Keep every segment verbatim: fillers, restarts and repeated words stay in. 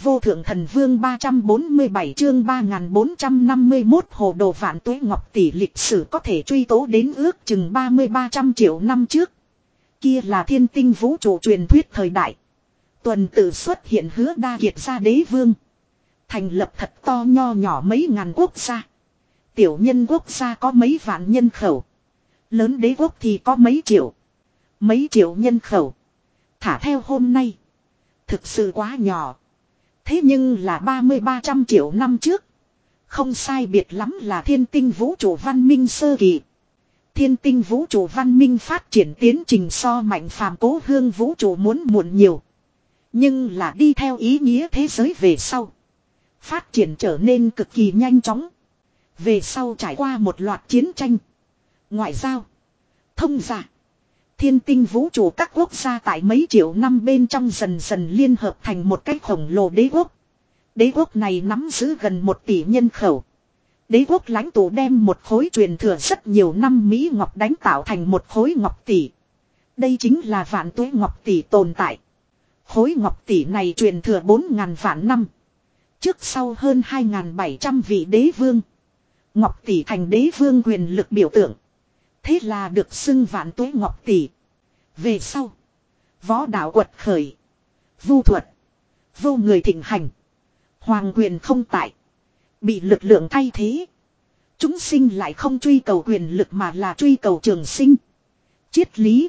vô thượng thần vương ba trăm bốn mươi bảy chương ba nghìn bốn trăm năm mươi mốt hồ đồ vạn tuế ngọc tỷ lịch sử có thể truy tố đến ước chừng ba mươi ba trăm triệu năm trước. Kia là thiên tinh vũ trụ truyền thuyết thời đại. Tuần tự xuất hiện Hứa Đa Kiệt gia đế vương. Thành lập thật to nho nhỏ mấy ngàn quốc gia. Tiểu nhân quốc gia có mấy vạn nhân khẩu. Lớn đế quốc thì có mấy triệu. Mấy triệu nhân khẩu. Thả theo hôm nay. Thực sự quá nhỏ. Thế nhưng là ba mươi ba trăm triệu năm trước. Không sai biệt lắm là thiên tinh vũ trụ văn minh sơ kỳ. Thiên tinh vũ trụ văn minh phát triển tiến trình so mạnh phàm cố hương vũ trụ muốn muộn nhiều. Nhưng là đi theo ý nghĩa thế giới về sau. Phát triển trở nên cực kỳ nhanh chóng. Về sau trải qua một loạt chiến tranh. Ngoại giao. Thông giả. Thiên tinh vũ trụ các quốc gia tại mấy triệu năm bên trong dần dần liên hợp thành một cái khổng lồ đế quốc. Đế quốc này nắm giữ gần một tỷ nhân khẩu. Đế quốc lãnh tụ đem một khối truyền thừa rất nhiều năm Mỹ Ngọc đánh tạo thành một khối ngọc tỷ. Đây chính là vạn tuế ngọc tỷ tồn tại. Khối ngọc tỷ này truyền thừa bốn ngàn vạn năm. Trước sau hơn hai nghìn bảy trăm vị đế vương. Ngọc tỷ thành đế vương quyền lực biểu tượng. Thế là được xưng vạn tuế ngọc tỷ. Về sau. Võ đạo quật khởi. Vu thuật. Vô người thịnh hành. Hoàng quyền không tại. Bị lực lượng thay thế. Chúng sinh lại không truy cầu quyền lực mà là truy cầu trường sinh. Triết lý.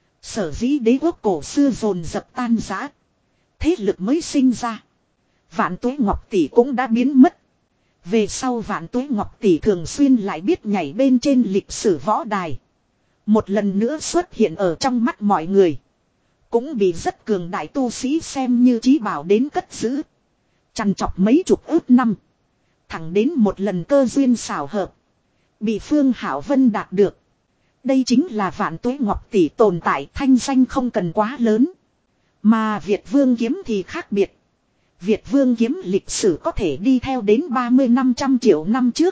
Sở dĩ đế quốc cổ xưa dồn dập tan rã. Thế lực mới sinh ra. Vạn tuế ngọc tỷ cũng đã biến mất. Về sau vạn tuế ngọc tỷ thường xuyên lại biết nhảy bên trên lịch sử võ đài. Một lần nữa xuất hiện ở trong mắt mọi người. Cũng bị rất cường đại tu sĩ xem như chí bảo đến cất giữ. Chằn chọc mấy chục ước năm. Thẳng đến một lần cơ duyên xảo hợp. Bị Phương Hảo Vân đạt được. Đây chính là vạn tuế ngọc tỷ tồn tại, thanh danh không cần quá lớn. Mà Việt Vương kiếm thì khác biệt. Việt Vương kiếm lịch sử có thể đi theo đến ba mươi năm trăm triệu năm trước.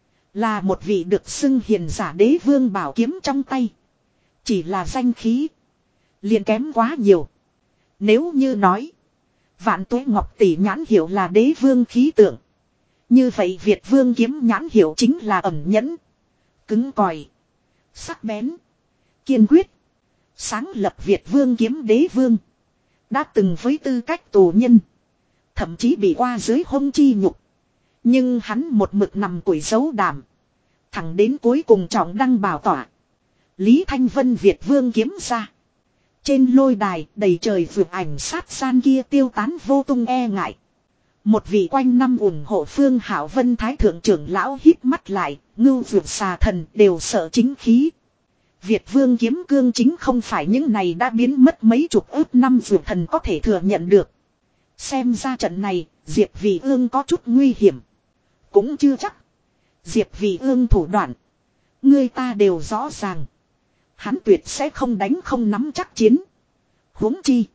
Là một vị được xưng hiền giả đế vương bảo kiếm trong tay. Chỉ là danh khí. Liền kém quá nhiều. Nếu như nói. Vạn tuế ngọc tỷ nhãn hiệu là đế vương khí tượng. Như vậy Việt Vương kiếm nhãn hiệu chính là ẩn nhẫn. Cứng còi. Sắc bén. Kiên quyết. Sáng lập Việt Vương kiếm đế vương. Đã từng với tư cách tù nhân. Thậm chí bị qua dưới hông chi nhục. Nhưng hắn một mực nằm củi dấu đảm. Thẳng đến cuối cùng trọng đăng bảo tỏa. Lý Thanh Vân Việt Vương kiếm ra. Trên lôi đài đầy trời vượt ảnh sát san kia tiêu tán vô tung e ngại. Một vị quanh năm ủng hộ Phương Hảo Vân Thái Thượng trưởng lão hít mắt lại. Ngưu vượt xà thần đều sợ chính khí. Việt Vương kiếm cương chính không phải những này đã biến mất mấy chục ước năm vượt thần có thể thừa nhận được. Xem ra trận này, Diệp Vị Ương có chút nguy hiểm. Cũng chưa chắc. Diệp Vị Ương thủ đoạn. Người ta đều rõ ràng. Hắn tuyệt sẽ không đánh không nắm chắc chiến. Huống chi.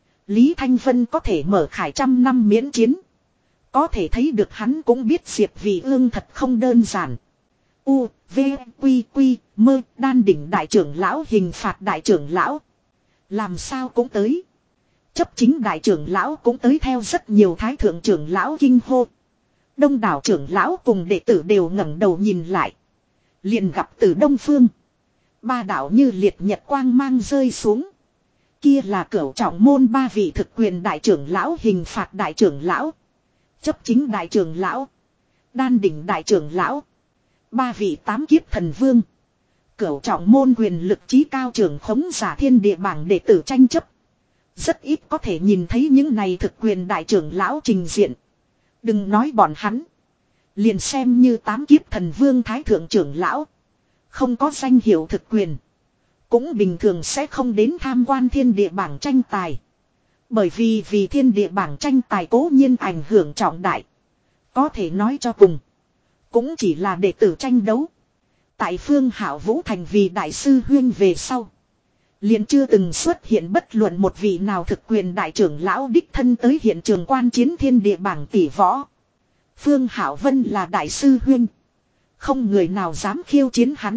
Lý Thanh Vân có thể mở khải trăm năm miễn chiến. Có thể thấy được hắn cũng biết Diệp Vị Ương thật không đơn giản. U, V, Quy, Quy, Mơ, đan đỉnh đại trưởng lão hình phạt đại trưởng lão. Làm sao cũng tới. Chấp chính đại trưởng lão cũng tới theo rất nhiều thái thượng trưởng lão kinh hô. Đông đảo trưởng lão cùng đệ tử đều ngẩng đầu nhìn lại. Liền gặp từ đông phương. Ba đạo như liệt nhật quang mang rơi xuống. Kia là cửu trọng môn ba vị thực quyền đại trưởng lão hình phạt đại trưởng lão. Chấp chính đại trưởng lão. Đan đỉnh đại trưởng lão. Ba vị tám kiếp thần vương. Cửu trọng môn quyền lực trí cao trưởng khống giả thiên địa bảng đệ tử tranh chấp. Rất ít có thể nhìn thấy những này thực quyền đại trưởng lão trình diện. Đừng nói bọn hắn. Liền xem như tám kiếp thần vương thái thượng trưởng lão. Không có danh hiệu thực quyền. Cũng bình thường sẽ không đến tham quan thiên địa bảng tranh tài. Bởi vì vì thiên địa bảng tranh tài cố nhiên ảnh hưởng trọng đại. Có thể nói cho cùng. Cũng chỉ là đệ tử tranh đấu. Tại Phương Hảo Vũ thành vì đại sư huyên về sau. Liền chưa từng xuất hiện bất luận một vị nào thực quyền đại trưởng lão đích thân tới hiện trường quan chiến thiên địa bảng tỷ võ. Phương Hảo Vân là đại sư huyên. Không người nào dám khiêu chiến hắn.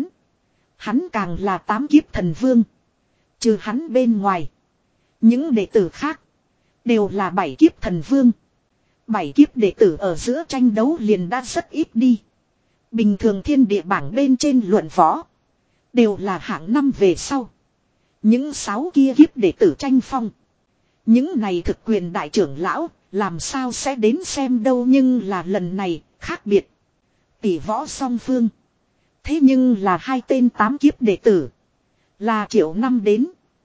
Hắn càng là tám kiếp thần vương. Trừ hắn bên ngoài. Những đệ tử khác. Đều là bảy kiếp thần vương. Bảy kiếp đệ tử ở giữa tranh đấu liền đã rất ít đi. Bình thường thiên địa bảng bên trên luận võ. Đều là hạng năm về sau. Những sáu kia kiếp đệ tử tranh phong. Những này thực quyền đại trưởng lão. Làm sao sẽ đến xem đâu, nhưng là lần này khác biệt. Tỷ võ song phương. Thế nhưng là hai tên tám kiếp đệ tử. Là triệu năm đến.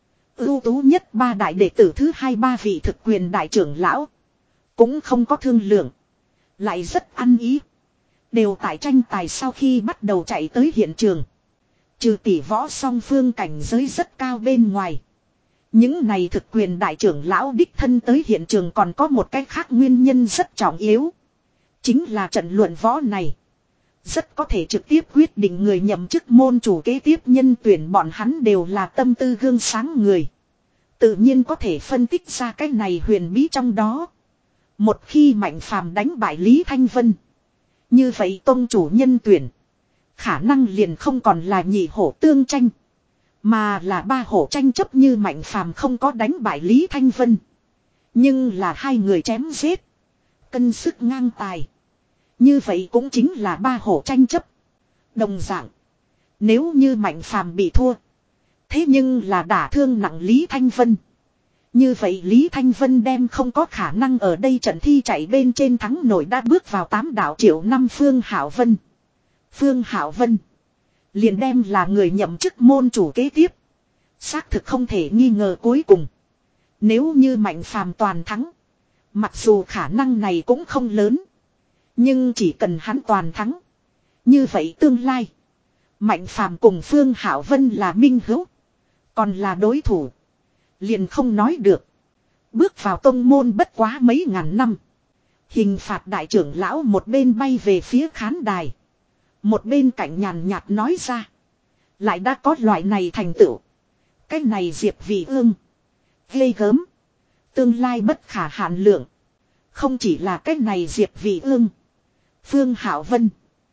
Ưu tú nhất ba đại đệ tử thứ hai ba vị thực quyền đại trưởng lão. Cũng không có thương lượng. Lại rất ăn ý. Đều tại tranh tài sau khi bắt đầu chạy tới hiện trường. Trừ tỷ võ song phương cảnh giới rất cao bên ngoài. Những này thực quyền đại trưởng lão đích thân tới hiện trường còn có một cái khác nguyên nhân rất trọng yếu. Chính là trận luận võ này. Rất có thể trực tiếp quyết định người nhậm chức môn chủ kế tiếp nhân tuyển, bọn hắn đều là tâm tư gương sáng người. Tự nhiên có thể phân tích ra cái này huyền bí trong đó. Một khi Mạnh Phàm đánh bại Lý Thanh Vân. Như vậy tông chủ nhân tuyển. Khả năng liền không còn là nhị hổ tương tranh. Mà là ba hổ tranh chấp, như Mạnh Phàm không có đánh bại Lý Thanh Vân. Nhưng là hai người chém giết. Cân sức ngang tài. Như vậy cũng chính là ba hổ tranh chấp. Đồng dạng. Nếu như Mạnh Phàm bị thua. Thế nhưng là đả thương nặng Lý Thanh Vân. Như vậy Lý Thanh Vân đem không có khả năng ở đây trận thi chạy bên trên thắng nổi, đã bước vào tám đạo triệu năm Phương Hạo Vân. Phương Hạo Vân liền đem là người nhậm chức môn chủ kế tiếp. Xác thực không thể nghi ngờ cuối cùng. Nếu như Mạnh Phàm toàn thắng. Mặc dù khả năng này cũng không lớn. Nhưng chỉ cần hắn toàn thắng. Như vậy tương lai. Mạnh Phàm cùng Phương Hạo Vân là minh hữu. Còn là đối thủ. Liền không nói được. Bước vào tông môn bất quá mấy ngàn năm. Hình phạt đại trưởng lão một bên bay về phía khán đài. Một bên cạnh nhàn nhạt nói ra. Lại đã có loại này thành tựu. Cái này Diệp Vị Ương. Ghê gớm. Tương lai bất khả hạn lượng. Không chỉ là cái này Diệp Vị Ương. Phương Hạo Vân.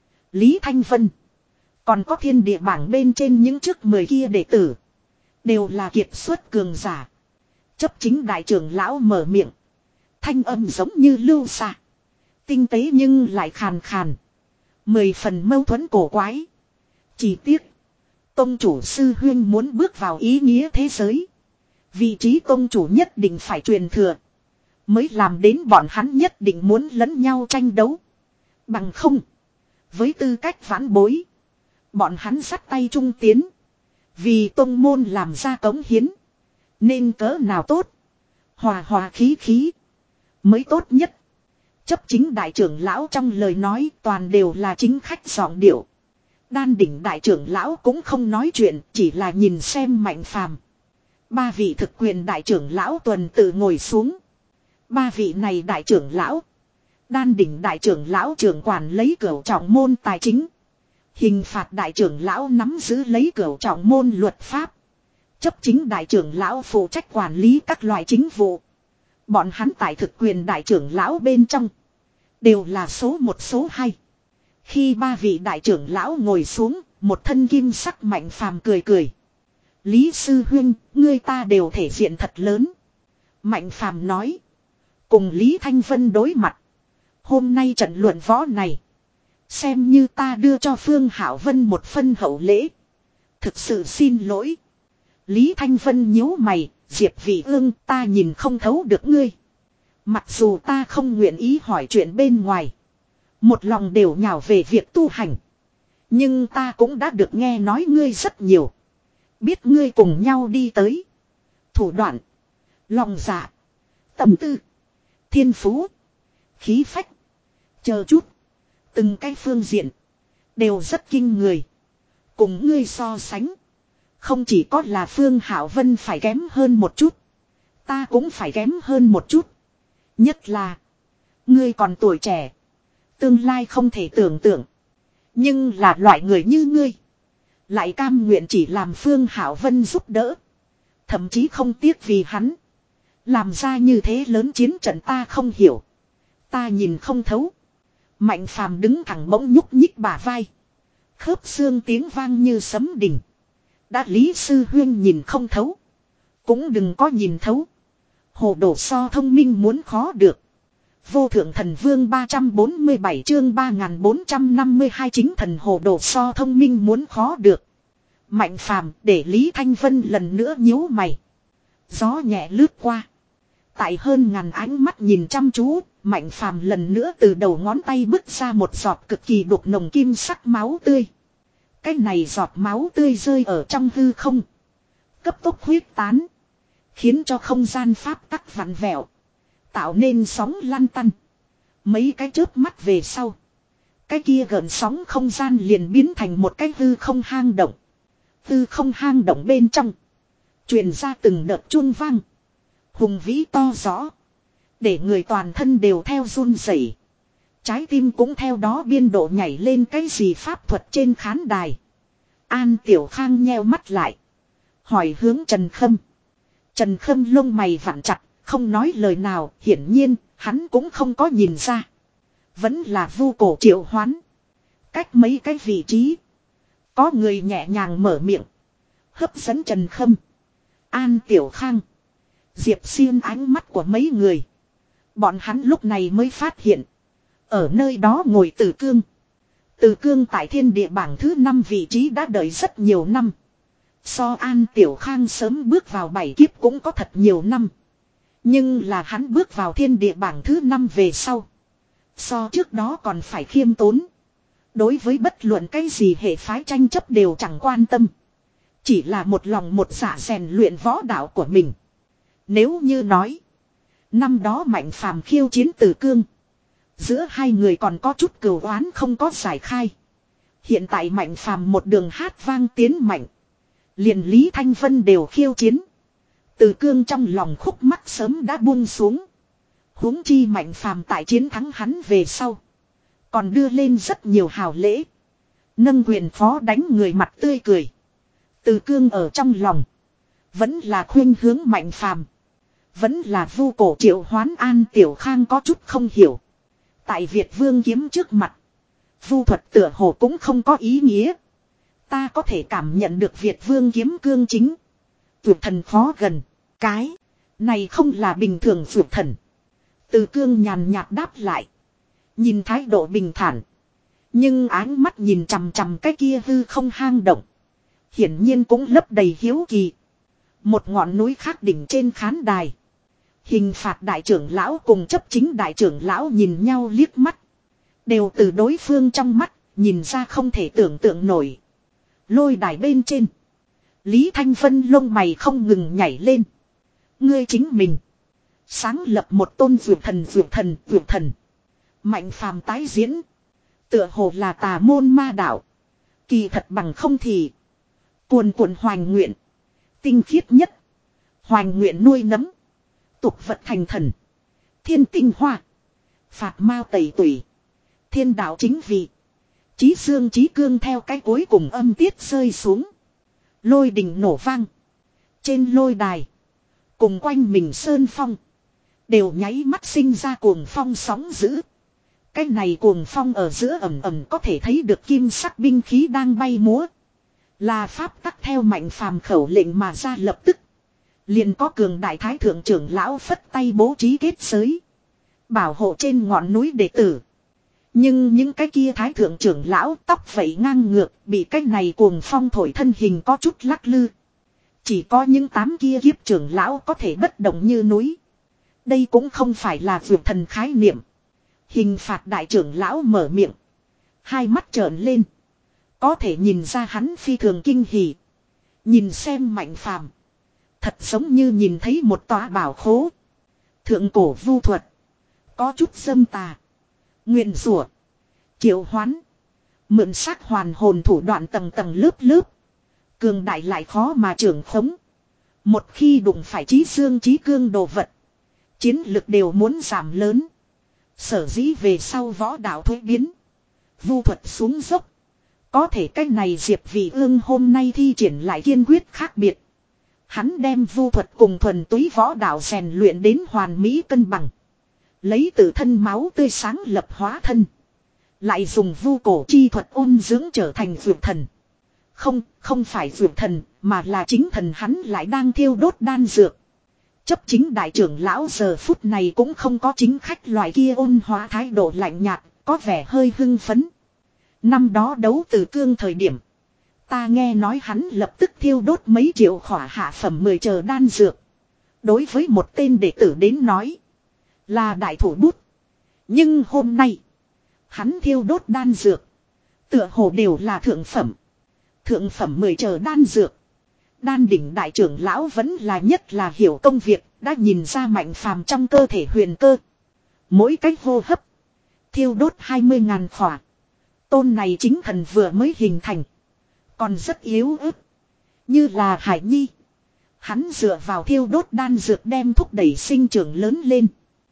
Lý Thanh Vân. Còn có thiên địa bảng bên trên những trước mười kia đệ tử. Đều là kiệt xuất cường giả. Chấp chính đại trưởng lão mở miệng. Thanh âm giống như lưu xạ. Tinh tế nhưng lại khàn khàn. Mười phần mâu thuẫn cổ quái. Chỉ tiếc. Tông chủ sư huyên muốn bước vào ý nghĩa thế giới. Vị trí tông chủ nhất định phải truyền thừa. Mới làm đến bọn hắn nhất định muốn lẫn nhau tranh đấu. Bằng không. Với tư cách vãn bối. Bọn hắn sắt tay trung tiến. Vì tông môn làm ra cống hiến. Nên cỡ nào tốt. Hòa hòa khí khí. Mới tốt nhất. Chấp chính đại trưởng lão trong lời nói toàn đều là chính khách giọng điệu. Đan đỉnh đại trưởng lão cũng không nói chuyện, chỉ là nhìn xem Mạnh Phàm. Ba vị thực quyền đại trưởng lão tuần tự ngồi xuống. Ba vị này đại trưởng lão. Đan đỉnh đại trưởng lão trưởng quản lấy cửu trọng môn tài chính. Hình phạt đại trưởng lão nắm giữ lấy cửu trọng môn luật pháp. Chấp chính đại trưởng lão phụ trách quản lý các loại chính vụ. Bọn hắn tại thực quyền đại trưởng lão bên trong. Đều là số một số hai. Khi ba vị đại trưởng lão ngồi xuống, một thân kim sắc Mạnh Phàm cười cười. Lý sư huynh, ngươi ta đều thể diện thật lớn. Mạnh Phàm nói. Cùng Lý Thanh Vân đối mặt. Hôm nay trận luận võ này. Xem như ta đưa cho Phương Hạo Vân một phân hậu lễ. Thực sự xin lỗi. Lý Thanh Vân nhíu mày, Diệp Vị Ương, ta nhìn không thấu được ngươi. Mặc dù ta không nguyện ý hỏi chuyện bên ngoài. Một lòng đều nhào về việc tu hành. Nhưng ta cũng đã được nghe nói ngươi rất nhiều. Biết ngươi cùng nhau đi tới. Thủ đoạn. Lòng dạ. Tâm tư. Thiên phú. Khí phách. Chờ chút. Từng cái phương diện. Đều rất kinh người. Cùng ngươi so sánh. Không chỉ có là Phương Hạo Vân phải kém hơn một chút. Ta cũng phải kém hơn một chút. Nhất là. Ngươi còn tuổi trẻ. Tương lai không thể tưởng tượng. Nhưng là loại người như ngươi. Lại cam nguyện chỉ làm Phương Hạo Vân giúp đỡ. Thậm chí không tiếc vì hắn. Làm ra như thế lớn chiến trận, ta không hiểu. Ta nhìn không thấu. Mạnh Phàm đứng thẳng bỗng nhúc nhích bả vai. Khớp xương tiếng vang như sấm đình. Đã Lý sư huyên nhìn không thấu. Cũng đừng có nhìn thấu. Hồ đồ so thông minh muốn khó được. Vô thượng thần vương ba trăm bốn mươi bảy chương ba nghìn bốn trăm năm mươi hai chính thần hồ đồ so thông minh muốn khó được. Mạnh phàm để Lý Thanh Vân lần nữa nhíu mày. Gió nhẹ lướt qua. Tại hơn ngàn ánh mắt nhìn chăm chú, Mạnh phàm lần nữa từ đầu ngón tay bứt ra một giọt cực kỳ đục nồng kim sắc máu tươi. Cái này giọt máu tươi rơi ở trong hư không. Cấp tốc huyết tán. Khiến cho không gian pháp tắc vặn vẹo. Tạo nên sóng lăn tăn. Mấy cái chớp mắt về sau. Cái kia gợn sóng không gian liền biến thành một cái hư không hang động. Hư không hang động bên trong. Truyền ra từng đợt chuông vang. Hùng vĩ to rõ. Để người toàn thân đều theo run rẩy. Trái tim cũng theo đó biên độ nhảy lên cái gì pháp thuật trên khán đài. An Tiểu Khang nheo mắt lại. Hỏi hướng Trần Khâm. Trần Khâm lông mày vặn chặt. Không nói lời nào, hiển nhiên, hắn cũng không có nhìn ra. Vẫn là vu cổ triệu hoán. Cách mấy cái vị trí. Có người nhẹ nhàng mở miệng. Hấp dẫn Trần Khâm. An Tiểu Khang. Diệp Xuyên ánh mắt của mấy người. Bọn hắn lúc này mới phát hiện. Ở nơi đó ngồi Từ Cương. Từ Cương tại thiên địa bảng thứ năm vị trí đã đợi rất nhiều năm. So An Tiểu Khang sớm bước vào bảy kiếp cũng có thật nhiều năm. Nhưng là hắn bước vào thiên địa bảng thứ năm về sau. So trước đó còn phải khiêm tốn. Đối với bất luận cái gì hệ phái tranh chấp đều chẳng quan tâm. Chỉ là một lòng một dạ rèn luyện võ đạo của mình. Nếu như nói. Năm đó Mạnh Phàm khiêu chiến Từ Cương. Giữa hai người còn có chút cừu oán không có giải khai. Hiện tại Mạnh Phàm một đường hát vang tiến mạnh. Liền Lý Thanh Vân đều khiêu chiến. Từ Cương trong lòng khúc mắc sớm đã buông xuống. Huống chi Mạnh Phàm tại chiến thắng hắn về sau. Còn đưa lên rất nhiều hào lễ. Nâng quyền phó đánh người mặt tươi cười. Từ Cương ở trong lòng. Vẫn là khuyên hướng Mạnh Phàm. Vẫn là vu cổ triệu hoán An Tiểu Khang có chút không hiểu. Tại Việt Vương kiếm trước mặt. Vu thuật tựa hồ cũng không có ý nghĩa. Ta có thể cảm nhận được Việt Vương kiếm cương chính. Vượt thần khó gần. Cái này không là bình thường vượt thần. Từ Cương nhàn nhạt đáp lại. Nhìn thái độ bình thản. Nhưng áng mắt nhìn chằm chằm cái kia hư không hang động. Hiển nhiên cũng lấp đầy hiếu kỳ. Một ngọn núi khác đỉnh trên khán đài. Hình phạt đại trưởng lão cùng chấp chính đại trưởng lão nhìn nhau liếc mắt. Đều từ đối phương trong mắt, nhìn ra không thể tưởng tượng nổi. Lôi đài bên trên. Lý Thanh Vân lông mày không ngừng nhảy lên. Ngươi chính mình. Sáng lập một tôn vượt thần vượt thần vượt thần. Mạnh Phàm tái diễn. Tựa hồ là tà môn ma đạo. Kỳ thật bằng không thì. Cuồn cuộn hoành nguyện. Tinh khiết nhất. Hoành nguyện nuôi nấm. Tục vật thành thần. Thiên tinh hoa. Phạt mao tẩy tủy. Thiên đạo chính vị. Chí xương chí cương theo cái cuối cùng âm tiết rơi xuống. Lôi đình nổ vang. Trên lôi đài. Cùng quanh mình sơn phong. Đều nháy mắt sinh ra cuồng phong sóng dữ. Cái này cuồng phong ở giữa ẩm ẩm có thể thấy được kim sắc binh khí đang bay múa. Là pháp tắc theo Mạnh Phàm khẩu lệnh mà ra lập tức. Liền có cường đại thái thượng trưởng lão phất tay bố trí kết giới. Bảo hộ trên ngọn núi đệ tử. Nhưng những cái kia thái thượng trưởng lão tóc vẫy ngang ngược bị cái này cuồng phong thổi thân hình có chút lắc lư. Chỉ có những tám kia kiếp trưởng lão có thể bất động như núi. Đây cũng không phải là vượt thần khái niệm. Hình phạt đại trưởng lão mở miệng. Hai mắt trợn lên. Có thể nhìn ra hắn phi thường kinh hỉ. Nhìn xem Mạnh Phàm. Thật giống như nhìn thấy một tòa bảo khố. Thượng cổ vu thuật. Có chút dâm tà. Nguyện rủa. Triệu hoán. Mượn xác hoàn hồn thủ đoạn tầng tầng lớp lớp. Cường đại lại khó mà trưởng khống. Một khi đụng phải chí xương chí cương đồ vật. Chiến lực đều muốn giảm lớn. Sở dĩ về sau võ đạo thuế biến. Vu thuật xuống dốc. Có thể cái này Diệp Vị Ương hôm nay thi triển lại kiên quyết khác biệt. Hắn đem vu thuật cùng thuần túy võ đạo rèn luyện đến hoàn mỹ cân bằng. Lấy tự thân máu tươi sáng lập hóa thân. Lại dùng vu cổ chi thuật ôn dưỡng trở thành vượt thần. Không, không phải vượt thần, mà là chính thần hắn lại đang thiêu đốt đan dược. Chấp chính đại trưởng lão giờ phút này cũng không có chính khách loại kia ôn hòa thái độ lạnh nhạt, có vẻ hơi hưng phấn. Năm đó đấu từ cương thời điểm, ta nghe nói hắn lập tức thiêu đốt mấy triệu khỏa hạ phẩm mười chờ đan dược. Đối với một tên đệ tử đến nói, là đại thủ bút. Nhưng hôm nay, hắn thiêu đốt đan dược, tựa hồ đều là thượng phẩm. Thượng phẩm mười chờ đan dược. Đan đỉnh đại trưởng lão vẫn là nhất là hiểu công việc, đã nhìn ra Mạnh Phàm trong cơ thể huyền cơ. Mỗi cách hô hấp, thiêu đốt hai mươi ngàn khỏa. Tôn này chính thần vừa mới hình thành, còn rất yếu ớt, như là hải nhi. Hắn dựa vào thiêu đốt đan dược đem thúc đẩy sinh trưởng lớn lên.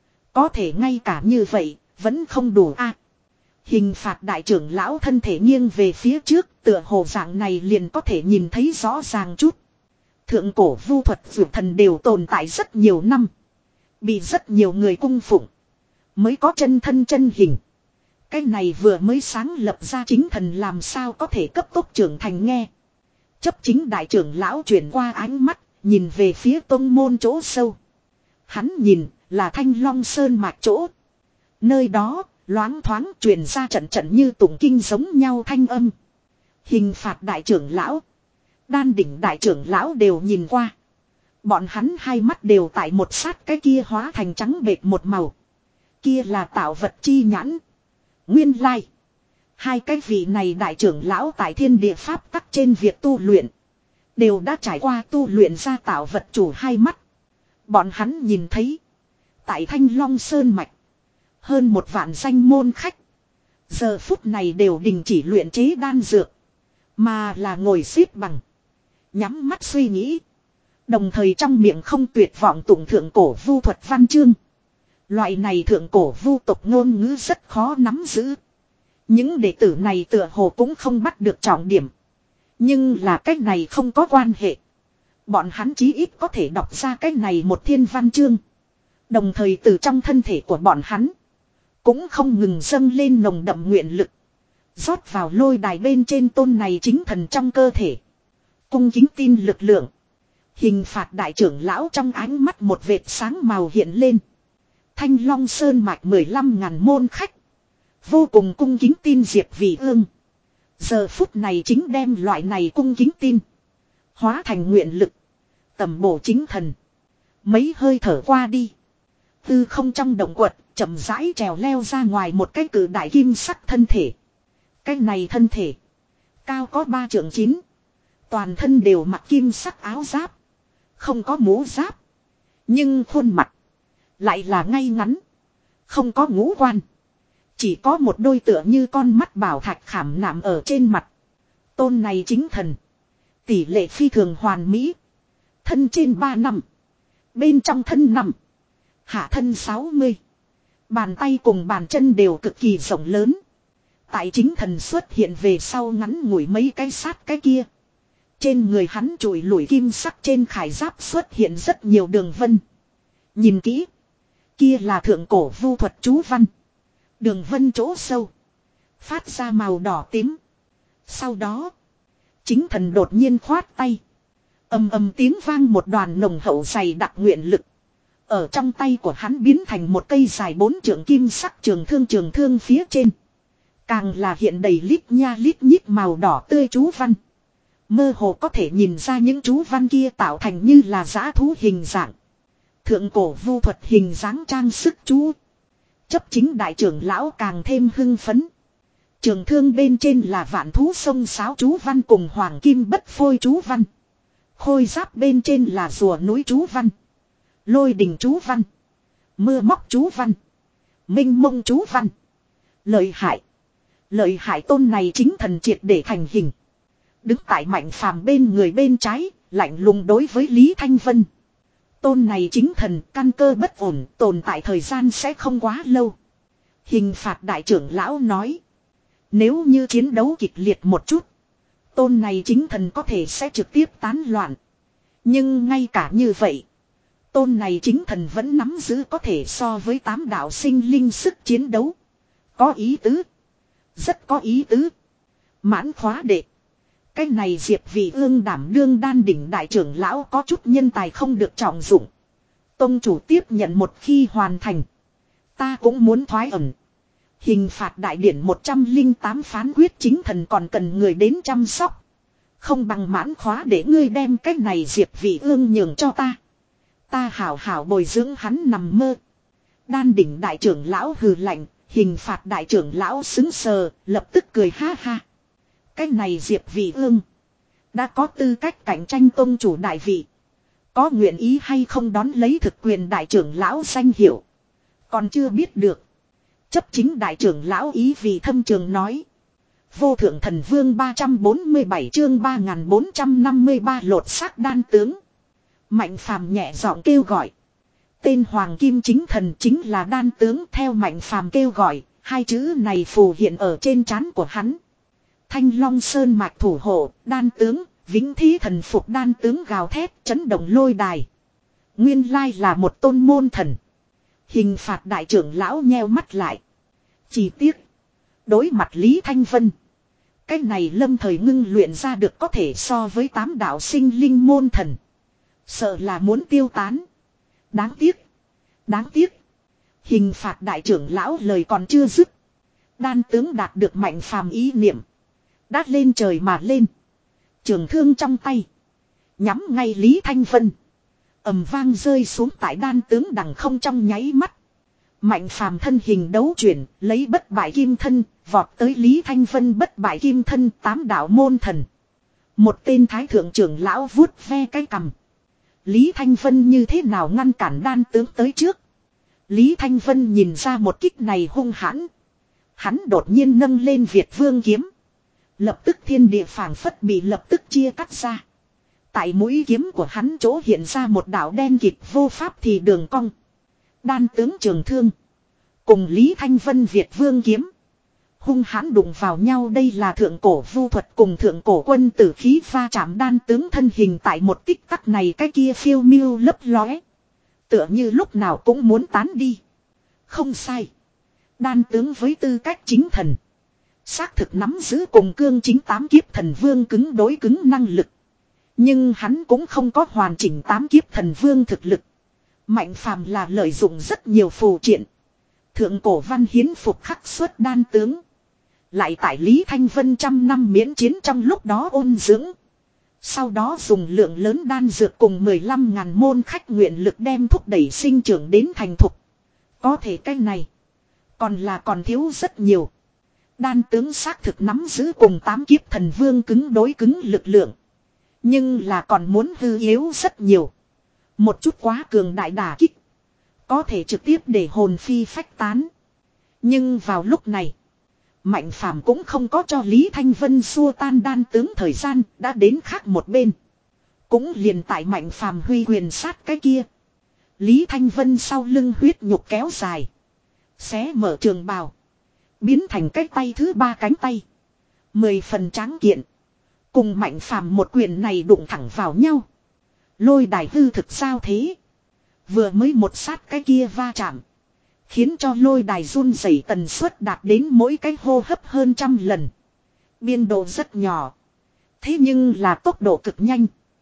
Có thể ngay cả như vậy, vẫn không đủ a. Hình phạt đại trưởng lão thân thể nghiêng về phía trước, tựa hồ dạng này liền có thể nhìn thấy rõ ràng chút. Thượng cổ vu thuật dược thần đều tồn tại rất nhiều năm, bị rất nhiều người cung phụng, mới có chân thân chân hình. Cái này vừa mới sáng lập ra chính thần làm sao có thể cấp tốc trưởng thành nghe. Chấp chính đại trưởng lão chuyển qua ánh mắt, nhìn về phía tông môn chỗ sâu. Hắn nhìn là Thanh Long Sơn mạch chỗ. Nơi đó loáng thoáng truyền ra trận trận như tụng kinh giống nhau thanh âm. Hình phạt đại trưởng lão, đan đỉnh đại trưởng lão đều nhìn qua. Bọn hắn hai mắt đều tại một sát cái kia hóa thành trắng bệt một màu. Kia là tạo vật chi nhãn. Nguyên lai, hai cái vị này đại trưởng lão tại thiên địa pháp tắc trên việc tu luyện, đều đã trải qua tu luyện ra tạo vật chủ hai mắt. Bọn hắn nhìn thấy, tại Thanh Long Sơn mạch, hơn một vạn danh môn khách, giờ phút này đều đình chỉ luyện chế đan dược, mà là ngồi xếp bằng, nhắm mắt suy nghĩ. Đồng thời trong miệng không tuyệt vọng tụng thượng cổ vu thuật văn chương. Loại này thượng cổ vu tộc ngôn ngữ rất khó nắm giữ. Những đệ tử này tựa hồ cũng không bắt được trọng điểm. Nhưng là cách này không có quan hệ. Bọn hắn chí ít có thể đọc ra cách này một thiên văn chương. Đồng thời từ trong thân thể của bọn hắn, cũng không ngừng dâng lên nồng đậm nguyện lực, rót vào lôi đài bên trên tôn này chính thần trong cơ thể. Cung kính tin lực lượng. Hình phạt đại trưởng lão trong ánh mắt một vệt sáng màu hiện lên. Thanh Long Sơn mạch mười lăm ngàn môn khách, vô cùng cung kính tin Diệp Vị Ương. Giờ phút này chính đem loại này cung kính tin hóa thành nguyện lực, tầm bổ chính thần. Mấy hơi thở qua đi, tư không trong động quật chậm rãi trèo leo ra ngoài một cái cử đại kim sắc thân thể. Cái này thân thể cao có ba trượng chín, toàn thân đều mặc kim sắc áo giáp, không có mũ giáp, nhưng khuôn mặt lại là ngay ngắn, không có ngũ quan, chỉ có một đôi tựa như con mắt bảo thạch khảm nạm ở trên mặt. Tôn này chính thần, tỷ lệ phi thường hoàn mỹ. Thân trên ba năm, bên trong thân năm, hạ thân sáu mươi. Bàn tay cùng bàn chân đều cực kỳ rộng lớn. Tại chính thần xuất hiện về sau ngắn ngủi mấy cái sát cái kia, trên người hắn trụi lủi kim sắc trên khải giáp xuất hiện rất nhiều đường vân. Nhìn kỹ, kia là thượng cổ vu thuật chú văn. Đường vân chỗ sâu phát ra màu đỏ tím. Sau đó, chính thần đột nhiên khoát tay, ầm ầm tiếng vang, một đoàn nồng hậu dày đặc nguyện lực ở trong tay của hắn biến thành một cây dài bốn trượng kim sắc trường thương. Trường thương phía trên càng là hiện đầy lít nha lít nhít màu đỏ tươi chú văn. Mơ hồ có thể nhìn ra những chú văn kia tạo thành như là dã thú hình dạng. Thượng cổ vu thuật hình dáng trang sức chú. Chấp chính đại trưởng lão càng thêm hưng phấn. Trường thương bên trên là vạn thú sông sáo chú văn cùng hoàng kim bất phôi chú văn. Khôi giáp bên trên là rùa núi chú văn, lôi đình chú văn, mưa móc chú văn, minh mông chú văn. Lợi hại, lợi hại. Tôn này chính thần triệt để thành hình. Đứng tại Mạnh Phàm bên người bên trái, lạnh lùng đối với Lý Thanh Vân. Tôn này chính thần căn cơ bất ổn, tồn tại thời gian sẽ không quá lâu. Hình phạt đại trưởng lão nói, nếu như chiến đấu kịch liệt một chút, tôn này chính thần có thể sẽ trực tiếp tán loạn. Nhưng ngay cả như vậy, tôn này chính thần vẫn nắm giữ có thể so với tám đạo sinh linh sức chiến đấu. Có ý tứ, rất có ý tứ. Mãn khóa đệ. Cái này Diệp Vị Ương đảm đương đan đỉnh đại trưởng lão có chút nhân tài không được trọng dụng. Tông chủ tiếp nhận một khi hoàn thành. Ta cũng muốn thoái ẩn. Hình phạt đại điển một trăm lẻ tám phán quyết chính thần còn cần người đến chăm sóc. Không bằng mãn khóa để ngươi đem cái này Diệp Vị Ương nhường cho ta. Ta hảo hảo bồi dưỡng hắn nằm mơ. Đan đỉnh đại trưởng lão hừ lạnh, hình phạt đại trưởng lão sững sờ, lập tức cười ha ha. Cái này Diệp Vị Ương đã có tư cách cạnh tranh tông chủ đại vị. Có nguyện ý hay không đón lấy thực quyền đại trưởng lão danh hiệu. Còn chưa biết được. Chấp chính đại trưởng lão ý vị thâm trường nói. Vô thượng thần vương ba trăm bốn mươi bảy chương ba nghìn bốn trăm năm mươi ba lột xác đan tướng. Mạnh phàm nhẹ giọng kêu gọi. Tên Hoàng Kim chính thần chính là đan tướng theo Mạnh phàm kêu gọi. Hai chữ này phù hiện ở trên trán của hắn. Thanh Long Sơn mạch thủ hộ, đan tướng, vĩnh thí thần phục đan tướng gào thét chấn động lôi đài. Nguyên lai là một tôn môn thần. Hình phạt đại trưởng lão nheo mắt lại. Chỉ tiếc. Đối mặt Lý Thanh Vân. Cái này lâm thời ngưng luyện ra được có thể so với tám đạo sinh linh môn thần. Sợ là muốn tiêu tán. Đáng tiếc. Đáng tiếc. Hình phạt đại trưởng lão lời còn chưa dứt. Đan tướng đạt được Mạnh phàm ý niệm. Đã lên trời mà lên. Trường thương trong tay. Nhắm ngay Lý Thanh Vân. Ầm vang rơi xuống tại đan tướng đằng không trong nháy mắt. Mạnh phàm thân hình đấu chuyển, lấy bất bại kim thân, vọt tới Lý Thanh Vân bất bại kim thân tám đạo môn thần. Một tên thái thượng trưởng lão vuốt ve cái cằm. Lý Thanh Vân như thế nào ngăn cản đan tướng tới trước. Lý Thanh Vân nhìn ra một kích này hung hãn. Hắn đột nhiên nâng lên Việt Vương kiếm. Lập tức thiên địa phảng phất bị lập tức chia cắt ra. Tại mũi kiếm của hắn chỗ hiện ra một đạo đen kịt vô pháp thì đường cong. Đan tướng trường thương. Cùng Lý Thanh Vân Việt Vương kiếm. Hung hãn đụng vào nhau, đây là thượng cổ vu thuật cùng thượng cổ quân tử khí va chạm, đan tướng thân hình tại một tích tắc này cái kia phiêu miêu lấp lóe. Tựa như lúc nào cũng muốn tán đi. Không sai. Đan tướng với tư cách chính thần. Xác thực nắm giữ cùng cương chính tám kiếp thần vương cứng đối cứng năng lực. Nhưng hắn cũng không có hoàn chỉnh tám kiếp thần vương thực lực. Mạnh phàm là lợi dụng rất nhiều phù triện. Thượng cổ văn hiến phục khắc xuất đan tướng. Lại tại Lý Thanh Vân trăm năm miễn chiến trong lúc đó ôn dưỡng. Sau đó dùng lượng lớn đan dược cùng mười lăm ngàn môn khách nguyện lực đem thúc đẩy sinh trưởng đến thành thục. Có thể cái này còn là còn thiếu rất nhiều. Đan tướng xác thực nắm giữ cùng tám kiếp thần vương cứng đối cứng lực lượng. Nhưng là còn muốn hư yếu rất nhiều. Một chút quá cường đại đả kích. Có thể trực tiếp để hồn phi phách tán. Nhưng vào lúc này. Mạnh phàm cũng không có cho Lý Thanh Vân xua tan đan tướng thời gian, đã đến khác một bên. Cũng liền tại Mạnh phàm huy quyền sát cái kia. Lý Thanh Vân sau lưng huyết nhục kéo dài. Xé mở trường bào. Biến thành cái tay thứ ba cánh tay. Mười phần tráng kiện. Cùng Mạnh phàm một quyền này đụng thẳng vào nhau. Lôi đài hư thực sao thế. Vừa mới một sát cái kia va chạm. Khiến cho lôi đài run rẩy tần suất đạt đến mỗi cái hô hấp hơn trăm lần. Biên độ rất nhỏ. Thế nhưng là tốc độ cực nhanh.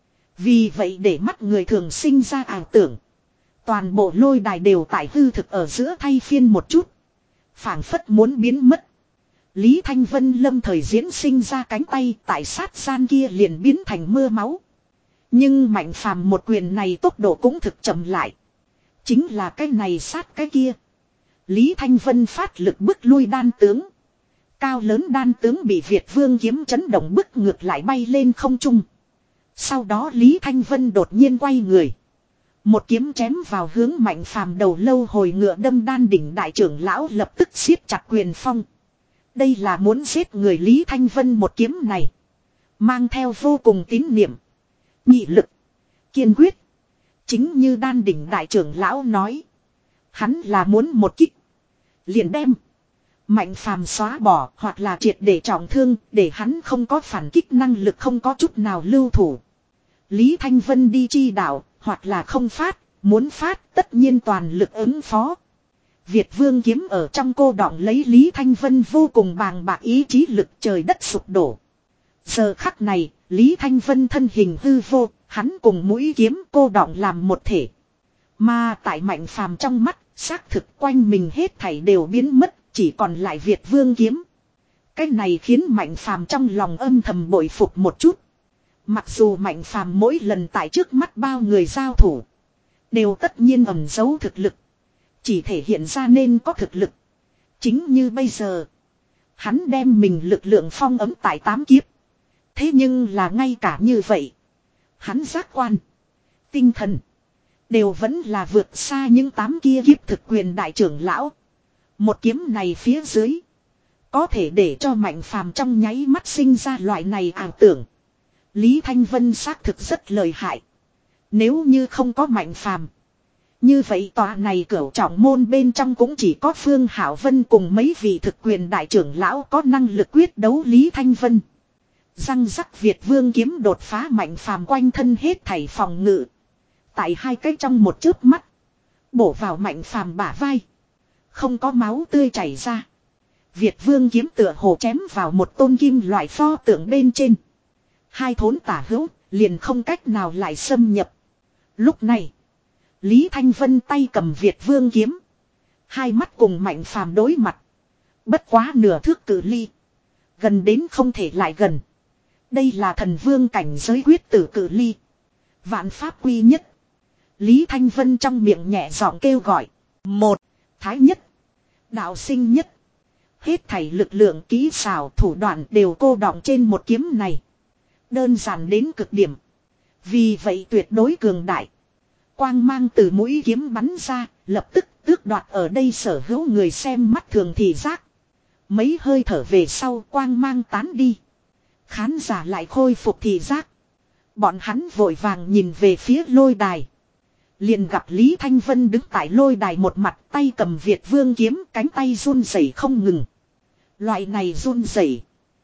Vì vậy để mắt người thường sinh ra ảo tưởng. Toàn bộ lôi đài đều tại hư thực ở giữa thay phiên một chút. Phảng phất muốn biến mất. Lý Thanh Vân lâm thời diễn sinh ra cánh tay tại sát gian kia liền biến thành mưa máu. Nhưng Mạnh phàm một quyền này tốc độ cũng thực chậm lại. Chính là cái này sát cái kia. Lý Thanh Vân phát lực bức lui đan tướng. Cao lớn đan tướng bị Việt Vương kiếm chấn động bức ngược lại bay lên không trung. Sau đó Lý Thanh Vân đột nhiên quay người. Một kiếm chém vào hướng Mạnh phàm đầu lâu hồi ngựa đâm đan đỉnh đại trưởng lão lập tức siết chặt quyền phong. Đây là muốn giết người Lý Thanh Vân một kiếm này. Mang theo vô cùng tín niệm. Nghị lực. Kiên quyết. Chính như đan đỉnh đại trưởng lão nói. Hắn là muốn một kích. Liền đem. Mạnh phàm xóa bỏ hoặc là triệt để trọng thương. Để hắn không có phản kích năng lực, không có chút nào lưu thủ. Lý Thanh Vân đi chi đạo. Hoặc là không phát. Muốn phát tất nhiên toàn lực ứng phó. Việt Vương kiếm ở trong cô đọng lấy Lý Thanh Vân vô cùng bàng bạc ý chí lực, trời đất sụp đổ. Giờ khắc này, Lý Thanh Vân thân hình hư vô, hắn cùng mũi kiếm cô đọng làm một thể. Mà tại Mạnh Phàm trong mắt, xác thực quanh mình hết thảy đều biến mất, chỉ còn lại Việt Vương kiếm. Cái này khiến Mạnh Phàm trong lòng âm thầm bội phục một chút. Mặc dù Mạnh Phàm mỗi lần tại trước mắt bao người giao thủ, đều tất nhiên ẩn giấu thực lực. Chỉ thể hiện ra nên có thực lực. Chính như bây giờ, hắn đem mình lực lượng phong ấm tại tám kiếp. Thế nhưng là ngay cả như vậy, hắn giác quan, tinh thần, đều vẫn là vượt xa những tám kia kiếp thực quyền đại trưởng lão. Một kiếm này phía dưới, có thể để cho Mạnh Phàm trong nháy mắt sinh ra loại này ảo tưởng. Lý Thanh Vân xác thực rất lợi hại. Nếu như không có Mạnh Phàm, như vậy tòa này cửu trọng môn bên trong cũng chỉ có Phương Hảo Vân cùng mấy vị thực quyền đại trưởng lão có năng lực quyết đấu Lý Thanh Vân. Răng rắc Việt Vương kiếm đột phá Mạnh Phàm quanh thân hết thảy phòng ngự. Tại hai cái trong một chớp mắt, bổ vào Mạnh Phàm bả vai. Không có máu tươi chảy ra. Việt Vương kiếm tựa hồ chém vào một tôn kim loại pho tượng bên trên. Hai thốn tả hữu, liền không cách nào lại xâm nhập. Lúc này, Lý Thanh Vân tay cầm Việt Vương kiếm. Hai mắt cùng Mạnh Phàm đối mặt. Bất quá nửa thước cự ly. Gần đến không thể lại gần. Đây là thần vương cảnh giới quyết tử cự ly. Vạn pháp quy nhất. Lý Thanh Vân trong miệng nhẹ giọng kêu gọi. Một, thái nhất. Đạo sinh nhất. Hết thảy lực lượng kỹ xảo thủ đoạn đều cô đọng trên một kiếm này. Đơn giản đến cực điểm. Vì vậy tuyệt đối cường đại. Quang mang từ mũi kiếm bắn ra, lập tức tước đoạt ở đây sở hữu người xem mắt thường thị giác. Mấy hơi thở về sau quang mang tán đi. Khán giả lại khôi phục thị giác. Bọn hắn vội vàng nhìn về phía lôi đài. Liền gặp Lý Thanh Vân đứng tại lôi đài một mặt tay cầm Việt Vương kiếm, cánh tay run rẩy không ngừng. Loại này run rẩy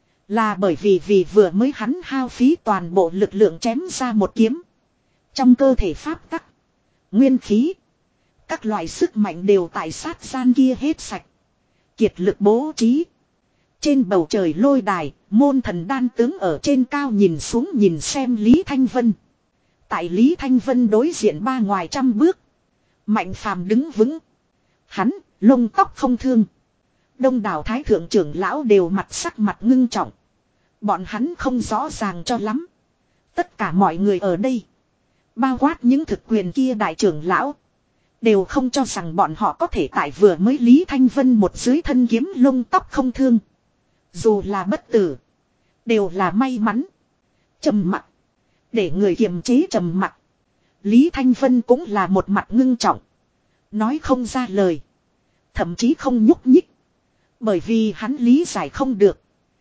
là bởi vì vì vừa mới hắn hao phí toàn bộ lực lượng chém ra một kiếm. Trong cơ thể pháp tắc, nguyên khí, các loại sức mạnh đều tại sát gian kia hết sạch. Kiệt lực bố trí. Trên bầu trời lôi đài, môn thần đan tướng ở trên cao nhìn xuống nhìn xem Lý Thanh Vân. Tại Lý Thanh Vân đối diện ba ngoài trăm bước. Mạnh Phàm đứng vững. Hắn, lông tóc không thương. Đông đảo thái thượng trưởng lão đều mặt sắc mặt ngưng trọng. Bọn hắn không rõ ràng cho lắm. Tất cả mọi người ở đây, bao quát những thực quyền kia đại trưởng lão, đều không cho rằng bọn họ có thể tại vừa mới Lý Thanh Vân một dưới thân kiếm lông tóc không thương. Dù là bất tử, đều là may mắn. Trầm mặc. Để người kiềm chế trầm mặc. Lý Thanh Vân cũng là một mặt ngưng trọng. Nói không ra lời. Thậm chí không nhúc nhích. Bởi vì hắn lý giải không được.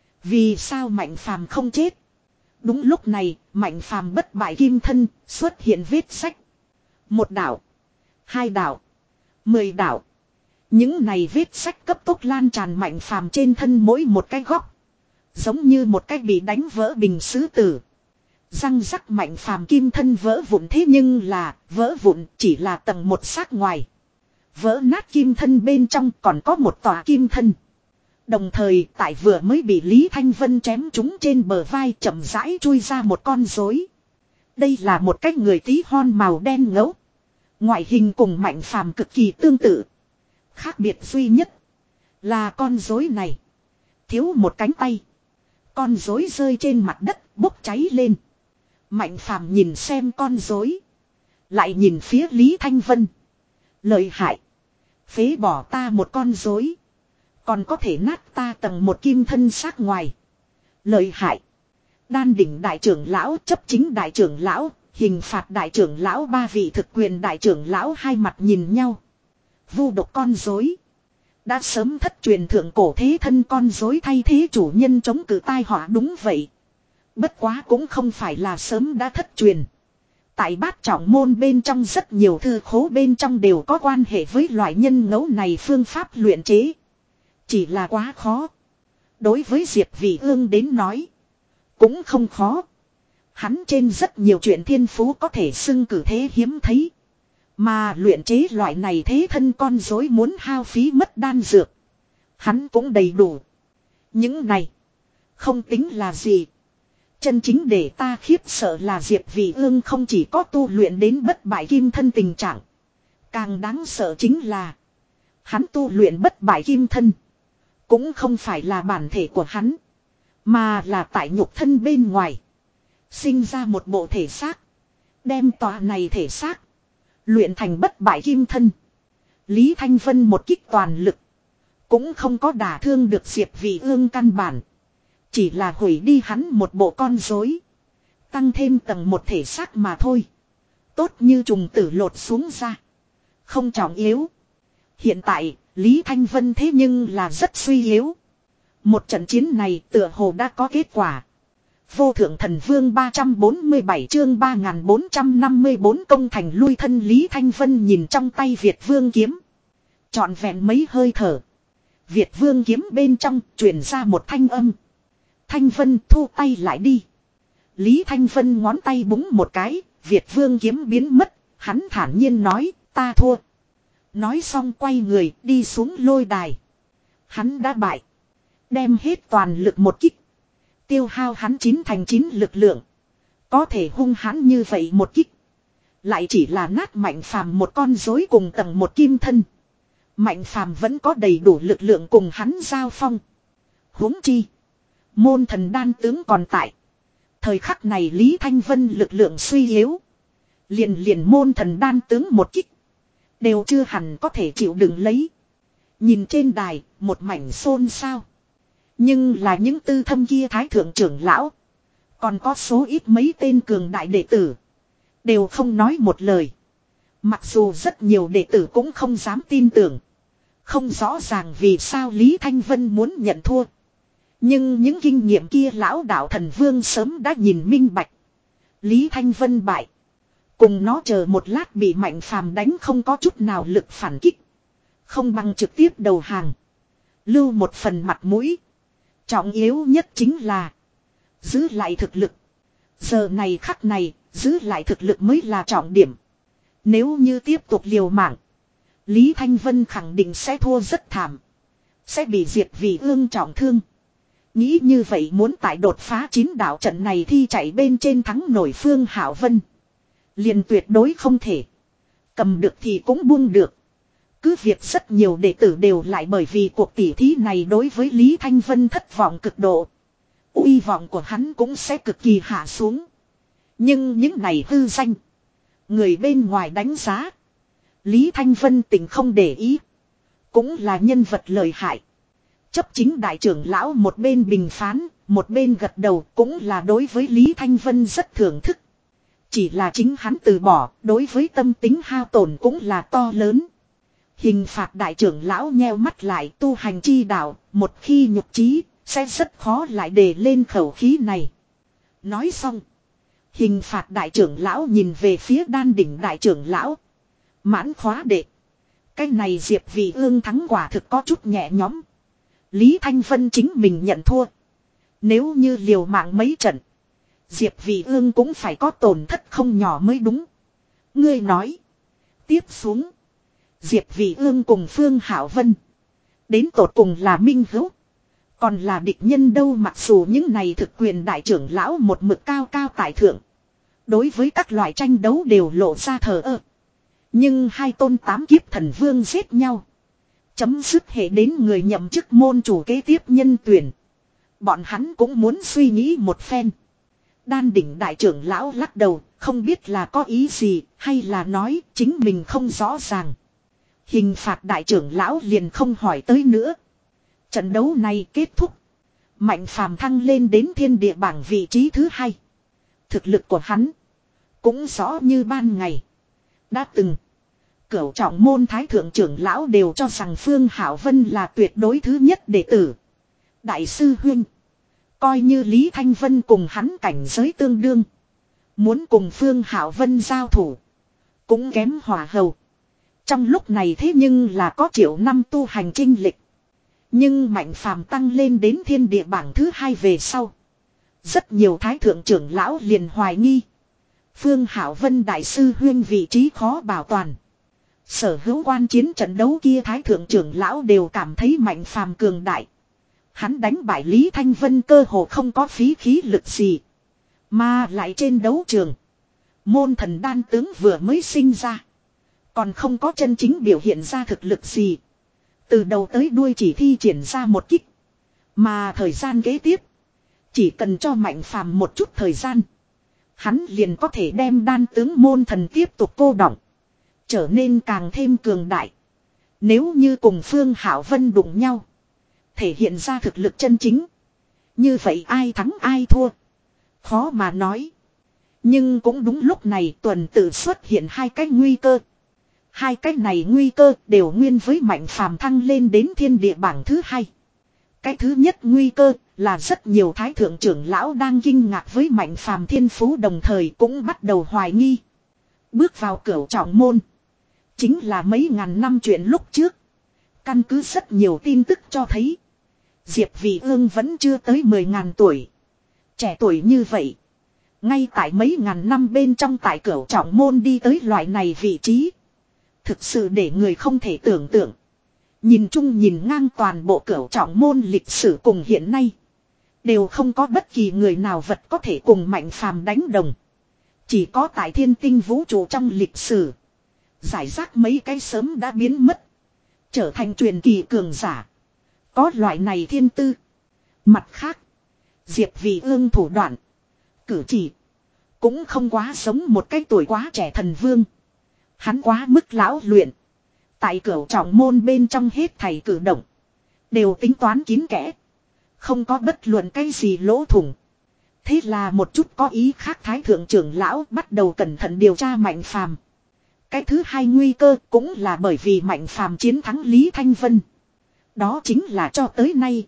Vì sao Mạnh Phàm không chết. Đúng lúc này, Mạnh Phàm bất bại kim thân xuất hiện vết sách. Một đảo. Hai đảo. Mười đảo. Những này vết sách cấp tốc lan tràn Mạnh Phàm trên thân mỗi một cái góc. Giống như một cái bị đánh vỡ bình sứ tử. Răng rắc Mạnh Phàm kim thân vỡ vụn, thế nhưng là vỡ vụn chỉ là tầng một xác ngoài. Vỡ nát kim thân bên trong còn có một tòa kim thân. Đồng thời tại vừa mới bị Lý Thanh Vân chém trúng trên bờ vai chậm rãi chui ra một con rối. Đây là một cái người tí hon màu đen ngẫu. Ngoại hình cùng Mạnh Phàm cực kỳ tương tự. Khác biệt duy nhất là con rối này thiếu một cánh tay. Con rối rơi trên mặt đất bốc cháy lên. Mạnh Phàm nhìn xem con rối, lại nhìn phía Lý Thanh Vân. Lợi hại. Phế bỏ ta một con rối, còn có thể nát ta tầng một kim thân xác ngoài. Lợi hại. Đan đỉnh đại trưởng lão, chấp chính đại trưởng lão, hình phạt đại trưởng lão, ba vị thực quyền đại trưởng lão hai mặt nhìn nhau. Vu độc con rối. Đã sớm thất truyền thượng cổ thế thân con rối thay thế chủ nhân chống cự tai họa, đúng vậy. Bất quá cũng không phải là sớm đã thất truyền. Tại bát trọng môn bên trong rất nhiều thư khố bên trong đều có quan hệ với loại nhân ngẫu này phương pháp luyện chế. Chỉ là quá khó. Đối với Diệp Vị Ương đến nói, cũng không khó. Hắn trên rất nhiều chuyện thiên phú có thể xưng cử thế hiếm thấy. Mà luyện chế loại này thế thân con rối muốn hao phí mất đan dược, hắn cũng đầy đủ. Những này không tính là gì. Chân chính để ta khiếp sợ là Diệp Vị Ương không chỉ có tu luyện đến bất bại kim thân tình trạng, Càng đáng sợ chính là. Hắn tu luyện bất bại kim thân. Cũng không phải là bản thể của hắn. Mà là tại nhục thân bên ngoài. Sinh ra một bộ thể xác. Đem tòa này thể xác. Luyện thành bất bại kim thân. Lý Thanh Vân một kích toàn lực. Cũng không có đả thương được Diệp Vị Ương căn bản. Chỉ là hủy đi hắn một bộ con rối. Tăng thêm tầng một thể xác mà thôi. Tốt như trùng tử lột xuống ra. Không trọng yếu. Hiện tại, Lý Thanh Vân thế nhưng là rất suy yếu. Một trận chiến này tựa hồ đã có kết quả. Vô thượng thần vương ba trăm bốn mươi bảy chương ba nghìn bốn trăm năm mươi bốn công thành lui thân Lý Thanh Vân nhìn trong tay Việt vương kiếm. Trọn vẹn mấy hơi thở. Việt vương kiếm bên trong truyền ra một thanh âm. Thanh Vân thu tay lại đi. Lý Thanh Vân ngón tay búng một cái, Việt vương kiếm biến mất, hắn thản nhiên nói, ta thua. Nói xong quay người đi xuống lôi đài. Hắn đã bại. Đem hết toàn lực một kích. Tiêu hao hắn chín thành chín lực lượng. Có thể hung hãn như vậy một kích. Lại chỉ là nát Mạnh Phàm một con rối cùng tầng một kim thân. Mạnh Phàm vẫn có đầy đủ lực lượng cùng hắn giao phong. Huống chi. Môn thần đan tướng còn tại. Thời khắc này Lý Thanh Vân lực lượng suy yếu. Liền liền môn thần đan tướng một kích. Đều chưa hẳn có thể chịu đựng lấy. Nhìn trên đài, một mảnh xôn xao. Nhưng là những tư thâm kia thái thượng trưởng lão. Còn có số ít mấy tên cường đại đệ tử. Đều không nói một lời. Mặc dù rất nhiều đệ tử cũng không dám tin tưởng. Không rõ ràng vì sao Lý Thanh Vân muốn nhận thua. Nhưng những kinh nghiệm kia lão đạo thần vương sớm đã nhìn minh bạch. Lý Thanh Vân bại. Cùng nó chờ một lát bị Mạnh Phàm đánh không có chút nào lực phản kích. Không bằng trực tiếp đầu hàng. Lưu một phần mặt mũi. Trọng yếu nhất chính là. Giữ lại thực lực. Giờ này khắc này, giữ lại thực lực mới là trọng điểm. Nếu như tiếp tục liều mạng. Lý Thanh Vân khẳng định sẽ thua rất thảm. Sẽ bị Diệp Vị Ương trọng thương. Nghĩ như vậy muốn tại đột phá chín đạo trận này thi chạy bên trên thắng nổi Phương Hảo Vân. Liền tuyệt đối không thể. Cầm được thì cũng buông được. Cứ việc rất nhiều đệ tử đều lại bởi vì cuộc tỉ thí này đối với Lý Thanh Vân thất vọng cực độ. Uy vọng của hắn cũng sẽ cực kỳ hạ xuống. Nhưng những này hư danh. Người bên ngoài đánh giá. Lý Thanh Vân tình không để ý. Cũng là nhân vật lợi hại. Chấp chính đại trưởng lão một bên bình phán, một bên gật đầu cũng là đối với Lý Thanh Vân rất thưởng thức. Chỉ là chính hắn từ bỏ, đối với tâm tính hao tổn cũng là to lớn. Hình phạt đại trưởng lão nheo mắt lại tu hành chi đạo, một khi nhục trí, sẽ rất khó lại đề lên khẩu khí này. Nói xong. Hình phạt đại trưởng lão nhìn về phía đan đỉnh đại trưởng lão. Mãn khóa đệ. Cái này Diệp Vị Ương thắng quả thực có chút nhẹ nhõm. Lý Thanh Vân chính mình nhận thua. Nếu như liều mạng mấy trận. Diệp Vị Ương cũng phải có tổn thất không nhỏ mới đúng. Ngươi nói. Tiếp xuống. Diệp Vị Ương cùng Phương Hảo Vân. Đến tột cùng là minh hữu. Còn là địch nhân đâu mặc dù những này thực quyền đại trưởng lão một mực cao cao tại thượng. Đối với các loại tranh đấu đều lộ ra thờ ơ. Nhưng hai tôn tám kiếp thần vương giết nhau. Chấm dứt hệ đến người nhậm chức môn chủ kế tiếp nhân tuyển. Bọn hắn cũng muốn suy nghĩ một phen. Đan đỉnh đại trưởng lão lắc đầu, không biết là có ý gì, hay là nói chính mình không rõ ràng. Hình phạt đại trưởng lão liền không hỏi tới nữa. Trận đấu này kết thúc. Mạnh Phàm thăng lên đến thiên địa bảng vị trí thứ hai. Thực lực của hắn cũng rõ như ban ngày. Đã từng cửu trọng môn thái thượng trưởng lão đều cho rằng Phương Hảo Vân là tuyệt đối thứ nhất đệ tử. Đại sư huynh. Coi như Lý Thanh Vân cùng hắn cảnh giới tương đương. Muốn cùng Phương Hảo Vân giao thủ. Cũng kém hòa hầu. Trong lúc này thế nhưng là có triệu năm tu hành chinh lịch. Nhưng Mạnh Phàm tăng lên đến thiên địa bảng thứ hai về sau. Rất nhiều thái thượng trưởng lão liền hoài nghi. Phương Hảo Vân đại sư huyên vị trí khó bảo toàn. Sở hữu quan chiến trận đấu kia thái thượng trưởng lão đều cảm thấy Mạnh Phàm cường đại. Hắn đánh bại Lý Thanh Vân cơ hồ không có phí khí lực gì. Mà lại trên đấu trường. Môn thần đan tướng vừa mới sinh ra. Còn không có chân chính biểu hiện ra thực lực gì. Từ đầu tới đuôi chỉ thi triển ra một kích. Mà thời gian kế tiếp. Chỉ cần cho Mạnh Phàm một chút thời gian. Hắn liền có thể đem đan tướng môn thần tiếp tục cô đọng. Trở nên càng thêm cường đại. Nếu như cùng Phương Hảo Vân đụng nhau. Thể hiện ra thực lực chân chính. Như vậy ai thắng ai thua. Khó mà nói. Nhưng cũng đúng lúc này tuần tự xuất hiện hai cái nguy cơ. Hai cái này nguy cơ đều nguyên với Mạnh Phàm thăng lên đến thiên địa bảng thứ hai. Cái thứ nhất nguy cơ là rất nhiều thái thượng trưởng lão đang kinh ngạc với Mạnh Phàm thiên phú đồng thời cũng bắt đầu hoài nghi. Bước vào cửu trọng môn. Chính là mấy ngàn năm chuyện lúc trước. Căn cứ rất nhiều tin tức cho thấy. Diệp Vị Ương vẫn chưa tới mười ngàn tuổi. Trẻ tuổi như vậy. Ngay tại mấy ngàn năm bên trong tại cửu trọng môn đi tới loại này vị trí. Thực sự để người không thể tưởng tượng. Nhìn chung nhìn ngang toàn bộ cửu trọng môn lịch sử cùng hiện nay. Đều không có bất kỳ người nào vật có thể cùng Mạnh Phàm đánh đồng. Chỉ có tại thiên tinh vũ trụ trong lịch sử. Giải rác mấy cái sớm đã biến mất. Trở thành truyền kỳ cường giả. Có loại này thiên tư. Mặt khác. Diệp Vị Ương thủ đoạn. Cử chỉ. Cũng không quá giống một cái tuổi quá trẻ thần vương. Hắn quá mức lão luyện. Tại cửu trọng môn bên trong hết thảy cử động. Đều tính toán kín kẽ. Không có bất luận cái gì lỗ thủng. Thế là một chút có ý khác thái thượng trưởng lão bắt đầu cẩn thận điều tra Mạnh Phàm. Cái thứ hai nguy cơ cũng là bởi vì Mạnh Phàm chiến thắng Lý Thanh Vân. Đó chính là cho tới nay.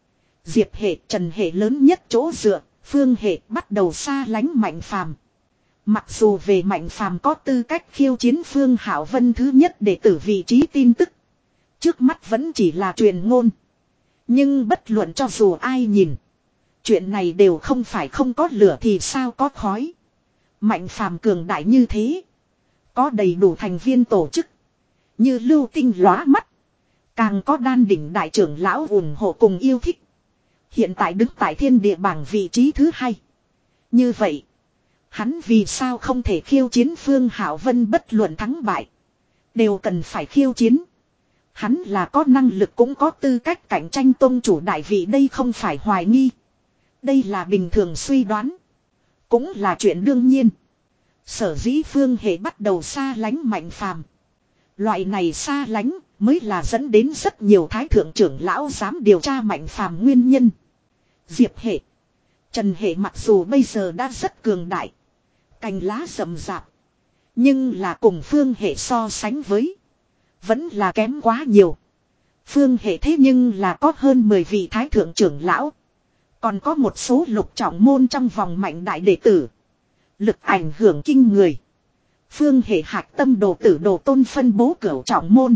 Diệp hệ Trần hệ lớn nhất chỗ dựa, Phương hệ bắt đầu xa lánh Mạnh Phàm. Mặc dù về Mạnh Phàm có tư cách khiêu chiến Phương Hảo Vân thứ nhất để tử vị trí tin tức. Trước mắt vẫn chỉ là truyền ngôn. Nhưng bất luận cho dù ai nhìn. Chuyện này đều không phải không có lửa thì sao có khói. Mạnh Phàm cường đại như thế. Có đầy đủ thành viên tổ chức. Như lưu tinh lóa mắt. Càng có đan đỉnh đại trưởng lão ủng hộ cùng yêu thích. Hiện tại đứng tại thiên địa bảng vị trí thứ hai. Như vậy. Hắn vì sao không thể khiêu chiến Phương Hảo Vân bất luận thắng bại. Đều cần phải khiêu chiến. Hắn là có năng lực cũng có tư cách cạnh tranh tôn chủ đại vị đây không phải hoài nghi. Đây là bình thường suy đoán. Cũng là chuyện đương nhiên. Sở dĩ Phương hệ bắt đầu xa lánh Mạnh Phàm. Loại này xa lánh mới là dẫn đến rất nhiều thái thượng trưởng lão dám điều tra Mạnh Phàm nguyên nhân. Diệp hệ, Trần hệ mặc dù bây giờ đã rất cường đại. Cành lá rậm rạp. Nhưng là cùng Phương hệ so sánh với. Vẫn là kém quá nhiều. Phương hệ thế nhưng là có hơn mười vị thái thượng trưởng lão. Còn có một số lục trọng môn trong vòng mạnh đại đệ tử. Lực ảnh hưởng kinh người. Phương hệ hạc tâm đồ tử đồ tôn phân bố cửu trọng môn.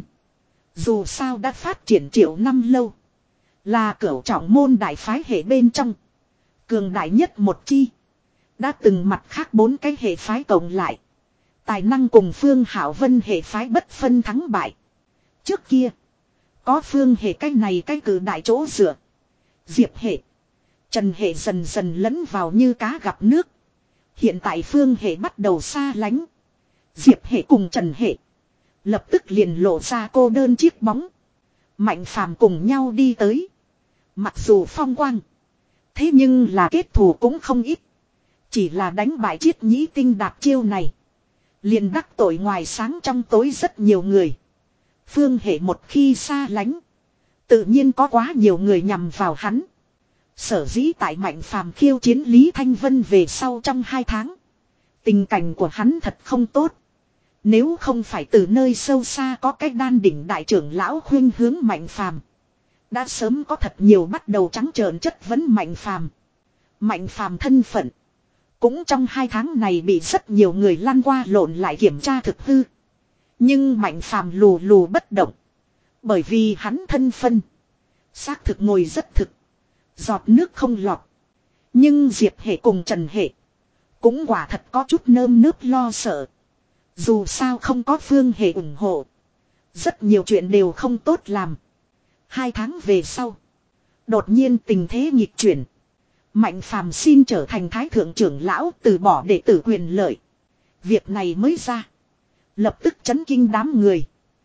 Dù sao đã phát triển triệu năm lâu. Là cửu trọng môn đại phái hệ bên trong. Cường đại nhất một chi. Đã từng mặt khác bốn cái hệ phái cộng lại. Tài năng cùng Phương Hảo Vân hệ phái bất phân thắng bại. Trước kia. Có Phương hệ cái này cái cử đại chỗ dựa. Diệp hệ. Trần hệ dần dần lẫn vào như cá gặp nước. Hiện tại Phương hệ bắt đầu xa lánh. Diệp hệ cùng Trần hệ. Lập tức liền lộ ra cô đơn chiếc bóng. Mạnh Phàm cùng nhau đi tới. Mặc dù phong quang. Thế nhưng là kết thù cũng không ít. Chỉ là đánh bại Chiết Nhĩ Tinh đạp chiêu này. Liền đắc tội ngoài sáng trong tối rất nhiều người. Phương hệ một khi xa lánh. Tự nhiên có quá nhiều người nhằm vào hắn. Sở dĩ tại Mạnh Phàm khiêu chiến Lý Thanh Vân về sau trong hai tháng. Tình cảnh của hắn thật không tốt. Nếu không phải từ nơi sâu xa có cái đan đỉnh đại trưởng lão khuyên hướng Mạnh Phàm. Đã sớm có thật nhiều bắt đầu trắng trợn chất vấn Mạnh Phàm. Mạnh Phàm thân phận. Cũng trong hai tháng này bị rất nhiều người lăn qua lộn lại kiểm tra thực hư. Nhưng Mạnh Phàm lù lù bất động. Bởi vì hắn thân phân. Xác thực ngồi rất thực. Giọt nước không lọt. Nhưng Diệp hệ cùng Trần hệ. Cũng quả thật có chút nơm nớp lo sợ. Dù sao không có Phương hệ ủng hộ. Rất nhiều chuyện đều không tốt làm. Hai tháng về sau. Đột nhiên tình thế nghịch chuyển. Mạnh Phàm xin trở thành thái thượng trưởng lão từ bỏ đệ tử quyền lợi. Việc này mới ra. Lập tức chấn kinh đám người.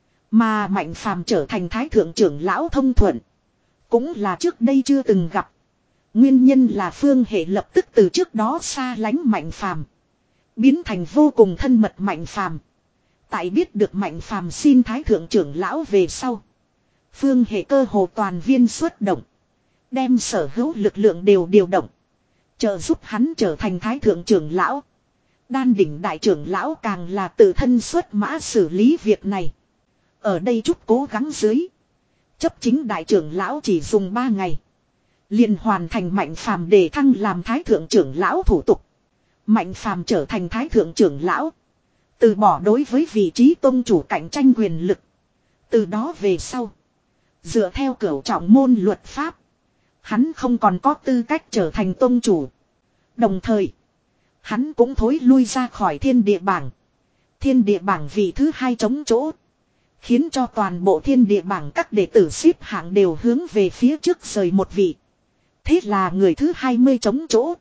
Mà Mạnh Phàm trở thành thái thượng trưởng lão thông thuận. Cũng là trước đây chưa từng gặp. Nguyên nhân là Phương Hệ lập tức từ trước đó xa lánh Mạnh Phàm, biến thành vô cùng thân mật Mạnh Phàm. Tại biết được Mạnh Phàm xin thái thượng trưởng lão về sau, Phương Hệ cơ hồ toàn viên xuất động, đem sở hữu lực lượng đều điều động, trợ giúp hắn trở thành thái thượng trưởng lão. Đan đỉnh đại trưởng lão càng là tự thân xuất mã xử lý việc này. Ở đây chút cố gắng dưới, chấp chính đại trưởng lão chỉ dùng ba ngày liền hoàn thành Mạnh Phàm đề thăng làm thái thượng trưởng lão thủ tục. Mạnh Phàm trở thành thái thượng trưởng lão, từ bỏ đối với vị trí tông chủ cạnh tranh quyền lực. Từ đó về sau, dựa theo cửu trọng môn luật pháp, hắn không còn có tư cách trở thành tông chủ. Đồng thời, hắn cũng thối lui ra khỏi thiên địa bảng. Thiên địa bảng vị thứ hai trống chỗ, khiến cho toàn bộ thiên địa bảng các đệ tử xếp hạng đều hướng về phía trước rời một vị. Thế là người thứ hai mươi trống chỗ.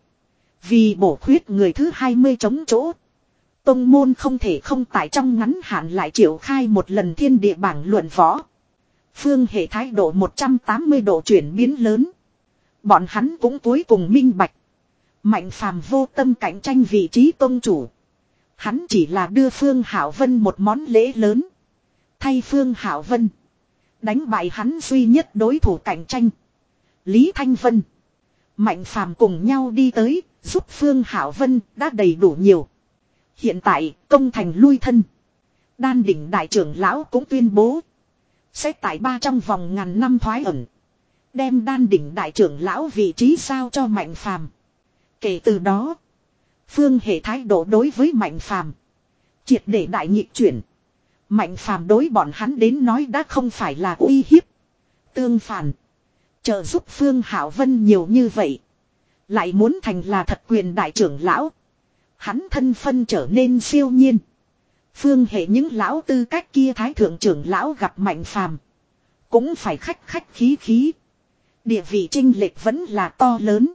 Vì bổ khuyết người thứ hai mươi trống chỗ, tông môn không thể không tại trong ngắn hạn lại triệu khai một lần thiên địa bảng luận võ. Phương Hệ thái độ một trăm tám mươi độ chuyển biến lớn. Bọn hắn cũng cuối cùng minh bạch. Mạnh Phàm vô tâm cạnh tranh vị trí tông chủ. Hắn chỉ là đưa Phương Hạo Vân một món lễ lớn. Thay Phương Hạo Vân đánh bại hắn duy nhất đối thủ cạnh tranh, Lý Thanh Vân. Mạnh Phàm cùng nhau đi tới, giúp Phương Hạo Vân đã đầy đủ nhiều. Hiện tại công thành lui thân. Đan đỉnh đại trưởng lão cũng tuyên bố sẽ tại ba trong vòng ngàn năm thoái ẩn, đem đan đỉnh đại trưởng lão vị trí giao cho Mạnh Phàm. Kể từ đó, Phương Hệ thái độ đối với Mạnh Phàm triệt để đại nghịch chuyển. Mạnh Phàm đối bọn hắn đến nói đã không phải là uy hiếp. Tương phản, trợ giúp Phương Hạo Vân nhiều như vậy, lại muốn thành là thật quyền đại trưởng lão. Hắn thân phân trở nên siêu nhiên. Phương Hệ những lão tư cách kia thái thượng trưởng lão gặp Mạnh Phàm cũng phải khách khách khí khí. Địa vị chênh lệch vẫn là to lớn.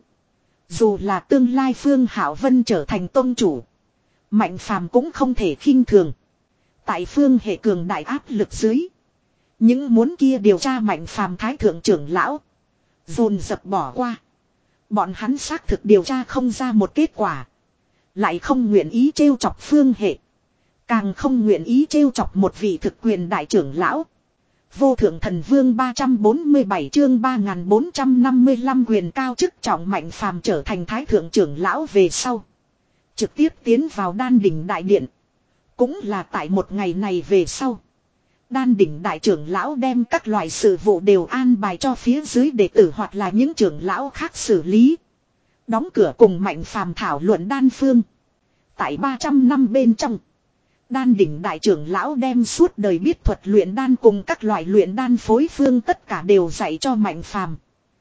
Dù là tương lai Phương Hạo Vân trở thành tông chủ, Mạnh Phàm cũng không thể khinh thường. Tại Phương Hệ cường đại áp lực dưới, những muốn kia điều tra Mạnh Phàm thái thượng trưởng lão dồn dập bỏ qua. Bọn hắn xác thực điều tra không ra một kết quả, lại không nguyện ý trêu chọc Phương Hệ, càng không nguyện ý trêu chọc một vị thực quyền đại trưởng lão. Vô thượng thần vương ba trăm bốn mươi bảy chương ba nghìn bốn trăm năm mươi lăm quyền cao chức trọng. Mạnh Phàm trở thành thái thượng trưởng lão về sau, trực tiếp tiến vào đan đỉnh đại điện. Cũng là tại một ngày này về sau, đan đỉnh đại trưởng lão đem các loại sự vụ đều an bài cho phía dưới đệ tử hoặc là những trưởng lão khác xử lý. Đóng cửa cùng Mạnh Phàm thảo luận đan phương. Tại ba trăm năm bên trong, đan đỉnh đại trưởng lão đem suốt đời biết thuật luyện đan cùng các loại luyện đan phối phương tất cả đều dạy cho Mạnh Phàm,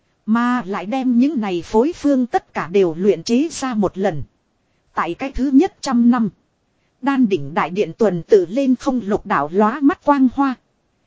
mà lại đem những này phối phương tất cả đều luyện chế ra một lần. Tại cái thứ nhất trăm năm, đan đỉnh đại điện tuần tự lên không lục đảo lóa mắt quang hoa.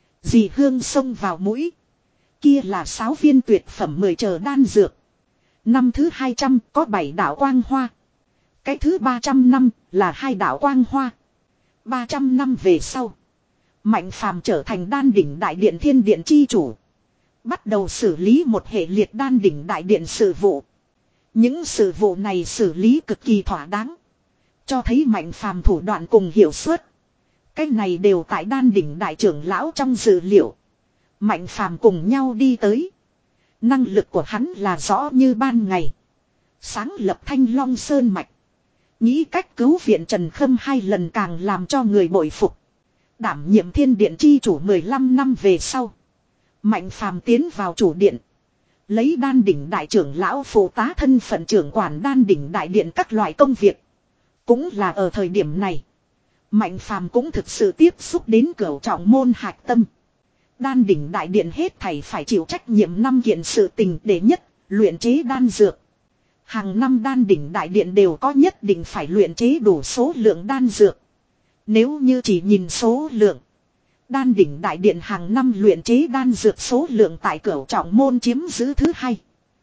Dì hương xông vào mũi. Kia là sáu viên tuyệt phẩm mười chờ đan dược. Năm thứ hai trăm có bảy đảo quang hoa. Cái thứ ba trăm năm là hai đảo quang hoa. ba trăm năm về sau, Mạnh Phàm trở thành đan đỉnh đại điện thiên điện chi chủ, bắt đầu xử lý một hệ liệt đan đỉnh đại điện sự vụ. Những sự vụ này xử lý cực kỳ thỏa đáng, cho thấy Mạnh Phàm thủ đoạn cùng hiệu suất. Cái này đều tại đan đỉnh đại trưởng lão trong dự liệu. Mạnh Phàm cùng nhau đi tới. Năng lực của hắn là rõ như ban ngày. Sáng lập Thanh Long Sơn Mạch, nghĩ cách cứu viện Trần Khâm hai lần càng làm cho người bội phục. Đảm nhiệm thiên điện chi chủ mười lăm năm về sau, Mạnh Phàm tiến vào chủ điện, lấy đan đỉnh đại trưởng lão phụ tá thân phận trưởng quản đan đỉnh đại điện các loại công việc. Cũng là ở thời điểm này, Mạnh Phàm cũng thực sự tiếp xúc đến cửu trọng môn hạch tâm. Đan đỉnh đại điện hết thảy phải chịu trách nhiệm năm kiện sự tình. Đệ nhất, luyện chế đan dược. Hàng năm đan đỉnh đại điện đều có nhất định phải luyện chế đủ số lượng đan dược. Nếu như chỉ nhìn số lượng, đan đỉnh đại điện hàng năm luyện chế đan dược số lượng tại cửu trọng môn chiếm giữ thứ hai.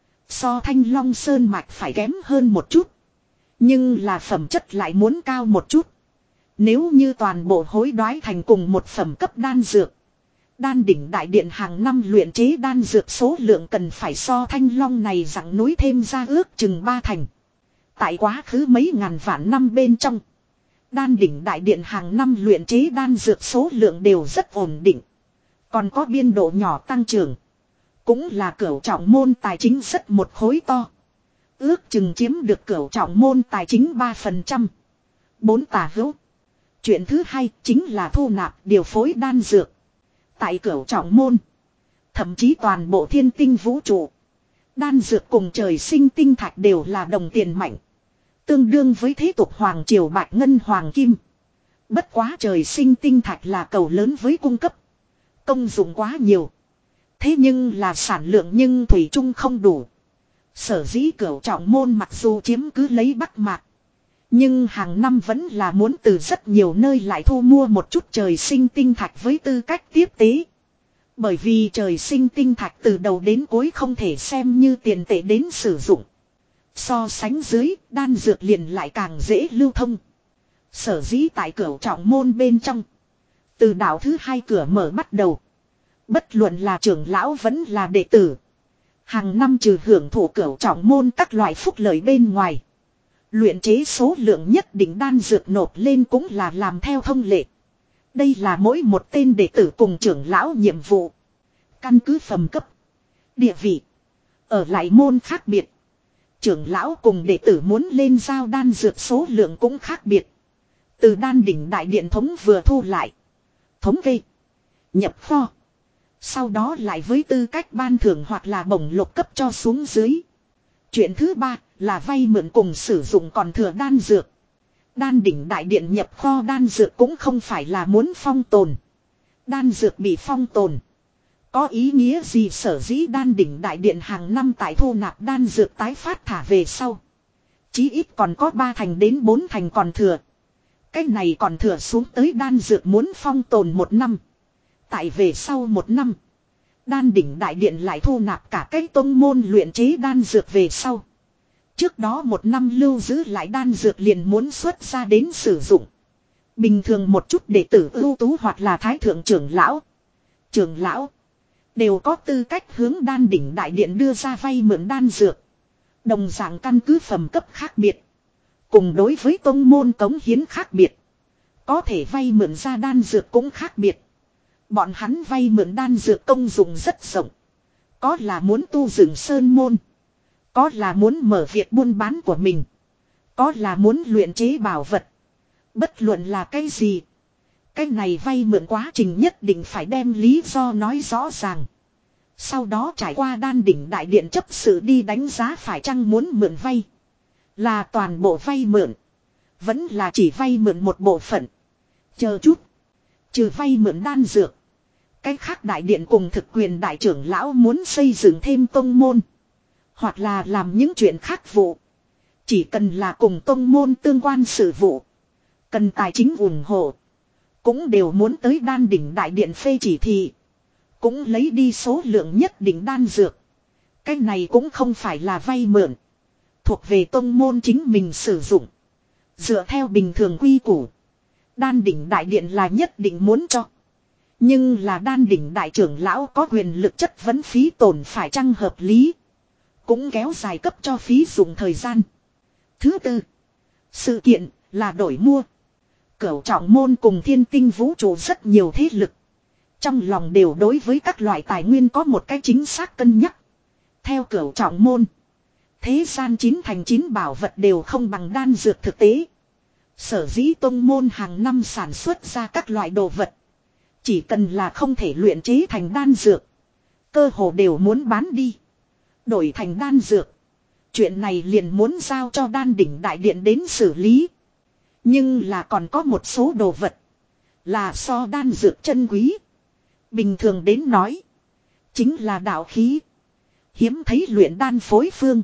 So Thanh Long Sơn Mạch phải kém hơn một chút, nhưng là phẩm chất lại muốn cao một chút. Nếu như toàn bộ hối đoái thành cùng một phẩm cấp đan dược. Đan đỉnh đại điện hàng năm luyện chế đan dược số lượng cần phải so thanh long này dặn núi thêm ra ước chừng ba thành. Tại quá khứ mấy ngàn vạn năm bên trong. Đan đỉnh đại điện hàng năm luyện chế đan dược số lượng đều rất ổn định. Còn có biên độ nhỏ tăng trưởng. Cũng là cửu trọng môn tài chính rất một khối to. Ước chừng chiếm được cửu trọng môn tài chính ba phần trăm. Bốn tà hữu. Chuyện thứ hai chính là thu nạp điều phối đan dược. Tại cửu trọng môn. Thậm chí toàn bộ thiên tinh vũ trụ. Đan dược cùng trời sinh tinh thạch đều là đồng tiền mạnh. Tương đương với thế tục hoàng triều bạch ngân hoàng kim. Bất quá trời sinh tinh thạch là cầu lớn với cung cấp. Công dụng quá nhiều. Thế nhưng là sản lượng nhưng thủy chung không đủ. Sở dĩ cửu trọng môn mặc dù chiếm cứ lấy Bắc Mạc. Nhưng hàng năm vẫn là muốn từ rất nhiều nơi lại thu mua một chút trời sinh tinh thạch với tư cách tiếp tế. Bởi vì trời sinh tinh thạch từ đầu đến cuối không thể xem như tiền tệ đến sử dụng. So sánh dưới, đan dược liền lại càng dễ lưu thông. Sở dĩ tại cửu trọng môn bên trong. Từ đạo thứ hai cửa mở bắt đầu. Bất luận là trưởng lão vẫn là đệ tử. Hàng năm trừ hưởng thụ cửu trọng môn các loại phúc lợi bên ngoài. Luyện chế số lượng nhất định đan dược nộp lên cũng là làm theo thông lệ. Đây là mỗi một tên đệ tử cùng trưởng lão nhiệm vụ. Căn cứ phẩm cấp, địa vị, ở lại môn khác biệt. Trưởng lão cùng đệ tử muốn lên giao đan dược số lượng cũng khác biệt. Từ đan đỉnh đại điện thống vừa thu lại. Thống kê. Nhập kho. Sau đó lại với tư cách ban thưởng hoặc là bổng lộc cấp cho xuống dưới. Chuyện thứ ba là vay mượn cùng sử dụng còn thừa đan dược. Đan đỉnh đại điện nhập kho đan dược cũng không phải là muốn phong tồn. Đan dược bị phong tồn. Có ý nghĩa gì sở dĩ đan đỉnh đại điện hàng năm tại thu nạp đan dược tái phát thả về sau. Chí ít còn có ba thành đến bốn thành còn thừa. Cái này còn thừa xuống tới đan dược muốn phong tồn một năm. Tại về sau một năm. Đan đỉnh đại điện lại thu nạp cả cái tông môn luyện chế đan dược về sau. Trước đó một năm lưu giữ lại đan dược liền muốn xuất ra đến sử dụng. Bình thường một chút đệ tử ưu tú hoặc là thái thượng trưởng lão. Trưởng lão. Đều có tư cách hướng đan đỉnh đại điện đưa ra vay mượn đan dược. Đồng dạng căn cứ phẩm cấp khác biệt. Cùng đối với tông môn cống hiến khác biệt. Có thể vay mượn ra đan dược cũng khác biệt. Bọn hắn vay mượn đan dược công dụng rất rộng. Có là muốn tu dựng sơn môn. Có là muốn mở việc buôn bán của mình. Có là muốn luyện chế bảo vật. Bất luận là cái gì. Cái này vay mượn quá trình nhất định phải đem lý do nói rõ ràng. Sau đó trải qua đan đỉnh đại điện chấp sự đi đánh giá phải chăng muốn mượn vay. Là toàn bộ vay mượn. Vẫn là chỉ vay mượn một bộ phận. Chờ chút. Trừ vay mượn đan dược. Cái khác đại điện cùng thực quyền đại trưởng lão muốn xây dựng thêm tông môn. Hoặc là làm những chuyện khác vụ. Chỉ cần là cùng tông môn tương quan sự vụ. Cần tài chính ủng hộ. Cũng đều muốn tới đan đỉnh đại điện phê chỉ thị. Cũng lấy đi số lượng nhất định đan dược. Cái này cũng không phải là vay mượn. Thuộc về tông môn chính mình sử dụng. Dựa theo bình thường quy củ. Đan đỉnh đại điện là nhất định muốn cho. Nhưng là đan đỉnh đại trưởng lão có quyền lực chất vấn phí tổn phải chăng hợp lý. Cũng kéo dài cấp cho phí dùng thời gian. Thứ tư. Sự kiện là đổi mua. Cửu trọng môn cùng thiên tinh vũ trụ rất nhiều thế lực. Trong lòng đều đối với các loại tài nguyên có một cái chính xác cân nhắc. Theo cửu trọng môn. Thế gian chín thành chín bảo vật đều không bằng đan dược thực tế. Sở dĩ tông môn hàng năm sản xuất ra các loại đồ vật. Chỉ cần là không thể luyện chế thành đan dược. Cơ hồ đều muốn bán đi. Đổi thành đan dược. Chuyện này liền muốn giao cho đan đỉnh đại điện đến xử lý. Nhưng là còn có một số đồ vật. Là so đan dược chân quý. Bình thường đến nói. Chính là đạo khí. Hiếm thấy luyện đan phối phương.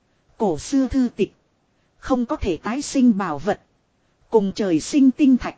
Cổ xưa thư tịch. Không có thể tái sinh bảo vật. Cùng trời sinh tinh thạch.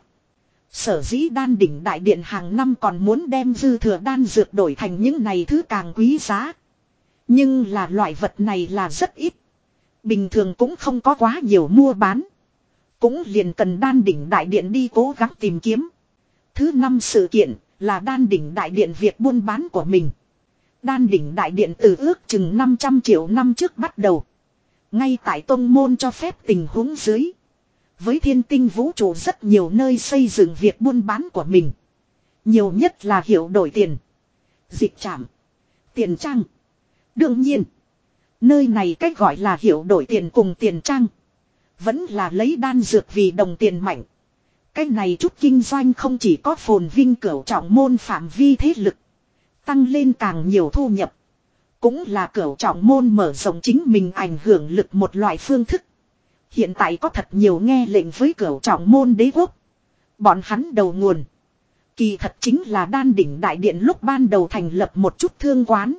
Sở dĩ đan đỉnh đại điện hàng năm còn muốn đem dư thừa đan dược đổi thành những này thứ càng quý giá. Nhưng là loại vật này là rất ít. Bình thường cũng không có quá nhiều mua bán. Cũng liền cần đan đỉnh đại điện đi cố gắng tìm kiếm. Thứ năm sự kiện là đan đỉnh đại điện việc buôn bán của mình. Đan đỉnh đại điện từ ước chừng năm trăm triệu năm trước bắt đầu. Ngay tại tông môn cho phép tình huống dưới. Với thiên tinh vũ trụ rất nhiều nơi xây dựng việc buôn bán của mình. Nhiều nhất là hiệu đổi tiền, dịch trảm, tiền trang. Đương nhiên, nơi này cách gọi là hiệu đổi tiền cùng tiền trang. Vẫn là lấy đan dược vì đồng tiền mạnh. Cái này chút kinh doanh không chỉ có phồn vinh cửu trọng môn phạm vi thế lực. Tăng lên càng nhiều thu nhập. Cũng là cửu trọng môn mở rộng chính mình ảnh hưởng lực một loại phương thức. Hiện tại có thật nhiều nghe lệnh với cửu trọng môn đế quốc. Bọn hắn đầu nguồn. Kỳ thật chính là đan đỉnh đại điện lúc ban đầu thành lập một chút thương quán.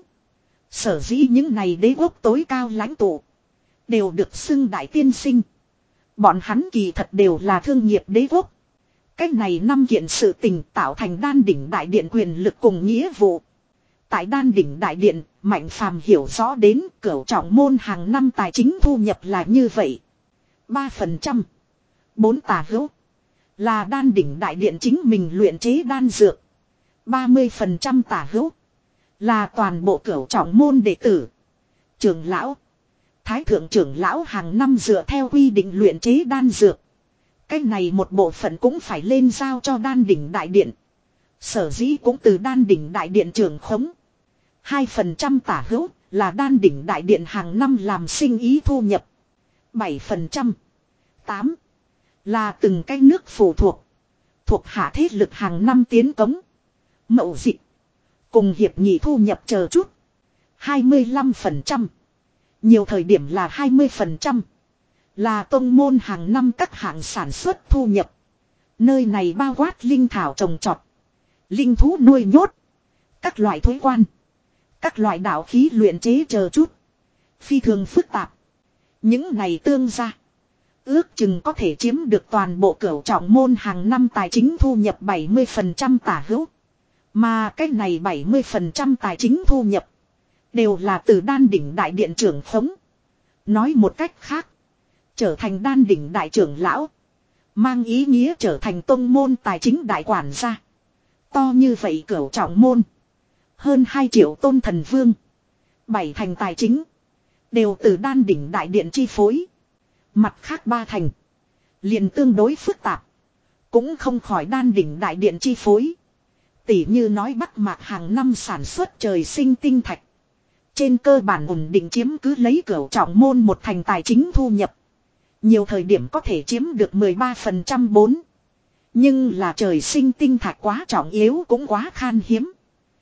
Sở dĩ những này đế quốc tối cao lãnh tụ. Đều được xưng đại tiên sinh. Bọn hắn kỳ thật đều là thương nghiệp đế quốc. Cách này năm kiện sự tình tạo thành đan đỉnh đại điện quyền lực cùng nghĩa vụ. Tại đan đỉnh đại điện, Mạnh Phàm hiểu rõ đến cửu trọng môn hàng năm tài chính thu nhập là như vậy. ba phần trăm. bốn tà hữu. Là đan đỉnh đại điện chính mình luyện chế đan dược. ba mươi phần trăm tà hữu. Là toàn bộ cửu trọng môn đệ tử. Trưởng lão. Thái thượng trưởng lão hàng năm dựa theo quy định luyện chế đan dược. Cái này một bộ phận cũng phải lên giao cho đan đỉnh đại điện. Sở dĩ cũng từ đan đỉnh đại điện trưởng khống. hai phần trăm tả hữu là đan đỉnh đại điện hàng năm làm sinh ý thu nhập. bảy phần trăm. tám. Là từng cái nước phụ thuộc. Thuộc hạ thế lực hàng năm tiến cống. Mậu dịch. Cùng hiệp nghị thu nhập chờ chút. hai mươi lăm phần trăm. Nhiều thời điểm là hai mươi phần trăm. Là tông môn hàng năm các hạng sản xuất thu nhập. Nơi này bao quát linh thảo trồng trọt. Linh thú nuôi nhốt. Các loại thuế quan. Các loại đạo khí luyện chế chờ chút. Phi thường phức tạp. Những này tương ra. Ước chừng có thể chiếm được toàn bộ cửu trọng môn hàng năm tài chính thu nhập bảy mươi phần trăm tả hữu. Mà cái này bảy mươi phần trăm tài chính thu nhập. Đều là từ đan đỉnh đại điện trưởng khống. Nói một cách khác. Trở thành đan đỉnh đại trưởng lão. Mang ý nghĩa trở thành tông môn tài chính đại quản gia. To như vậy cửu trọng môn. Hơn hai triệu tôn thần vương. Bảy thành tài chính. Đều từ đan đỉnh đại điện chi phối. Mặt khác ba thành. Liền tương đối phức tạp. Cũng không khỏi đan đỉnh đại điện chi phối. Tỉ như nói Bắc Mạc hàng năm sản xuất trời sinh tinh thạch. Trên cơ bản ổn định chiếm cứ lấy cửu trọng môn một thành tài chính thu nhập. Nhiều thời điểm có thể chiếm được mười ba phần trăm bốn. Nhưng là trời sinh tinh thạch quá trọng yếu cũng quá khan hiếm.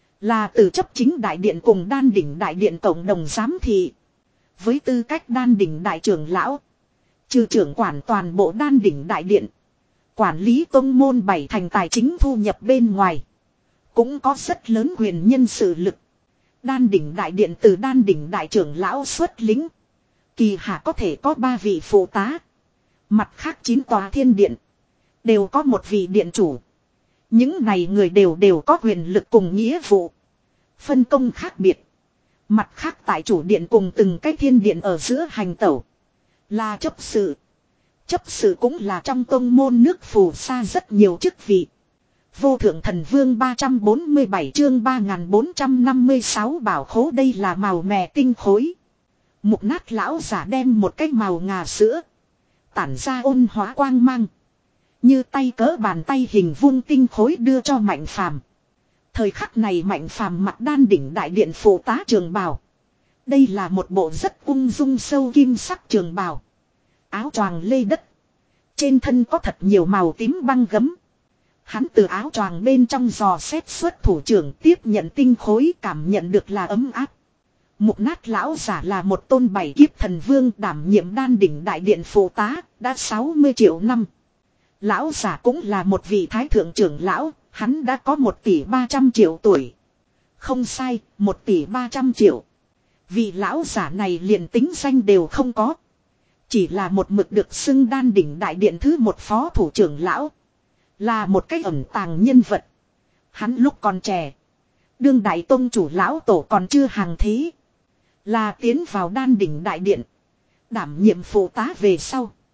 Là từ chấp chính đại điện cùng đan đỉnh đại điện cộng đồng giám thị. Với tư cách đan đỉnh đại trưởng lão. Trừ trưởng quản toàn bộ đan đỉnh đại điện. Quản lý tông môn bảy thành tài chính thu nhập bên ngoài. Cũng có rất lớn quyền nhân sự lực. Đan đỉnh đại điện từ đan đỉnh đại trưởng lão xuất lính. Kỳ hạ có thể có ba vị phụ tá. Mặt khác chín tòa thiên điện. Đều có một vị điện chủ. Những này người đều đều có quyền lực cùng nghĩa vụ. Phân công khác biệt. Mặt khác tại chủ điện cùng từng cái thiên điện ở giữa hành tẩu. Là chấp sự. Chấp sự cũng là trong tông môn nước phù sa rất nhiều chức vị. Vô thượng thần vương ba trăm bốn mươi bảy chương ba nghìn bốn trăm năm mươi sáu bảo khố đây là màu mè tinh khối. Mục nát lão giả đem một cái màu ngà sữa. Tản ra ôn hóa quang mang. Như tay cỡ bàn tay hình vuông tinh khối đưa cho Mạnh Phàm. Thời khắc này Mạnh Phàm mặc đan đỉnh đại điện phụ tá trường bào. Đây là một bộ rất ung dung sâu kim sắc trường bào. Áo choàng lê đất. Trên thân có thật nhiều màu tím băng gấm. Hắn từ áo choàng bên trong giò xét xuất thủ trưởng tiếp nhận tinh khối cảm nhận được là ấm áp. Mục nát lão giả là một tôn bảy kiếp thần vương đảm nhiệm đan đỉnh đại điện phụ tá, đã sáu mươi triệu năm. Lão giả cũng là một vị thái thượng trưởng lão, hắn đã có một tỷ ba trăm triệu tuổi. Không sai, một tỷ ba trăm triệu. Vị lão giả này liền tính danh đều không có. Chỉ là một mực được xưng đan đỉnh đại điện thứ một phó thủ trưởng lão. Là một cái ẩn tàng nhân vật. Hắn lúc còn trẻ. Đương đại tông chủ lão tổ còn chưa hàng thế. Là tiến vào đan đỉnh đại điện. Đảm nhiệm phụ tá về sau.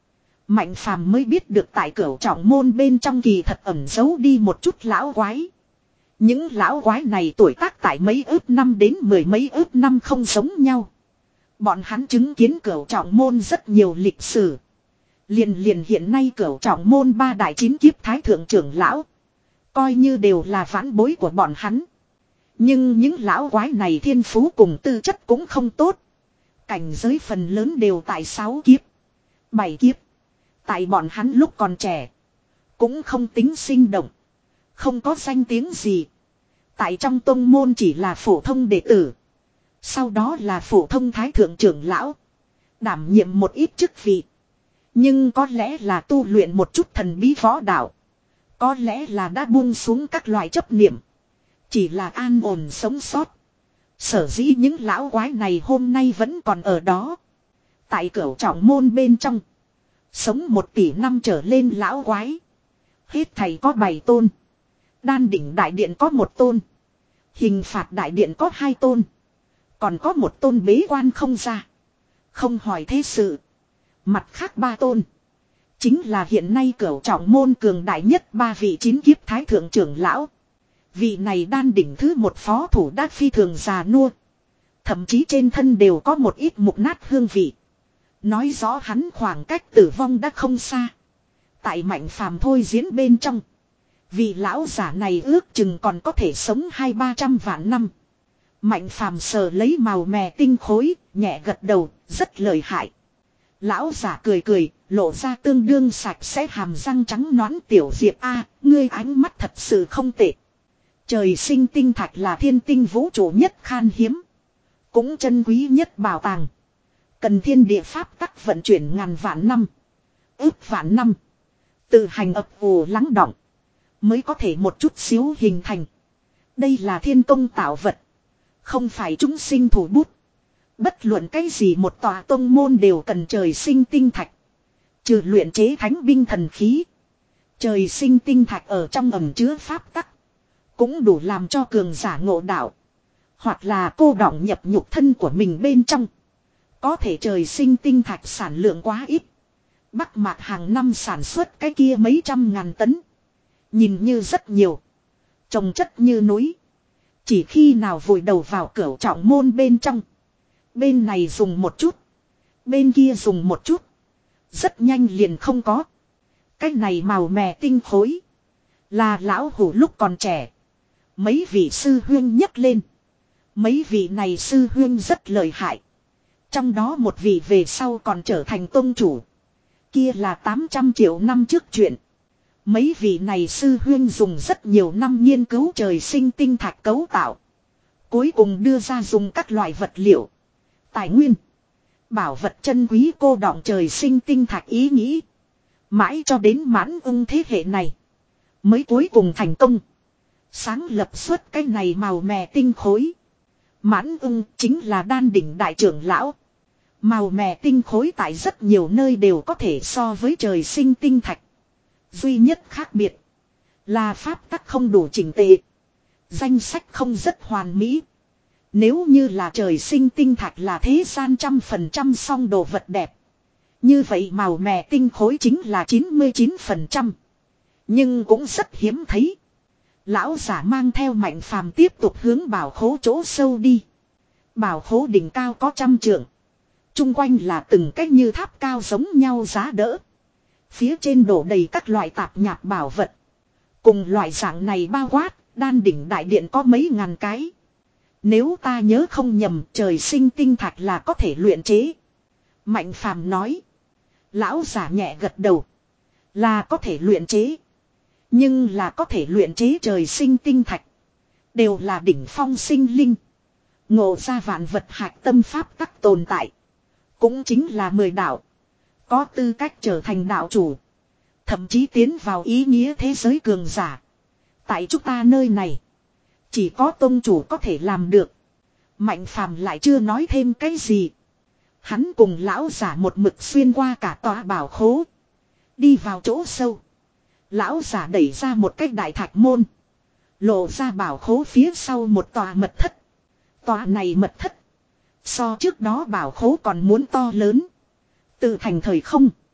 Mạnh phàm mới biết được tại cửu trọng môn bên trong kỳ thật ẩn giấu đi một chút lão quái. Những lão quái này tuổi tác tại mấy ước năm đến mười mấy ước năm không giống nhau. Bọn hắn chứng kiến cửu trọng môn rất nhiều lịch sử. Liền liền hiện nay cửu trọng môn ba đại chín kiếp thái thượng trưởng lão. Coi như đều là vãn bối của bọn hắn. Nhưng những lão quái này thiên phú cùng tư chất cũng không tốt. Cảnh giới phần lớn đều tại sáu kiếp, bảy kiếp. Tại bọn hắn lúc còn trẻ. Cũng không tính sinh động. Không có danh tiếng gì. Tại trong tông môn chỉ là phổ thông đệ tử. Sau đó là phổ thông thái thượng trưởng lão. Đảm nhiệm một ít chức vị. Nhưng có lẽ là tu luyện một chút thần bí võ đạo. Có lẽ là đã buông xuống các loại chấp niệm. Chỉ là an ổn sống sót. Sở dĩ những lão quái này hôm nay vẫn còn ở đó. Tại cửu trọng môn bên trong. Sống một tỷ năm trở lên lão quái. Hết thầy có bảy tôn. Đan đỉnh đại điện có một tôn. Hình phạt đại điện có hai tôn. Còn có một tôn bế quan không ra. Không hỏi thế sự. Mặt khác ba tôn. Chính là hiện nay cửu trọng môn cường đại nhất ba vị chín kiếp thái thượng trưởng lão. Vị này đan đỉnh thứ một phó thủ đã phi thường già nua. Thậm chí trên thân đều có một ít mục nát hương vị. Nói rõ hắn khoảng cách tử vong đã không xa. Tại Mạnh Phàm thôi diễn bên trong. Vị lão giả này ước chừng còn có thể sống hai ba trăm vạn năm. Mạnh Phàm sờ lấy màu mè tinh khối, nhẹ gật đầu, rất lợi hại. Lão giả cười cười, lộ ra tương đương sạch sẽ hàm răng trắng nõn. Tiểu Diệp a, ngươi ánh mắt thật sự không tệ. Trời sinh tinh thạch là thiên tinh vũ trụ nhất khan hiếm. Cũng chân quý nhất bảo tàng. Cần thiên địa pháp tắc vận chuyển ngàn vạn năm. Ước vạn năm. Tự hành ập ù lắng động. Mới có thể một chút xíu hình thành. Đây là thiên công tạo vật. Không phải chúng sinh thủ bút. Bất luận cái gì một tòa tông môn đều cần trời sinh tinh thạch. Trừ luyện chế thánh binh thần khí. Trời sinh tinh thạch ở trong ẩm chứa pháp tắc. Cũng đủ làm cho cường giả ngộ đạo. Hoặc là cô đọng nhập nhục thân của mình bên trong. Có thể trời sinh tinh thạch sản lượng quá ít. Bắc Mạc hàng năm sản xuất cái kia mấy trăm ngàn tấn. Nhìn như rất nhiều. Trồng chất như núi. Chỉ khi nào vùi đầu vào cửu trọng môn bên trong. Bên này dùng một chút. Bên kia dùng một chút. Rất nhanh liền không có. Cái này màu mè tinh khối. Là lão hủ lúc còn trẻ. Mấy vị sư huyên nhấc lên. Mấy vị này sư huyên rất lợi hại. Trong đó một vị về sau còn trở thành tông chủ. Kia là tám trăm triệu năm trước chuyện. Mấy vị này sư huyên dùng rất nhiều năm nghiên cứu trời sinh tinh thạch cấu tạo. Cuối cùng đưa ra dùng các loại vật liệu. Tài nguyên. Bảo vật chân quý cô đọng trời sinh tinh thạch ý nghĩ. Mãi cho đến Mãn Ưng thế hệ này. Mới cuối cùng thành công. Sáng lập xuất cái này màu mè tinh khối. Mãn Ưng chính là đan đỉnh đại trưởng lão. Màu mè tinh khối tại rất nhiều nơi đều có thể so với trời sinh tinh thạch. Duy nhất khác biệt là pháp tắc không đủ chỉnh tề. Danh sách không rất hoàn mỹ. Nếu như là trời sinh tinh thạch là thế gian trăm phần trăm song đồ vật đẹp. Như vậy màu mè tinh khối chính là chín mươi chín phần trăm. Nhưng cũng rất hiếm thấy. Lão giả mang theo Mạnh Phàm tiếp tục hướng bảo khố chỗ sâu đi. Bảo khố đỉnh cao có trăm trượng. Trung quanh là từng cách như tháp cao giống nhau giá đỡ. Phía trên đổ đầy các loại tạp nhạp bảo vật. Cùng loại dạng này bao quát, đan đỉnh đại điện có mấy ngàn cái. Nếu ta nhớ không nhầm, trời sinh tinh thạch là có thể luyện chế. Mạnh Phàm nói. Lão giả nhẹ gật đầu. Là có thể luyện chế. Nhưng là có thể luyện chế trời sinh tinh thạch. Đều là đỉnh phong sinh linh. Ngộ ra vạn vật hạch tâm pháp tắc tồn tại. Cũng chính là mười đạo. Có tư cách trở thành đạo chủ. Thậm chí tiến vào ý nghĩa thế giới cường giả. Tại chúng ta nơi này. Chỉ có tông chủ có thể làm được. Mạnh Phàm lại chưa nói thêm cái gì. Hắn cùng lão giả một mực xuyên qua cả tòa bảo khố. Đi vào chỗ sâu. Lão giả đẩy ra một cái đại thạch môn. Lộ ra bảo khố phía sau một tòa mật thất. Tòa này mật thất. So trước đó bảo khố còn muốn to lớn. Từ thành thời không.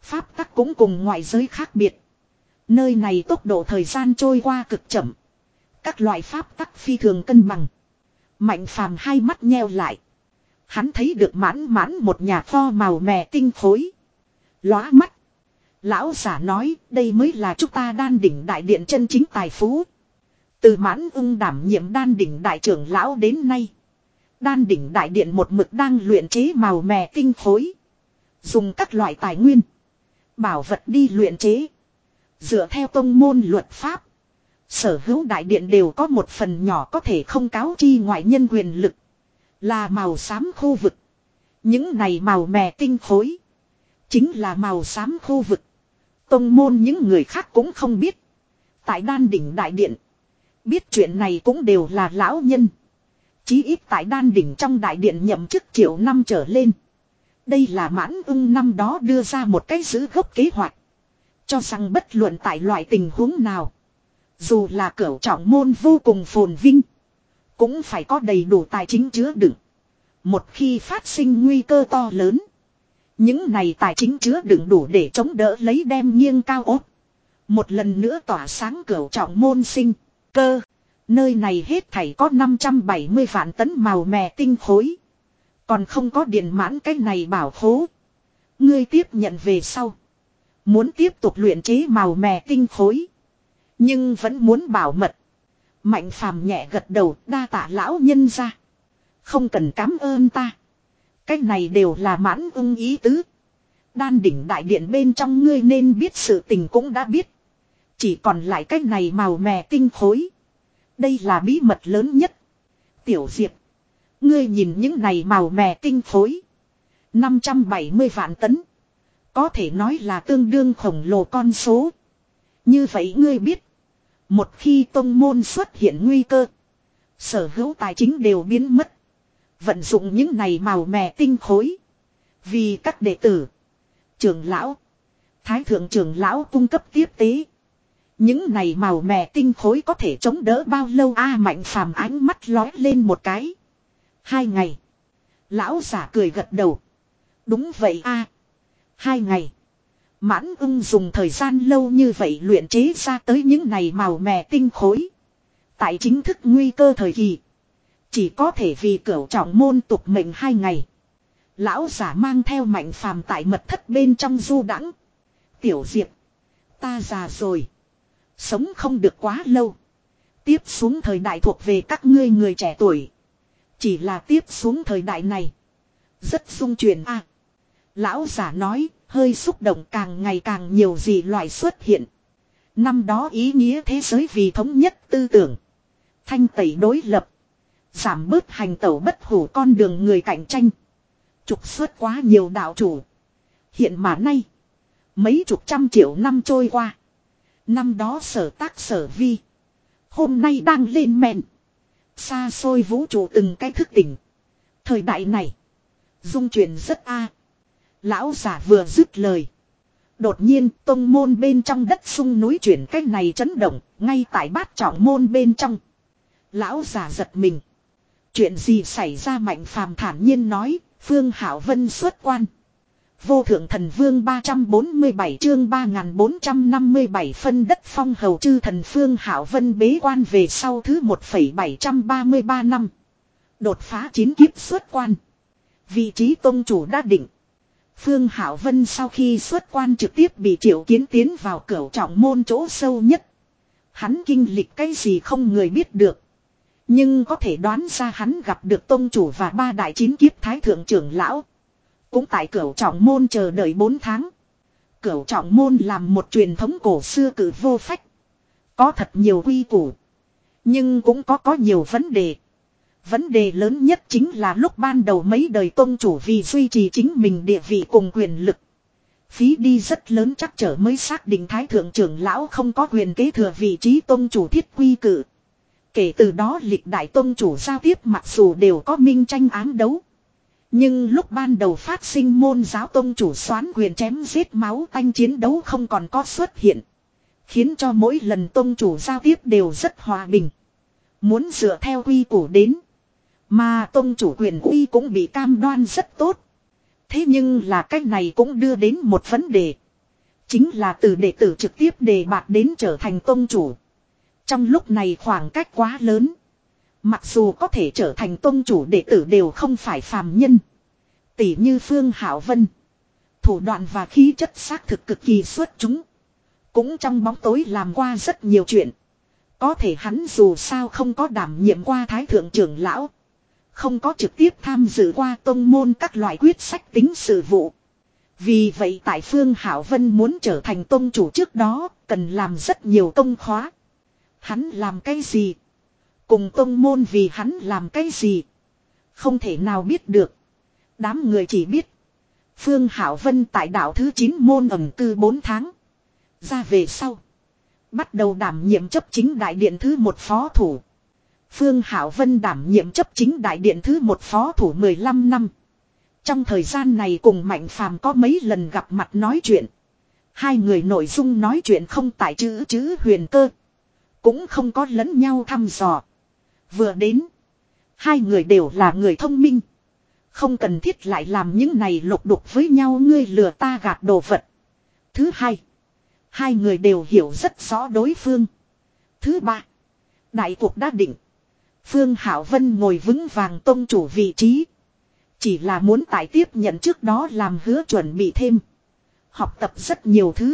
Pháp tắc cũng cùng ngoại giới khác biệt. Nơi này tốc độ thời gian trôi qua cực chậm. Các loại pháp tắc phi thường cân bằng. Mạnh phàm hai mắt nheo lại. Hắn thấy được mãn mãn một nhà kho màu mè tinh khối. Lóa mắt. Lão giả nói đây mới là chúng ta đan đỉnh đại điện chân chính tài phú. Từ mãn ung đảm nhiệm đan đỉnh đại trưởng lão đến nay. Đan đỉnh đại điện một mực đang luyện chế màu mè tinh khối. Dùng các loại tài nguyên. Bảo vật đi luyện chế. Dựa theo tông môn luật pháp. Sở hữu đại điện đều có một phần nhỏ có thể không cáo chi ngoại nhân quyền lực. Là màu xám khu vực. Những này màu mè tinh khối. Chính là màu xám khu vực. Tông môn những người khác cũng không biết. Tại đan đỉnh đại điện. Biết chuyện này cũng đều là lão nhân. Chí ít tại đan đỉnh trong đại điện nhậm chức triệu năm trở lên. Đây là mãn ung năm đó đưa ra một cái giữ gốc kế hoạch. Cho rằng bất luận tại loại tình huống nào. Dù là cửu trọng môn vô cùng phồn vinh. Cũng phải có đầy đủ tài chính chứa đựng. Một khi phát sinh nguy cơ to lớn. Những này tài chính chứa đựng đủ để chống đỡ lấy đem nghiêng cao ốt. Một lần nữa tỏa sáng cửu trọng môn sinh. Cơ. Nơi này hết thảy có năm trăm bảy mươi vạn tấn màu mè tinh khối. Còn không có điện mãn cái này bảo khố. Ngươi tiếp nhận về sau. Muốn tiếp tục luyện chế màu mè tinh khối. Nhưng vẫn muốn bảo mật. Mạnh phàm nhẹ gật đầu đa tạ lão nhân ra. Không cần cảm ơn ta. Cái này đều là mãn ung ý tứ. Đan đỉnh đại điện bên trong ngươi nên biết sự tình cũng đã biết. Chỉ còn lại cái này màu mè tinh khối. Đây là bí mật lớn nhất. Tiểu Diệp. Ngươi nhìn những này màu mè tinh khối. năm trăm bảy mươi vạn tấn. Có thể nói là tương đương khổng lồ con số. Như vậy ngươi biết. Một khi tông môn xuất hiện nguy cơ. Sở hữu tài chính đều biến mất. Vận dụng những này màu mè tinh khối. Vì các đệ tử. Trưởng lão. Thái thượng trưởng lão cung cấp tiếp tế. Những này màu mè tinh khối có thể chống đỡ bao lâu a Mạnh phàm ánh mắt lói lên một cái. Hai ngày. Lão giả cười gật đầu. Đúng vậy a Hai ngày. Mãn ung dùng thời gian lâu như vậy luyện chế ra tới những này màu mè tinh khối. Tại chính thức nguy cơ thời kỳ. Chỉ có thể vì cửu trọng môn tục mệnh hai ngày. Lão giả mang theo Mạnh phàm tại mật thất bên trong du đãng. Tiểu Diệp. Ta già rồi. Sống không được quá lâu. Tiếp xuống thời đại thuộc về các ngươi người trẻ tuổi. Chỉ là tiếp xuống thời đại này. Rất xung chuyển a Lão giả nói. Hơi xúc động càng ngày càng nhiều gì loại xuất hiện. Năm đó ý nghĩa thế giới vì thống nhất tư tưởng. Thanh tẩy đối lập. Giảm bớt hành tẩu bất hủ con đường người cạnh tranh. Trục xuất quá nhiều đạo chủ. Hiện mà nay. Mấy chục trăm triệu năm trôi qua. Năm đó sở tác sở vi. Hôm nay đang lên men. Xa xôi vũ trụ từng cái thức tỉnh. Thời đại này. Dung chuyển rất a Lão giả vừa dứt lời. Đột nhiên tông môn bên trong đất sung núi chuyển cách này chấn động. Ngay tại bát trọng môn bên trong. Lão giả giật mình. Chuyện gì xảy ra Mạnh phàm thản nhiên nói. Phương Hảo Vân xuất quan. Vô thượng thần vương ba trăm bốn mươi bảy chương ba nghìn bốn trăm năm mươi bảy phân đất phong hầu chư thần Phương Hảo Vân bế quan về sau thứ một phẩy bảy trăm ba mươi ba năm. Đột phá chín kiếp xuất quan. Vị trí tông chủ đã định. Phương Hảo Vân sau khi xuất quan trực tiếp bị triệu kiến tiến vào cửu trọng môn chỗ sâu nhất. Hắn kinh lịch cái gì không người biết được. Nhưng có thể đoán ra hắn gặp được tông chủ và ba đại chín kiếp thái thượng trưởng lão. Cũng tại cửu trọng môn chờ đợi bốn tháng. Cửu trọng môn làm một truyền thống cổ xưa cử vô phách. Có thật nhiều quy củ. Nhưng cũng có có nhiều vấn đề. Vấn đề lớn nhất chính là lúc ban đầu mấy đời tông chủ vì duy trì chính mình địa vị cùng quyền lực. Phí đi rất lớn chắc trở mới xác định thái thượng trưởng lão không có quyền kế thừa vị trí tông chủ thiết quy cử. Kể từ đó lịch đại tông chủ giao tiếp mặc dù đều có minh tranh ám đấu. Nhưng lúc ban đầu phát sinh môn giáo tông chủ soán quyền chém giết máu tanh chiến đấu không còn có xuất hiện. Khiến cho mỗi lần tông chủ giao tiếp đều rất hòa bình. Muốn dựa theo quy củ đến. Mà tông chủ quyền uy cũng bị cam đoan rất tốt. Thế nhưng là cách này cũng đưa đến một vấn đề. Chính là từ đệ tử trực tiếp đề bạt đến trở thành tông chủ. Trong lúc này khoảng cách quá lớn. Mặc dù có thể trở thành tông chủ đệ tử đều không phải phàm nhân. Tỷ như Phương Hảo Vân. Thủ đoạn và khí chất xác thực cực kỳ xuất chúng. Cũng trong bóng tối làm qua rất nhiều chuyện. Có thể hắn dù sao không có đảm nhiệm qua thái thượng trưởng lão. Không có trực tiếp tham dự qua tông môn các loại quyết sách tính sự vụ. Vì vậy tại Phương Hảo Vân muốn trở thành tông chủ trước đó cần làm rất nhiều công khóa. Hắn làm cái gì? Cùng tông môn vì hắn làm cái gì? Không thể nào biết được. Đám người chỉ biết. Phương Hảo Vân tại đạo thứ chín môn ẩn cư bốn tháng. Ra về sau. Bắt đầu đảm nhiệm chấp chính đại điện thứ một phó thủ. Phương Hảo Vân đảm nhiệm chấp chính đại điện thứ một phó thủ mười lăm năm. Trong thời gian này cùng Mạnh Phàm có mấy lần gặp mặt nói chuyện. Hai người nội dung nói chuyện không tại chữ chữ huyền cơ. Cũng không có lẫn nhau thăm dò. Vừa đến. Hai người đều là người thông minh. Không cần thiết lại làm những này lục đục với nhau ngươi lừa ta gạt đồ vật. Thứ hai. Hai người đều hiểu rất rõ đối phương. Thứ ba. Đại cuộc đã định. Phương Hảo Vân ngồi vững vàng tông chủ vị trí. Chỉ là muốn tại tiếp nhận trước đó làm hứa chuẩn bị thêm. Học tập rất nhiều thứ.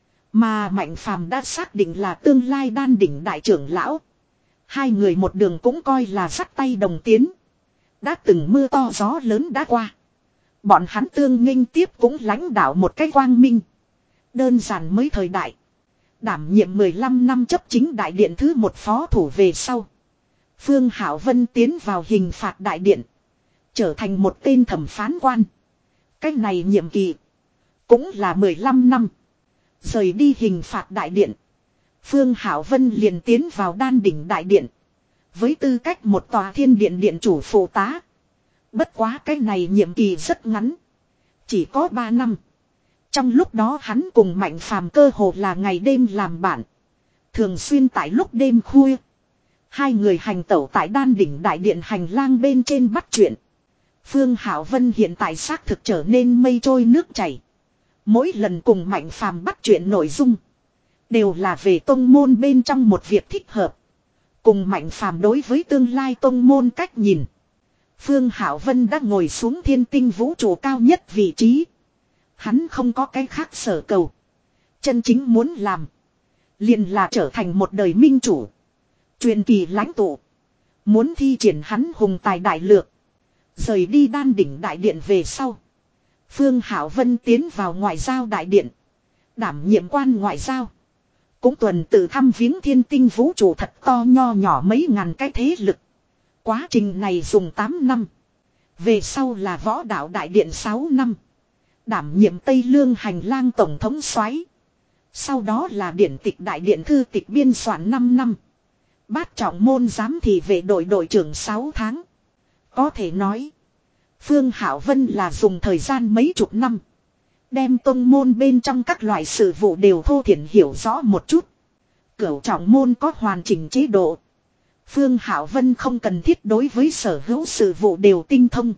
Mà Mạnh Phàm đã xác định là tương lai đan đỉnh đại trưởng lão. Hai người một đường cũng coi là dắt tay đồng tiến. Đã từng mưa to gió lớn đã qua. Bọn hắn tương nghênh tiếp cũng lãnh đạo một cái quang minh. Đơn giản mới thời đại. Đảm nhiệm mười lăm năm chấp chính đại điện thứ một phó thủ về sau. Phương Hảo Vân tiến vào hình phạt đại điện. Trở thành một tên thẩm phán quan. Cách này nhiệm kỳ. Cũng là mười lăm năm. Rời đi hình phạt đại điện. Phương Hảo Vân liền tiến vào đan đỉnh đại điện. Với tư cách một tòa thiên điện điện chủ phụ tá. Bất quá cái này nhiệm kỳ rất ngắn. Chỉ có ba năm. Trong lúc đó hắn cùng Mạnh Phàm cơ hồ là ngày đêm làm bạn. Thường xuyên tại lúc đêm khuya. Hai người hành tẩu tại đan đỉnh đại điện hành lang bên trên bắt chuyện. Phương Hảo Vân hiện tại xác thực trở nên mây trôi nước chảy. Mỗi lần cùng Mạnh Phàm bắt chuyện nội dung. Đều là về tông môn bên trong một việc thích hợp. Cùng Mạnh Phàm đối với tương lai tông môn cách nhìn. Phương Hảo Vân đã ngồi xuống thiên tinh vũ trụ cao nhất vị trí. Hắn không có cái khác sở cầu. Chân chính muốn làm. Liền là trở thành một đời minh chủ. Truyền kỳ lãnh tụ. Muốn thi triển hắn hùng tài đại lược. Rời đi đan đỉnh đại điện về sau. Phương Hảo Vân tiến vào ngoại giao đại điện. Đảm nhiệm quan ngoại giao. Cũng tuần tự thăm viếng thiên tinh vũ trụ thật to nho nhỏ mấy ngàn cái thế lực. Quá trình này dùng tám năm. Về sau là võ đạo đại điện sáu năm. Đảm nhiệm Tây Lương hành lang tổng thống soái. Sau đó là điển tịch đại điện thư tịch biên soạn năm năm. Bát trọng môn giám thị vệ đội đội trưởng sáu tháng. Có thể nói. Phương Hảo Vân là dùng thời gian mấy chục năm. Đem tông môn bên trong các loại sự vụ đều thô thiển hiểu rõ một chút. Cửu trọng môn có hoàn chỉnh chế độ. Phương Hảo Vân không cần thiết đối với sở hữu sự vụ đều tinh thông.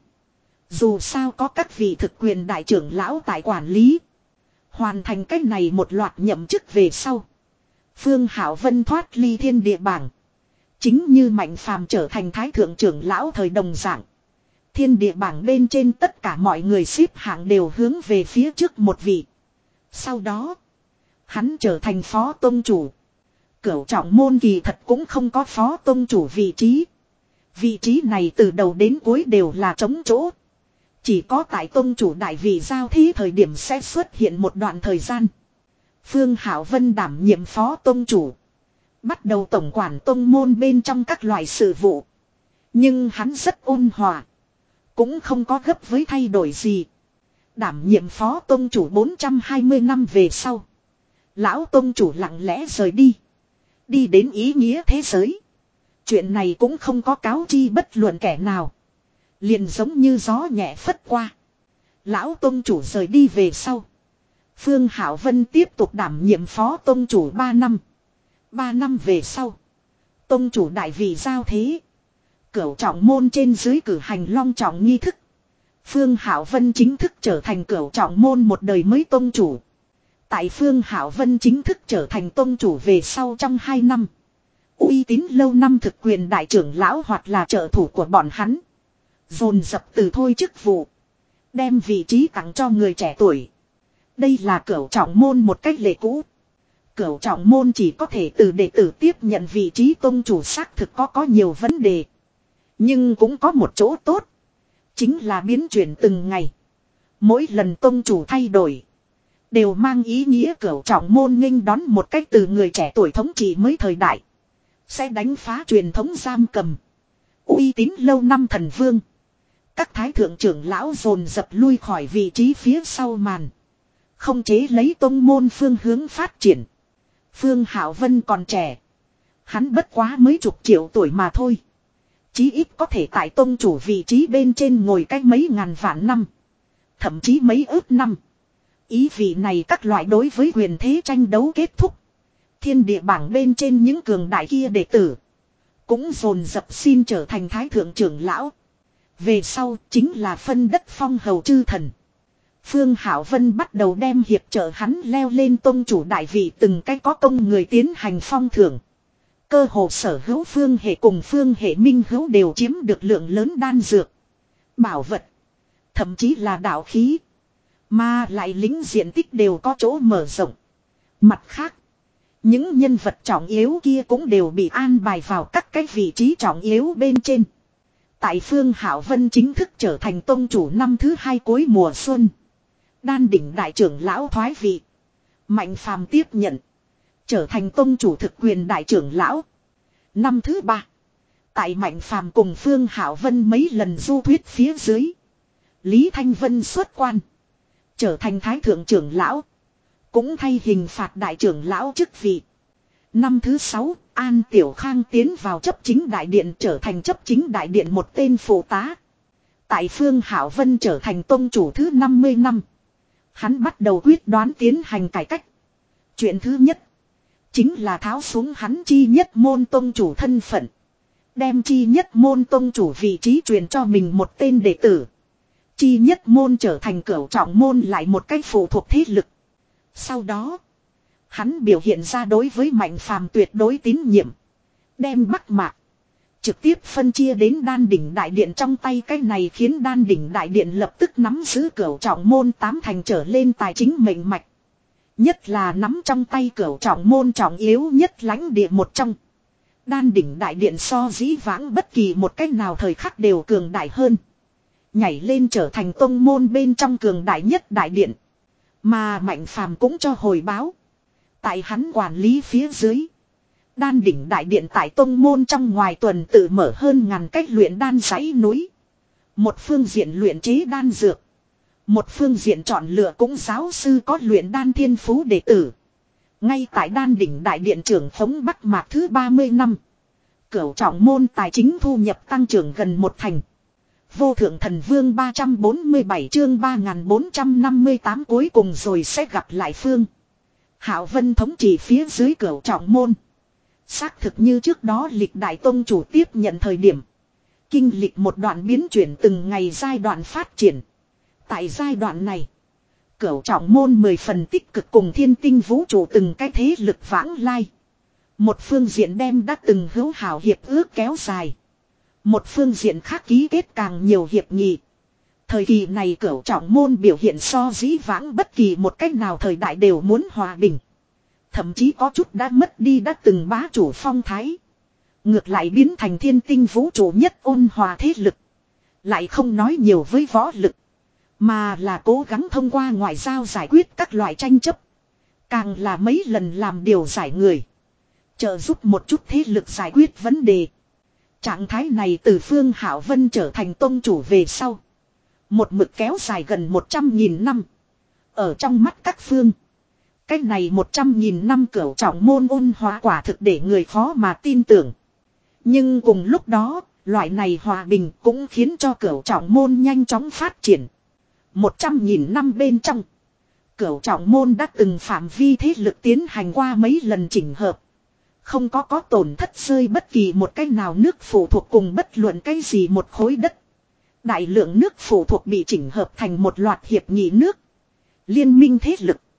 Dù sao có các vị thực quyền đại trưởng lão tại quản lý. Hoàn thành cách này một loạt nhậm chức về sau. Phương Hảo Vân thoát ly thiên địa bảng. Chính như Mạnh Phàm trở thành thái thượng trưởng lão thời đồng dạng. Thiên địa bảng bên trên tất cả mọi người xếp hạng đều hướng về phía trước một vị. Sau đó, hắn trở thành phó tông chủ. Cửu trọng môn kỳ thật cũng không có phó tông chủ vị trí. Vị trí này từ đầu đến cuối đều là trống chỗ. Chỉ có tại tông chủ đại vị giao thí thời điểm sẽ xuất hiện một đoạn thời gian. Phương Hảo Vân đảm nhiệm phó tông chủ. Bắt đầu tổng quản tông môn bên trong các loại sự vụ. Nhưng hắn rất ôn hòa. Cũng không có gấp với thay đổi gì. Đảm nhiệm phó tông chủ bốn trăm hai mươi năm về sau. Lão tông chủ lặng lẽ rời đi. Đi đến ý nghĩa thế giới. Chuyện này cũng không có cáo chi bất luận kẻ nào. Liền giống như gió nhẹ phất qua. Lão tông chủ rời đi về sau. Phương Hảo Vân tiếp tục đảm nhiệm phó tông chủ ba năm. ba năm về sau. Tông chủ đại vị giao thế. Cửu trọng môn trên dưới cử hành long trọng nghi thức. Phương Hảo Vân chính thức trở thành cửu trọng môn một đời mới tông chủ. Tại Phương Hảo Vân chính thức trở thành tông chủ về sau trong hai năm. Uy tín lâu năm thực quyền đại trưởng lão hoặc là trợ thủ của bọn hắn. Dồn dập từ thôi chức vụ. Đem vị trí tặng cho người trẻ tuổi. Đây là cửu trọng môn một cách lệ cũ. Cửu trọng môn chỉ có thể từ đệ tử tiếp nhận vị trí tông chủ xác thực có có nhiều vấn đề. Nhưng cũng có một chỗ tốt. Chính là biến chuyển từng ngày. Mỗi lần tông chủ thay đổi. Đều mang ý nghĩa cửu trọng môn nghênh đón một cách từ người trẻ tuổi thống trị mới thời đại. Sẽ đánh phá truyền thống giam cầm. Uy tín lâu năm thần vương. Các thái thượng trưởng lão dồn dập lui khỏi vị trí phía sau màn. Không chế lấy tông môn phương hướng phát triển. Phương Hảo Vân còn trẻ. Hắn bất quá mới chục triệu tuổi mà thôi. Chí ít có thể tại tông chủ vị trí bên trên ngồi cách mấy ngàn vạn năm. Thậm chí mấy ước năm. Ý vị này các loại đối với quyền thế tranh đấu kết thúc. Thiên địa bảng bên trên những cường đại kia đệ tử. Cũng dồn dập xin trở thành thái thượng trưởng lão. Về sau chính là phân đất phong hầu chư thần. Phương Hảo Vân bắt đầu đem hiệp trợ hắn leo lên tông chủ đại vị từng cách có công người tiến hành phong thưởng. Cơ hồ sở hữu phương hệ cùng phương hệ minh hữu đều chiếm được lượng lớn đan dược. Bảo vật. Thậm chí là đạo khí. Mà lại lính diện tích đều có chỗ mở rộng. Mặt khác. Những nhân vật trọng yếu kia cũng đều bị an bài vào các cái vị trí trọng yếu bên trên. Tại Phương Hảo Vân chính thức trở thành tông chủ năm thứ hai cuối mùa xuân. Đan đỉnh đại trưởng lão thoái vị. Mạnh Phàm tiếp nhận. Trở thành tông chủ thực quyền đại trưởng lão. Năm thứ ba. Tại Mạnh Phàm cùng Phương Hảo Vân mấy lần du thuyết phía dưới. Lý Thanh Vân xuất quan. Trở thành thái thượng trưởng lão. Cũng thay hình phạt đại trưởng lão chức vị. Năm thứ sáu, An Tiểu Khang tiến vào chấp chính đại điện trở thành chấp chính đại điện một tên phụ tá. Tại Phương Hảo Vân trở thành tông chủ thứ năm mươi năm. Hắn bắt đầu quyết đoán tiến hành cải cách. Chuyện thứ nhất. Chính là tháo xuống hắn chi nhất môn tông chủ thân phận. Đem chi nhất môn tông chủ vị trí truyền cho mình một tên đệ tử. Chi nhất môn trở thành cửu trọng môn lại một cách phụ thuộc thế lực. Sau đó. Hắn biểu hiện ra đối với Mạnh Phàm tuyệt đối tín nhiệm. Đem Bắc Mạc. Trực tiếp phân chia đến đan đỉnh đại điện trong tay. Cái này khiến đan đỉnh đại điện lập tức nắm giữ cửu trọng môn tám thành trở lên tài chính mệnh mạch. Nhất là nắm trong tay cửu trọng môn trọng yếu nhất lãnh địa một trong. Đan đỉnh đại điện so dĩ vãng bất kỳ một cách nào thời khắc đều cường đại hơn. Nhảy lên trở thành tông môn bên trong cường đại nhất đại điện. Mà Mạnh Phàm cũng cho hồi báo. Tại hắn quản lý phía dưới. Đan đỉnh đại điện tại tông môn trong ngoài tuần tự mở hơn ngàn cách luyện đan dãy núi. Một phương diện luyện chế đan dược. Một phương diện chọn lựa cũng giáo sư có luyện đan thiên phú đệ tử. Ngay tại đan đỉnh đại điện trưởng thống Bắc Mạc thứ ba mươi năm. Cửu trọng môn tài chính thu nhập tăng trưởng gần một thành. Vô thượng thần vương ba trăm bốn mươi bảy chương ba nghìn bốn trăm năm mươi tám cuối cùng rồi sẽ gặp lại Phương Hảo Vân thống trị phía dưới cửu trọng môn. Xác thực như trước đó lịch đại tông chủ tiếp nhận thời điểm. Kinh lịch một đoạn biến chuyển từng ngày giai đoạn phát triển. Tại giai đoạn này. Cửu trọng môn mười phần tích cực cùng thiên tinh vũ trụ từng cái thế lực vãng lai. Một phương diện đem đã từng hữu hảo hiệp ước kéo dài. Một phương diện khác ký kết càng nhiều hiệp nghị. Thời kỳ này cửu trọng môn biểu hiện so dĩ vãng bất kỳ một cách nào thời đại đều muốn hòa bình. Thậm chí có chút đã mất đi đã từng bá chủ phong thái. Ngược lại biến thành thiên tinh vũ trụ nhất ôn hòa thế lực. Lại không nói nhiều với võ lực. Mà là cố gắng thông qua ngoại giao giải quyết các loại tranh chấp. Càng là mấy lần làm điều giải người. Trợ giúp một chút thế lực giải quyết vấn đề. Trạng thái này từ Phương Hảo Vân trở thành tông chủ về sau. Một mực kéo dài gần một trăm nghìn năm. Ở trong mắt các phương. Cách này một trăm nghìn năm cửu trọng môn ôn hòa quả thực để người khó mà tin tưởng. Nhưng cùng lúc đó, loại này hòa bình cũng khiến cho cửu trọng môn nhanh chóng phát triển. Một trăm nghìn năm bên trong. Cửu trọng môn đã từng phạm vi thế lực tiến hành qua mấy lần chỉnh hợp. Không có có tổn thất rơi bất kỳ một cái nào nước phụ thuộc cùng bất luận cái gì một khối đất. Đại lượng nước phụ thuộc bị chỉnh hợp thành một loạt hiệp nghị nước. Liên minh thế lực.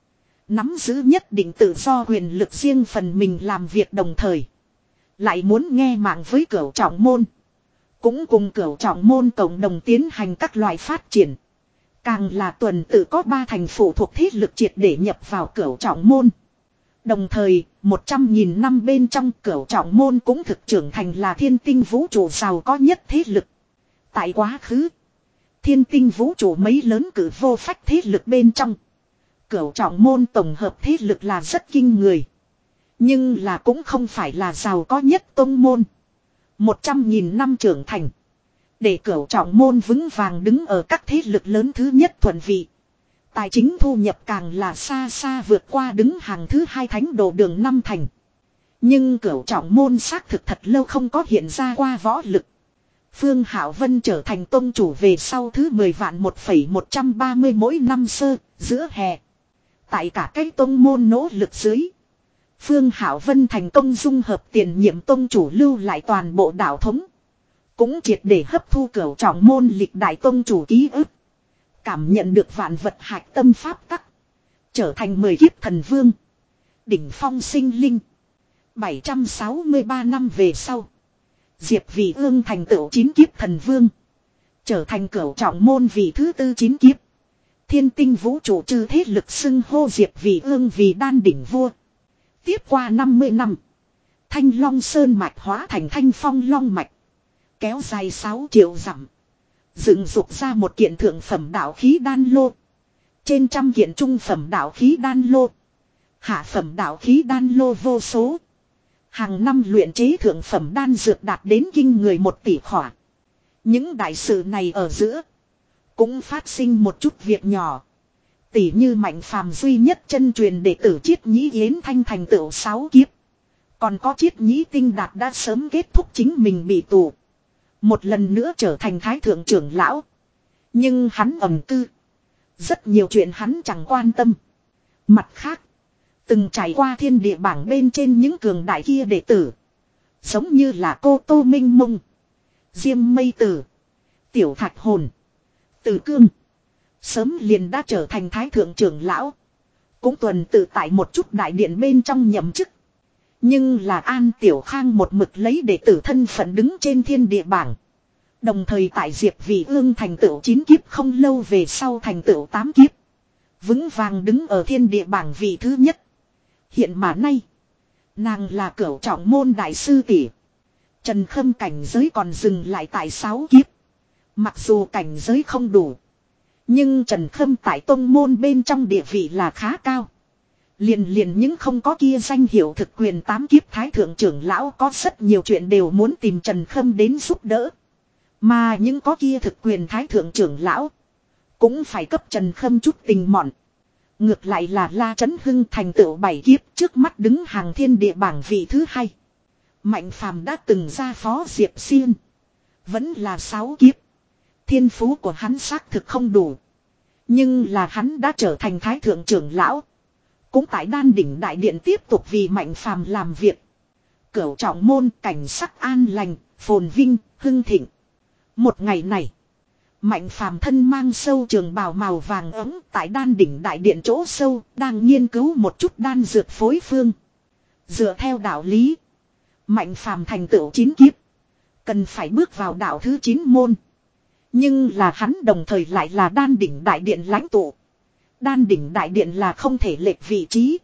Nắm giữ nhất định tự do quyền lực riêng phần mình làm việc đồng thời. Lại muốn nghe mạng với Cửu Trọng Môn. Cũng cùng Cửu Trọng Môn cộng đồng tiến hành các loại phát triển. Càng là tuần tự có ba thành phụ thuộc thế lực triệt để nhập vào Cửu Trọng Môn. Đồng thời, một trăm nghìn năm bên trong Cửu Trọng Môn cũng thực trưởng thành là thiên tinh vũ trụ giàu có nhất thế lực. Tại quá khứ, thiên tinh vũ trụ mấy lớn cử vô phách thế lực bên trong. Cửu Trọng Môn tổng hợp thế lực là rất kinh người. Nhưng là cũng không phải là giàu có nhất tông môn. Một trăm nghìn năm trưởng thành. Để Cửu Trọng Môn vững vàng đứng ở các thế lực lớn thứ nhất thuận vị. Tài chính thu nhập càng là xa xa vượt qua đứng hàng thứ hai thánh đồ đường năm thành. Nhưng Cửu Trọng Môn xác thực thật lâu không có hiện ra qua võ lực. Phương Hạo Vân trở thành tông chủ về sau thứ mười vạn một phẩy một trăm ba mươi mỗi năm sơ, giữa hè. Tại cả cái tông môn nỗ lực dưới. Phương Hạo Vân thành công dung hợp tiền nhiệm tông chủ lưu lại toàn bộ đạo thống. Cũng triệt để hấp thu Cửu Trọng Môn lịch đại tông chủ ký ức. Cảm nhận được vạn vật hạch tâm pháp tắc. Trở thành mười kiếp thần vương. Đỉnh phong sinh linh. bảy trăm sáu mươi ba năm về sau. Diệp Vị Ương thành tựu chín kiếp thần vương. Trở thành Cửu Trọng Môn vị thứ tư chín kiếp. Thiên tinh vũ trụ trừ thế lực xưng hô Diệp Vị Ương vì đan đỉnh vua. Tiếp qua năm mươi năm. Thanh Long Sơn mạch hóa thành Thanh Phong Long mạch. Kéo dài sáu triệu dặm. Dựng dục ra một kiện thượng phẩm đạo khí đan lô. Trên trăm kiện trung phẩm đạo khí đan lô. Hạ phẩm đạo khí đan lô vô số. Hàng năm luyện chế thượng phẩm đan dược đạt đến kinh người một tỷ khỏa. Những đại sự này ở giữa. Cũng phát sinh một chút việc nhỏ. Tỷ như Mạnh Phàm duy nhất chân truyền đệ tử Chiết Nhĩ Yến Thanh thành tựu sáu kiếp. Còn có Chiết Nhĩ Tinh Đạt đã sớm kết thúc chính mình bị tù. Một lần nữa trở thành thái thượng trưởng lão. Nhưng hắn ẩn cư. Rất nhiều chuyện hắn chẳng quan tâm. Mặt khác. Từng trải qua thiên địa bảng bên trên những cường đại kia đệ tử. Giống như là Cô Tô Minh Mông. Diêm Mây Tử. Tiểu Thạch Hồn. Tử Cương. Sớm liền đã trở thành thái thượng trưởng lão. Cũng tuần tự tại một chút đại điện bên trong nhậm chức. Nhưng là An Tiểu Khang một mực lấy đệ tử thân phận đứng trên thiên địa bảng. Đồng thời tại Diệp Vị Ương thành tựu chín kiếp không lâu về sau thành tựu tám kiếp. Vững vàng đứng ở thiên địa bảng vị thứ nhất. Hiện mà nay. Nàng là Cửu Trọng Môn đại sư tỷ. Trần Khâm cảnh giới còn dừng lại tại sáu kiếp. Mặc dù cảnh giới không đủ. Nhưng Trần Khâm tại tông môn bên trong địa vị là khá cao. Liền liền những không có kia danh hiệu thực quyền tám kiếp thái thượng trưởng lão có rất nhiều chuyện đều muốn tìm Trần Khâm đến giúp đỡ. Mà những có kia thực quyền thái thượng trưởng lão. Cũng phải cấp Trần Khâm chút tình mọn. Ngược lại là La Chấn Hưng thành tựu bảy kiếp trước mắt đứng hàng thiên địa bảng vị thứ hai. Mạnh Phàm đã từng ra phó Diệp Xiên. Vẫn là sáu kiếp. Thiên phú của hắn xác thực không đủ. Nhưng là hắn đã trở thành thái thượng trưởng lão. Cũng tại đan đỉnh đại điện tiếp tục vì Mạnh Phàm làm việc. Cửu Trọng Môn cảnh sắc an lành, phồn vinh, hưng thịnh. Một ngày này. Mạnh Phàm thân mang sâu trường bào màu vàng ấm tại đan đỉnh đại điện chỗ sâu đang nghiên cứu một chút đan dược phối phương. Dựa theo đạo lý. Mạnh Phàm thành tựu chín kiếp. Cần phải bước vào đạo thứ chín môn. Nhưng là hắn đồng thời lại là đan đỉnh đại điện lãnh tụ. Đan đỉnh đại điện là không thể lệch vị trí.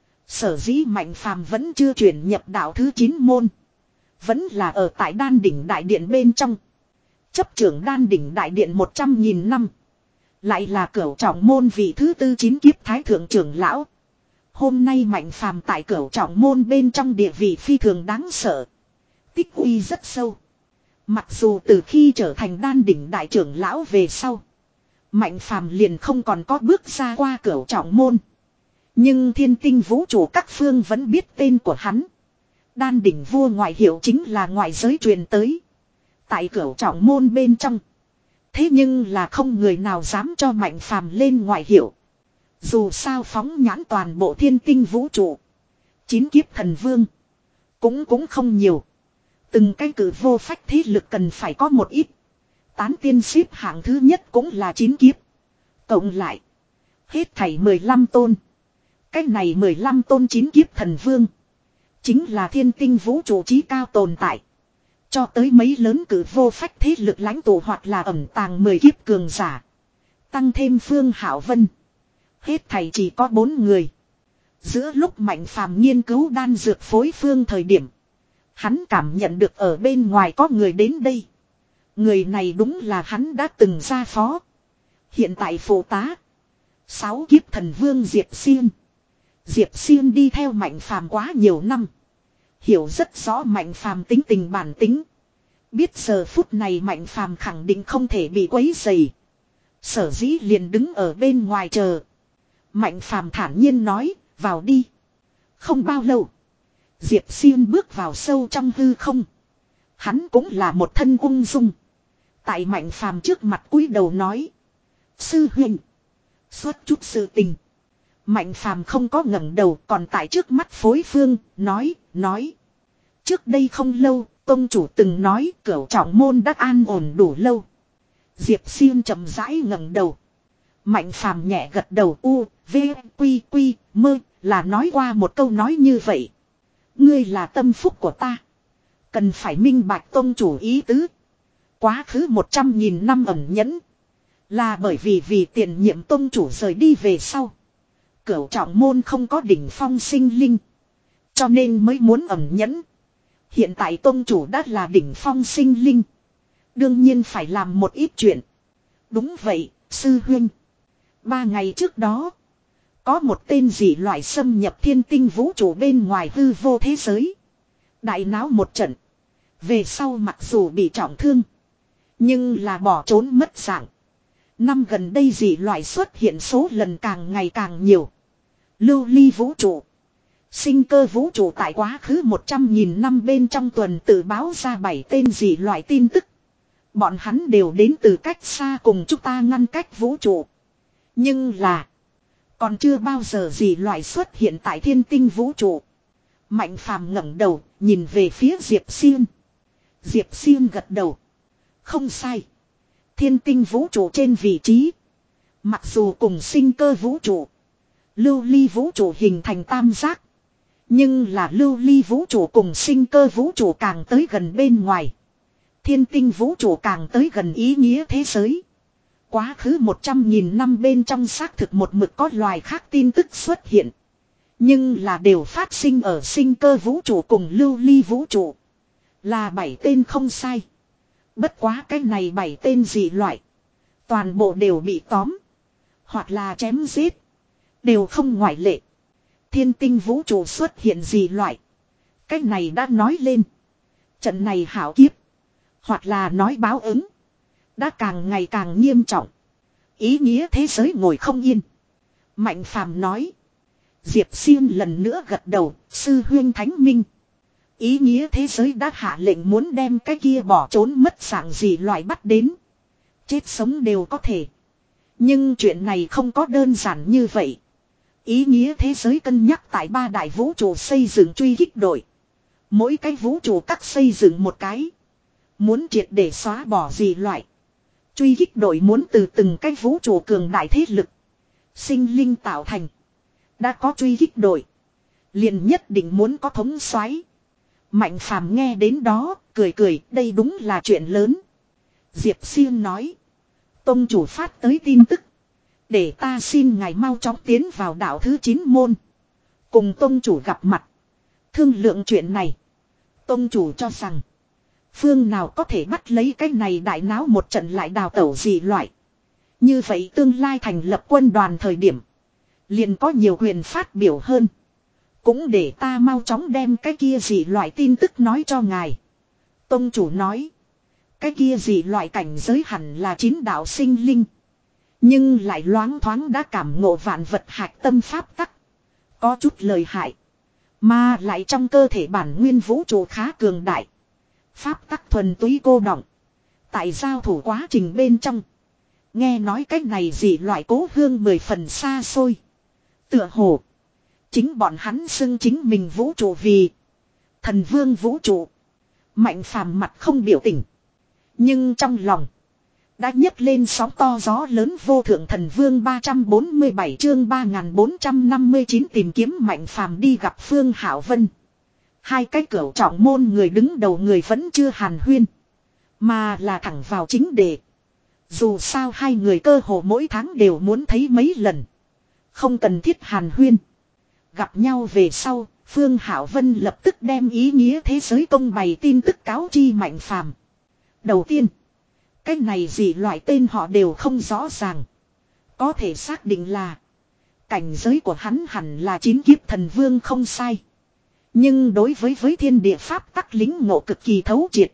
Sở dĩ Mạnh Phàm vẫn chưa chuyển nhập đạo thứ chín môn. Vẫn là ở tại đan đỉnh đại điện bên trong. Chấp trưởng đan đỉnh đại điện một trăm nghìn năm. Lại là Cửu Trọng Môn vị thứ tư chín kiếp thái thượng trưởng lão. Hôm nay Mạnh Phàm tại Cửu Trọng Môn bên trong địa vị phi thường đáng sợ. Tích uy rất sâu. Mặc dù từ khi trở thành đan đỉnh đại trưởng lão về sau. Mạnh Phàm liền không còn có bước ra qua Cửu Trọng Môn. Nhưng thiên tinh vũ trụ các phương vẫn biết tên của hắn. Đan đỉnh vua ngoại hiệu chính là ngoại giới truyền tới. Tại Cửu Trọng Môn bên trong. Thế nhưng là không người nào dám cho Mạnh Phàm lên ngoại hiệu. Dù sao phóng nhãn toàn bộ thiên tinh vũ trụ. Chín kiếp thần vương. Cũng cũng không nhiều. Từng cái cử vô phách thế lực cần phải có một ít. Tán tiên xếp hạng thứ nhất cũng là chín kiếp. Cộng lại. Hết thảy mười lăm tôn. Cái này mười lăm tôn chín kiếp thần vương. Chính là thiên tinh vũ trụ trí cao tồn tại. Cho tới mấy lớn cử vô phách thế lực lãnh tụ hoặc là ẩn tàng mười kiếp cường giả. Tăng thêm Phương Hảo Vân. Hết thảy chỉ có bốn người. Giữa lúc Mạnh Phàm nghiên cứu đan dược phối phương thời điểm. Hắn cảm nhận được ở bên ngoài có người đến đây. Người này đúng là hắn đã từng ra phó. Hiện tại phụ tá. Sáu kiếp thần vương Diệp Xuyên. Diệp Xuyên đi theo Mạnh Phàm quá nhiều năm. Hiểu rất rõ Mạnh Phàm tính tình bản tính. Biết giờ phút này Mạnh Phàm khẳng định không thể bị quấy rầy. Sở dĩ liền đứng ở bên ngoài chờ. Mạnh Phàm thản nhiên nói, vào đi. Không bao lâu. Diệp Xuyên bước vào sâu trong hư không. Hắn cũng là một thân ung dung. Tại Mạnh Phàm trước mặt cúi đầu nói. Sư huynh. Xuất chút sự tình. Mạnh Phàm không có ngẩng đầu còn tại trước mắt phối phương, nói, nói. Trước đây không lâu, tông chủ từng nói cửu trọng môn đã an ổn đủ lâu. Diệp Xuyên chậm rãi ngẩng đầu. Mạnh Phàm nhẹ gật đầu u, v, quy, quy, mơ, là nói qua một câu nói như vậy. Ngươi là tâm phúc của ta. Cần phải minh bạch tông chủ ý tứ. Quá khứ một trăm nghìn năm ẩn nhẫn. Là bởi vì vì tiền nhiệm tông chủ rời đi về sau. Cửu trọng môn không có đỉnh phong sinh linh. Cho nên mới muốn ẩn nhẫn. Hiện tại tông chủ đã là đỉnh phong sinh linh. Đương nhiên phải làm một ít chuyện. Đúng vậy, sư huynh. Ba ngày trước đó. Có một tên dị loại xâm nhập thiên tinh vũ trụ bên ngoài hư vô thế giới. Đại náo một trận. Về sau mặc dù bị trọng thương. Nhưng là bỏ trốn mất dạng. Năm gần đây dị loại xuất hiện số lần càng ngày càng nhiều. Lưu ly vũ trụ. Sinh cơ vũ trụ tại quá khứ một trăm nghìn năm bên trong tuần tự báo ra bảy tên dị loại tin tức. Bọn hắn đều đến từ cách xa cùng chúng ta ngăn cách vũ trụ. Nhưng là. Còn chưa bao giờ dị loại xuất hiện tại thiên tinh vũ trụ. Mạnh Phàm ngẩng đầu nhìn về phía Diệp Xuyên. Diệp Xuyên gật đầu. Không sai. Thiên tinh vũ trụ trên vị trí. Mặc dù cùng sinh cơ vũ trụ. Lưu ly vũ trụ hình thành tam giác. Nhưng là lưu ly vũ trụ cùng sinh cơ vũ trụ càng tới gần bên ngoài. Thiên tinh vũ trụ càng tới gần ý nghĩa thế giới. Quá khứ một trăm nghìn năm bên trong xác thực một mực có loài khác tin tức xuất hiện. Nhưng là đều phát sinh ở sinh cơ vũ trụ cùng lưu ly vũ trụ. Là bảy tên không sai. Bất quá cái này bảy tên dị loại. Toàn bộ đều bị tóm. Hoặc là chém giết. Đều không ngoại lệ. Thiên tinh vũ trụ xuất hiện dị loại. Cái này đã nói lên. Trận này hảo kiếp. Hoặc là nói báo ứng. Đã càng ngày càng nghiêm trọng. Ý nghĩa thế giới ngồi không yên. Mạnh Phàm nói. Diệp Xuyên lần nữa gật đầu. Sư huyên thánh minh. Ý nghĩa thế giới đã hạ lệnh muốn đem cái kia bỏ trốn mất dạng gì loại bắt đến. Chết sống đều có thể. Nhưng chuyện này không có đơn giản như vậy. Ý nghĩa thế giới cân nhắc tại ba đại vũ trụ xây dựng truy kích đội. Mỗi cái vũ trụ cắt xây dựng một cái. Muốn triệt để xóa bỏ gì loại. Truy kích đội muốn từ từng cái vũ trụ cường đại thế lực. Sinh linh tạo thành. Đã có truy kích đội. Liền nhất định muốn có thống soái. Mạnh Phàm nghe đến đó, cười cười, đây đúng là chuyện lớn. Diệp Xuyên nói. Tông chủ phát tới tin tức. Để ta xin ngài mau chóng tiến vào đạo thứ chín môn. Cùng tông chủ gặp mặt. Thương lượng chuyện này. Tông chủ cho rằng. Phương nào có thể bắt lấy cái này đại náo một trận lại đào tẩu gì loại. Như vậy tương lai thành lập quân đoàn thời điểm. Liền có nhiều quyền phát biểu hơn. Cũng để ta mau chóng đem cái kia gì loại tin tức nói cho ngài. Tông chủ nói. Cái kia gì loại cảnh giới hẳn là chín đạo sinh linh. Nhưng lại loáng thoáng đã cảm ngộ vạn vật hạch tâm pháp tắc. Có chút lời hại. Mà lại trong cơ thể bản nguyên vũ trụ khá cường đại. Pháp tắc thuần túy cô động. Tại giao thủ quá trình bên trong. Nghe nói cái này gì loại cố hương mười phần xa xôi. Tựa hồ. Chính bọn hắn xưng chính mình vũ trụ vì. Thần vương vũ trụ. Mạnh Phàm mặt không biểu tình. Nhưng trong lòng. Đã nhấc lên sóng to gió lớn vô thượng thần vương ba trăm bốn mươi bảy chương ba nghìn bốn trăm năm mươi chín tìm kiếm Mạnh Phàm đi gặp Phương Hạo Vân. Hai cái cửu trọng môn người đứng đầu người vẫn chưa hàn huyên. Mà là thẳng vào chính đề. Dù sao hai người cơ hồ mỗi tháng đều muốn thấy mấy lần. Không cần thiết hàn huyên. Gặp nhau về sau, Phương Hạo Vân lập tức đem ý nghĩa thế giới công bày tin tức cáo chi Mạnh Phàm. Đầu tiên, cái này gì loại tên họ đều không rõ ràng. Có thể xác định là cảnh giới của hắn hẳn là chín kiếp thần vương không sai. Nhưng đối với với thiên địa pháp tắc lính ngộ cực kỳ thấu triệt.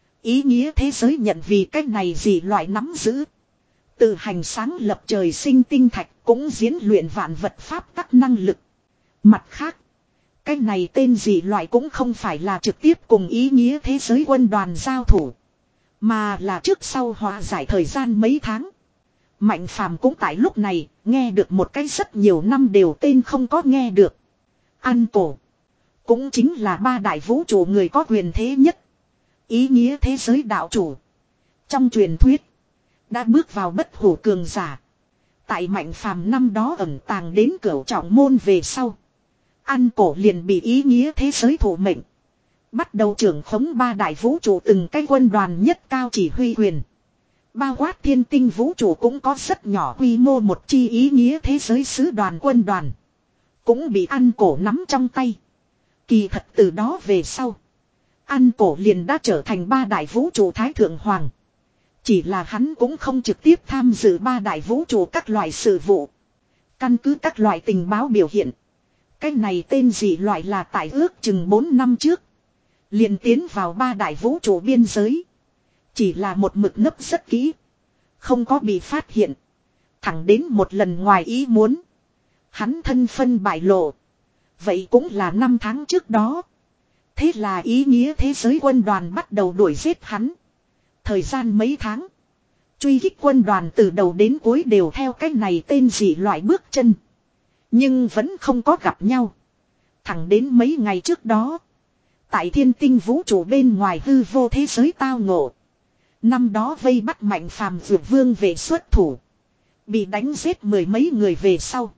Ý nghĩa thế giới nhận vì cái này gì loại nắm giữ. Từ hành sáng lập trời sinh tinh thạch cũng diễn luyện vạn vật pháp tắc năng lực. Mặt khác, cái này tên gì loại cũng không phải là trực tiếp cùng ý nghĩa thế giới quân đoàn giao thủ. Mà là trước sau hóa giải thời gian mấy tháng. Mạnh Phàm cũng tại lúc này nghe được một cái rất nhiều năm đều tên không có nghe được. An Cổ. Cũng chính là ba đại vũ trụ người có quyền thế nhất. Ý nghĩa thế giới đạo chủ. Trong truyền thuyết. Đã bước vào bất hủ cường giả. Tại Mạnh Phàm năm đó ẩn tàng đến cửu trọng môn về sau. An Cổ liền bị ý nghĩa thế giới thủ mệnh. Bắt đầu trưởng khống ba đại vũ trụ từng cái quân đoàn nhất cao chỉ huy quyền. Bao quát thiên tinh vũ trụ cũng có rất nhỏ quy mô một chi ý nghĩa thế giới sứ đoàn quân đoàn. Cũng bị An Cổ nắm trong tay. Kỳ thật từ đó về sau. An Cổ liền đã trở thành ba đại vũ trụ thái thượng hoàng. Chỉ là hắn cũng không trực tiếp tham dự ba đại vũ trụ các loại sự vụ. Căn cứ các loại tình báo biểu hiện. Cái này tên gì loại là tại ước chừng bốn năm trước. Liền tiến vào ba đại vũ trụ biên giới. Chỉ là một mực nấp rất kỹ. Không có bị phát hiện. Thẳng đến một lần ngoài ý muốn. Hắn thân phân bại lộ. Vậy cũng là năm tháng trước đó. Thế là ý nghĩa thế giới quân đoàn bắt đầu đuổi giết hắn. Thời gian mấy tháng. Truy kích quân đoàn từ đầu đến cuối đều theo cách này tên gì loại bước chân. Nhưng vẫn không có gặp nhau. Thẳng đến mấy ngày trước đó. Tại thiên tinh vũ trụ bên ngoài hư vô thế giới tao ngộ. Năm đó vây bắt Mạnh Phàm vượt vương về xuất thủ. Bị đánh giết mười mấy người về sau.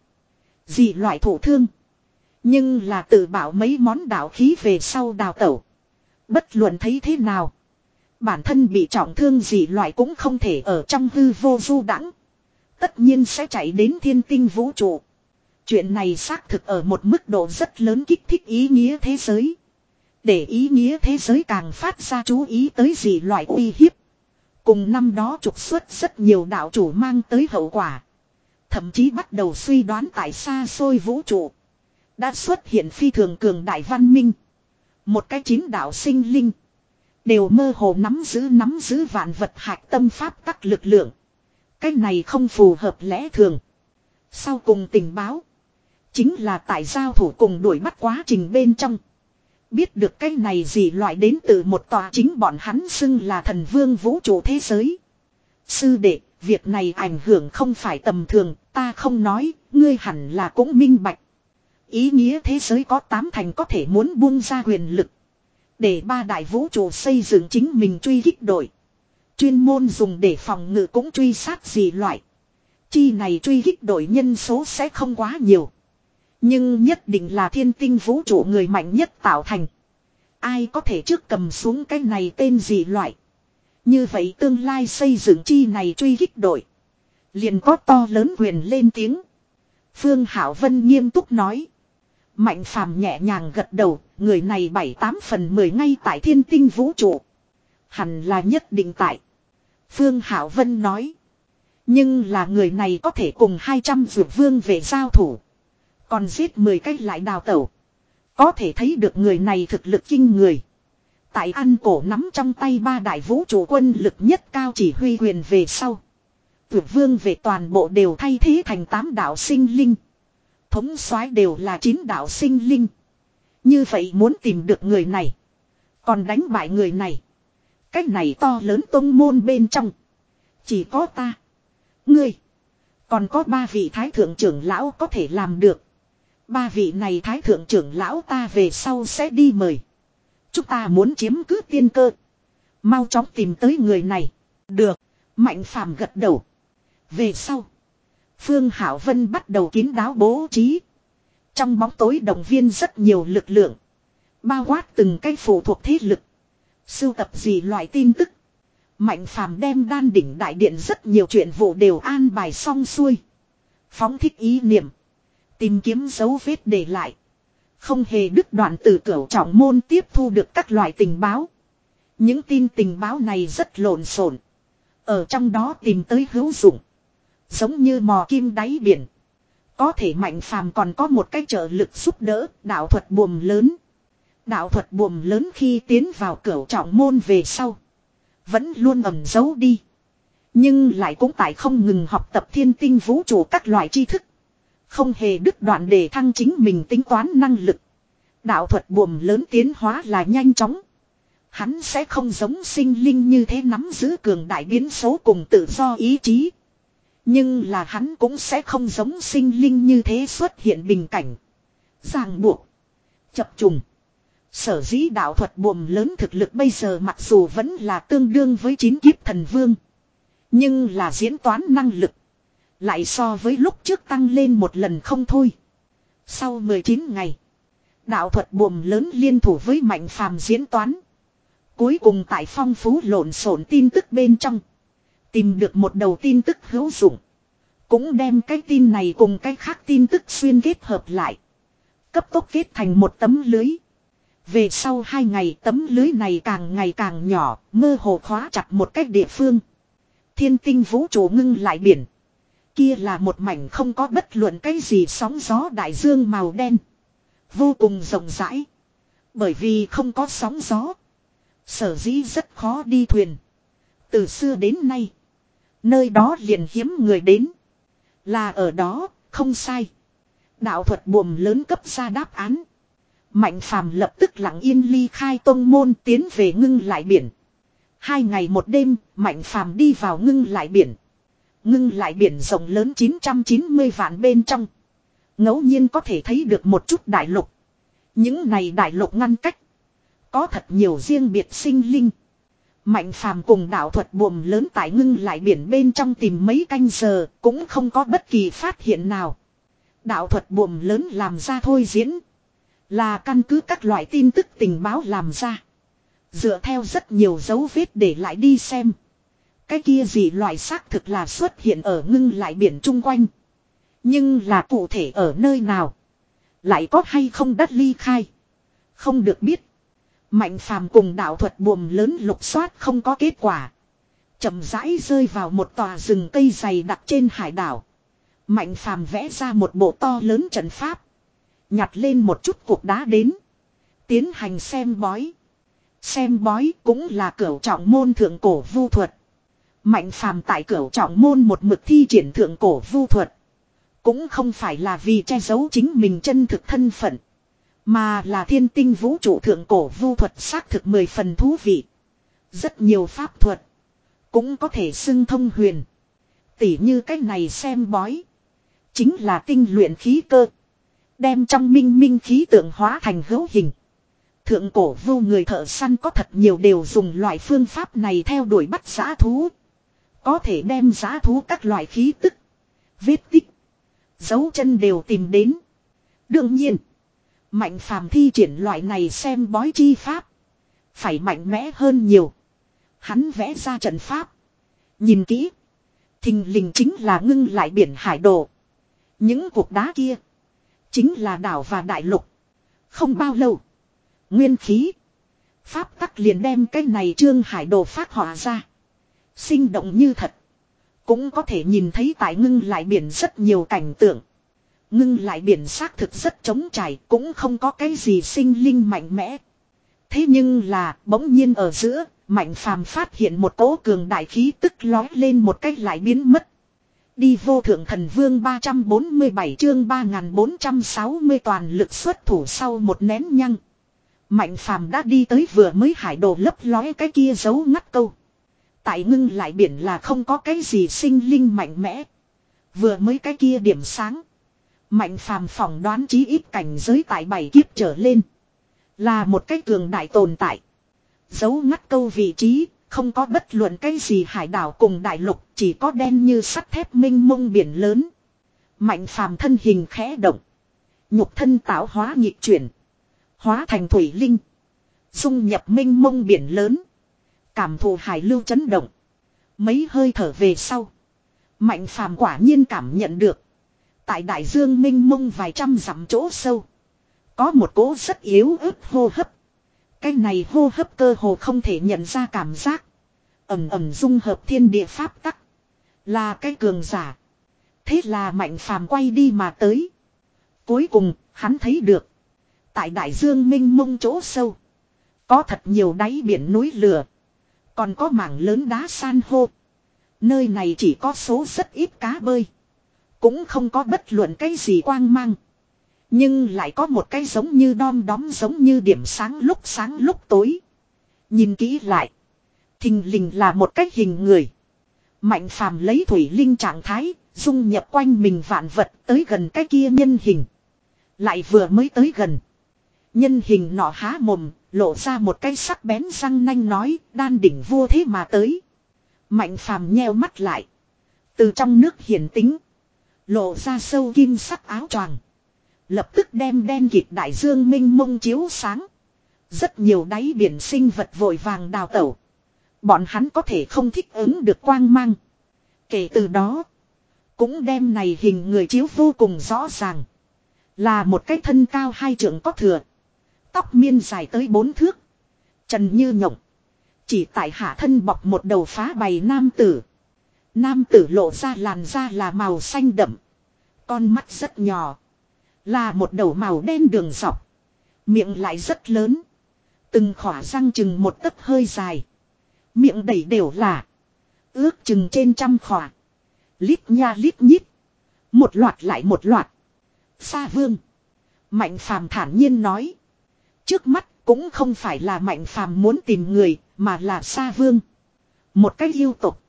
Dị loại thổ thương. Nhưng là tự bảo mấy món đạo khí về sau đào tẩu. Bất luận thấy thế nào. Bản thân bị trọng thương dị loại cũng không thể ở trong hư vô du đãng. Tất nhiên sẽ chạy đến thiên tinh vũ trụ. Chuyện này xác thực ở một mức độ rất lớn kích thích ý nghĩa thế giới. Để ý nghĩa thế giới càng phát ra chú ý tới dị loại uy hiếp. Cùng năm đó trục xuất rất nhiều đạo chủ mang tới hậu quả. Thậm chí bắt đầu suy đoán tại xa xôi vũ trụ. Đã xuất hiện phi thường cường đại văn minh. Một cái chín đạo sinh linh. Đều mơ hồ nắm giữ nắm giữ vạn vật hạch tâm pháp tắc lực lượng. Cái này không phù hợp lẽ thường. Sau cùng tình báo. Chính là tại giao thủ cùng đuổi bắt quá trình bên trong. Biết được cái này gì loại đến từ một tòa chính bọn hắn xưng là thần vương vũ trụ thế giới. Sư đệ, việc này ảnh hưởng không phải tầm thường, ta không nói, ngươi hẳn là cũng minh bạch. Ý nghĩa thế giới có tám thành có thể muốn buông ra quyền lực. Để ba đại vũ trụ xây dựng chính mình truy kích đội. Chuyên môn dùng để phòng ngự cũng truy sát gì loại. Chi này truy kích đội nhân số sẽ không quá nhiều. Nhưng nhất định là thiên tinh vũ trụ người mạnh nhất tạo thành. Ai có thể trước cầm xuống cái này tên gì loại. Như vậy tương lai xây dựng chi này truy kích đội. Liền có to lớn quyền lên tiếng. Phương Hạo Vân nghiêm túc nói. Mạnh Phàm nhẹ nhàng gật đầu. Người này bảy tám phần mười ngay tại thiên tinh vũ trụ. Hẳn là nhất định tại. Phương Hạo Vân nói. Nhưng là người này có thể cùng hai trăm dược vương về giao thủ. Còn giết mười cách lại đào tẩu. Có thể thấy được người này thực lực kinh người. Tại An Cổ nắm trong tay ba đại vũ trụ quân lực nhất cao chỉ huy quyền về sau. Dược vương về toàn bộ đều thay thế thành tám đạo sinh linh. Thống soái đều là chín đạo sinh linh. Như vậy muốn tìm được người này. Còn đánh bại người này. Cách này to lớn tông môn bên trong. Chỉ có ta. Ngươi. Còn có ba vị thái thượng trưởng lão có thể làm được. Ba vị này thái thượng trưởng lão ta về sau sẽ đi mời. Chúng ta muốn chiếm cứ tiên cơ. Mau chóng tìm tới người này. Được. Mạnh phàm gật đầu. Về sau. Phương Hảo Vân bắt đầu kín đáo bố trí. Trong bóng tối động viên rất nhiều lực lượng. Bao quát từng cái phụ thuộc thế lực. Sưu tập gì loại tin tức. Mạnh phàm đem đan đỉnh đại điện rất nhiều chuyện vụ đều an bài xong xuôi. Phóng thích ý niệm. Tìm kiếm dấu vết để lại. Không hề đứt đoạn từ cửu trọng môn tiếp thu được các loại tình báo. Những tin tình báo này rất lộn xộn. Ở trong đó tìm tới hữu dụng. Giống như mò kim đáy biển. Có thể Mạnh phàm còn có một cái trợ lực giúp đỡ, đạo thuật buồm lớn. Đạo thuật buồm lớn khi tiến vào cửu trọng môn về sau. Vẫn luôn ẩn giấu đi. Nhưng lại cũng tại không ngừng học tập thiên tinh vũ trụ các loại tri thức. Không hề đứt đoạn để thăng chính mình tính toán năng lực. Đạo thuật buồm lớn tiến hóa là nhanh chóng. Hắn sẽ không giống sinh linh như thế nắm giữ cường đại biến số cùng tự do ý chí. Nhưng là hắn cũng sẽ không giống sinh linh như thế xuất hiện bình cảnh. Ràng buộc. Chập trùng. Sở dĩ đạo thuật buồm lớn thực lực bây giờ mặc dù vẫn là tương đương với chín kiếp thần vương. Nhưng là diễn toán năng lực. Lại so với lúc trước tăng lên một lần không thôi. Sau mười chín ngày. Đạo thuật buồm lớn liên thủ với Mạnh phàm diễn toán. Cuối cùng tại phong phú lộn xộn tin tức bên trong. Tìm được một đầu tin tức hữu dụng. Cũng đem cái tin này cùng cái khác tin tức xuyên kết hợp lại. Cấp tốc kết thành một tấm lưới. Về sau hai ngày tấm lưới này càng ngày càng nhỏ, mơ hồ khóa chặt một cách địa phương. Thiên tinh vũ trụ ngưng lại biển. Kia là một mảnh không có bất luận cái gì sóng gió đại dương màu đen. Vô cùng rộng rãi. Bởi vì không có sóng gió. Sở dĩ rất khó đi thuyền. Từ xưa đến nay. Nơi đó liền hiếm người đến. Là ở đó, không sai. Đạo thuật buồm lớn cấp ra đáp án. Mạnh phàm lập tức lặng yên ly khai tông môn tiến về ngưng lại biển. Hai ngày một đêm, Mạnh phàm đi vào ngưng lại biển. Ngưng lại biển rộng lớn chín trăm chín mươi vạn bên trong. Ngẫu nhiên có thể thấy được một chút đại lục. Những này đại lục ngăn cách. Có thật nhiều riêng biệt sinh linh. Mạnh phàm cùng đạo thuật buồm lớn tại ngưng lại biển bên trong tìm mấy canh giờ, cũng không có bất kỳ phát hiện nào. Đạo thuật buồm lớn làm ra thôi diễn. Là căn cứ các loại tin tức tình báo làm ra. Dựa theo rất nhiều dấu vết để lại đi xem. Cái kia gì loại xác thực là xuất hiện ở ngưng lại biển chung quanh. Nhưng là cụ thể ở nơi nào. Lại có hay không đắt ly khai. Không được biết. Mạnh phàm cùng đạo thuật buồm lớn lục soát không có kết quả. Chậm rãi rơi vào một tòa rừng cây dày đặc trên hải đảo. Mạnh phàm vẽ ra một bộ to lớn trận pháp. Nhặt lên một chút cục đá đến. Tiến hành xem bói. Xem bói cũng là cửu trọng môn thượng cổ vu thuật. Mạnh phàm tại cửu trọng môn một mực thi triển thượng cổ vu thuật. Cũng không phải là vì che giấu chính mình chân thực thân phận. Mà là thiên tinh vũ trụ thượng cổ vu thuật xác thực mười phần thú vị. Rất nhiều pháp thuật. Cũng có thể xưng thông huyền. Tỉ như cách này xem bói. Chính là tinh luyện khí cơ. Đem trong minh minh khí tượng hóa thành hữu hình. Thượng cổ vu người thợ săn có thật nhiều đều dùng loại phương pháp này theo đuổi bắt giã thú. Có thể đem giã thú các loại khí tức. Vết tích. Dấu chân đều tìm đến. Đương nhiên. Mạnh phàm thi triển loại này xem bói chi pháp. Phải mạnh mẽ hơn nhiều. Hắn vẽ ra trận pháp. Nhìn kỹ. Thình lình chính là ngưng lại biển hải đồ. Những cục đá kia. Chính là đảo và đại lục. Không bao lâu. Nguyên khí. Pháp tắc liền đem cái này trương hải đồ phát họa ra. Sinh động như thật. Cũng có thể nhìn thấy tại ngưng lại biển rất nhiều cảnh tượng. Ngưng lại biển xác thực rất trống trải. Cũng không có cái gì sinh linh mạnh mẽ. Thế nhưng là bỗng nhiên ở giữa. Mạnh phàm phát hiện một cỗ cường đại khí tức lói lên một cách lại biến mất. Đi vô thượng thần vương ba trăm bốn mươi bảy chương ba nghìn bốn trăm sáu mươi toàn lực xuất thủ sau một nén nhăng. Mạnh phàm đã đi tới vừa mới hải đồ lấp lói cái kia giấu ngắt câu. Tại ngưng lại biển là không có cái gì sinh linh mạnh mẽ. Vừa mới cái kia điểm sáng. Mạnh phàm phỏng đoán chí ít cảnh giới tại bảy kiếp trở lên. Là một cái cường đại tồn tại. Giấu ngắt câu vị trí, Không có bất luận cái gì hải đảo cùng đại lục, chỉ có đen như sắt thép mênh mông biển lớn. Mạnh phàm thân hình khẽ động. Nhục thân tạo hóa nhịp chuyển. Hóa thành thủy linh. Dung nhập mênh mông biển lớn. Cảm thụ hải lưu chấn động. Mấy hơi thở về sau. Mạnh phàm quả nhiên cảm nhận được. Tại đại dương mênh mông vài trăm dặm chỗ sâu. Có một cỗ rất yếu ớt hô hấp. Cái này hô hấp cơ hồ không thể nhận ra cảm giác. Ẩm ẩm dung hợp thiên địa pháp tắc. Là cái cường giả. Thế là mạnh phàm quay đi mà tới. Cuối cùng hắn thấy được. Tại đại dương mênh mông chỗ sâu. Có thật nhiều đáy biển núi lửa. Còn có mảng lớn đá san hô. Nơi này chỉ có số rất ít cá bơi. Cũng không có bất luận cái gì quang mang. Nhưng lại có một cái giống như đom đóm giống như điểm sáng lúc sáng lúc tối. Nhìn kỹ lại. Thình lình là một cái hình người. Mạnh phàm lấy thủy linh trạng thái. Dung nhập quanh mình vạn vật tới gần cái kia nhân hình. Lại vừa mới tới gần. Nhân hình nọ há mồm. Lộ ra một cái sắc bén răng nanh nói. Đan đỉnh vua thế mà tới. Mạnh phàm nheo mắt lại. Từ trong nước hiển tính. Lộ ra sâu kim sắc áo choàng. Lập tức đem đen kịt đại dương minh mông chiếu sáng. Rất nhiều đáy biển sinh vật vội vàng đào tẩu. Bọn hắn có thể không thích ứng được quang mang. Kể từ đó. Cũng đem này hình người chiếu vô cùng rõ ràng. Là một cái thân cao hai trượng có thừa. Tóc miên dài tới bốn thước. Trần như nhộng. Chỉ tại hạ thân bọc một đầu phá bày nam tử. Nam tử lộ ra làn da là màu xanh đậm. Con mắt rất nhỏ. Là một đầu màu đen đường dọc. Miệng lại rất lớn. Từng khỏa răng chừng một tấc hơi dài. Miệng đầy đều là. Ước chừng trên trăm khỏa. Lít nha lít nhít. Một loạt lại một loạt. Sa Vương. Mạnh phàm thản nhiên nói. Trước mắt cũng không phải là Mạnh phàm muốn tìm người. Mà là Sa Vương. Một cái yêu tục.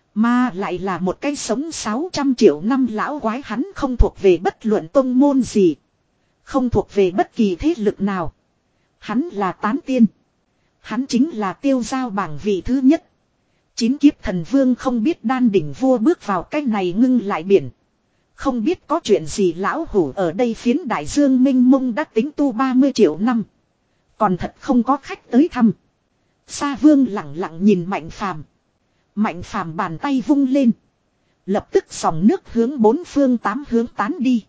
Mà lại là một cái sống sáu trăm triệu năm lão quái, hắn không thuộc về bất luận tông môn gì. Không thuộc về bất kỳ thế lực nào. Hắn là tán tiên. Hắn chính là tiêu giao bảng vị thứ nhất. Chín kiếp thần vương không biết đan đỉnh vua bước vào cái này ngưng lại biển. Không biết có chuyện gì lão hủ ở đây phiến đại dương minh mông đã tính tu ba mươi triệu năm. Còn thật không có khách tới thăm. Sa Vương lặng lặng nhìn Mạnh phàm. Mạnh phàm bàn tay vung lên. Lập tức dòng nước hướng bốn phương tám hướng tán đi.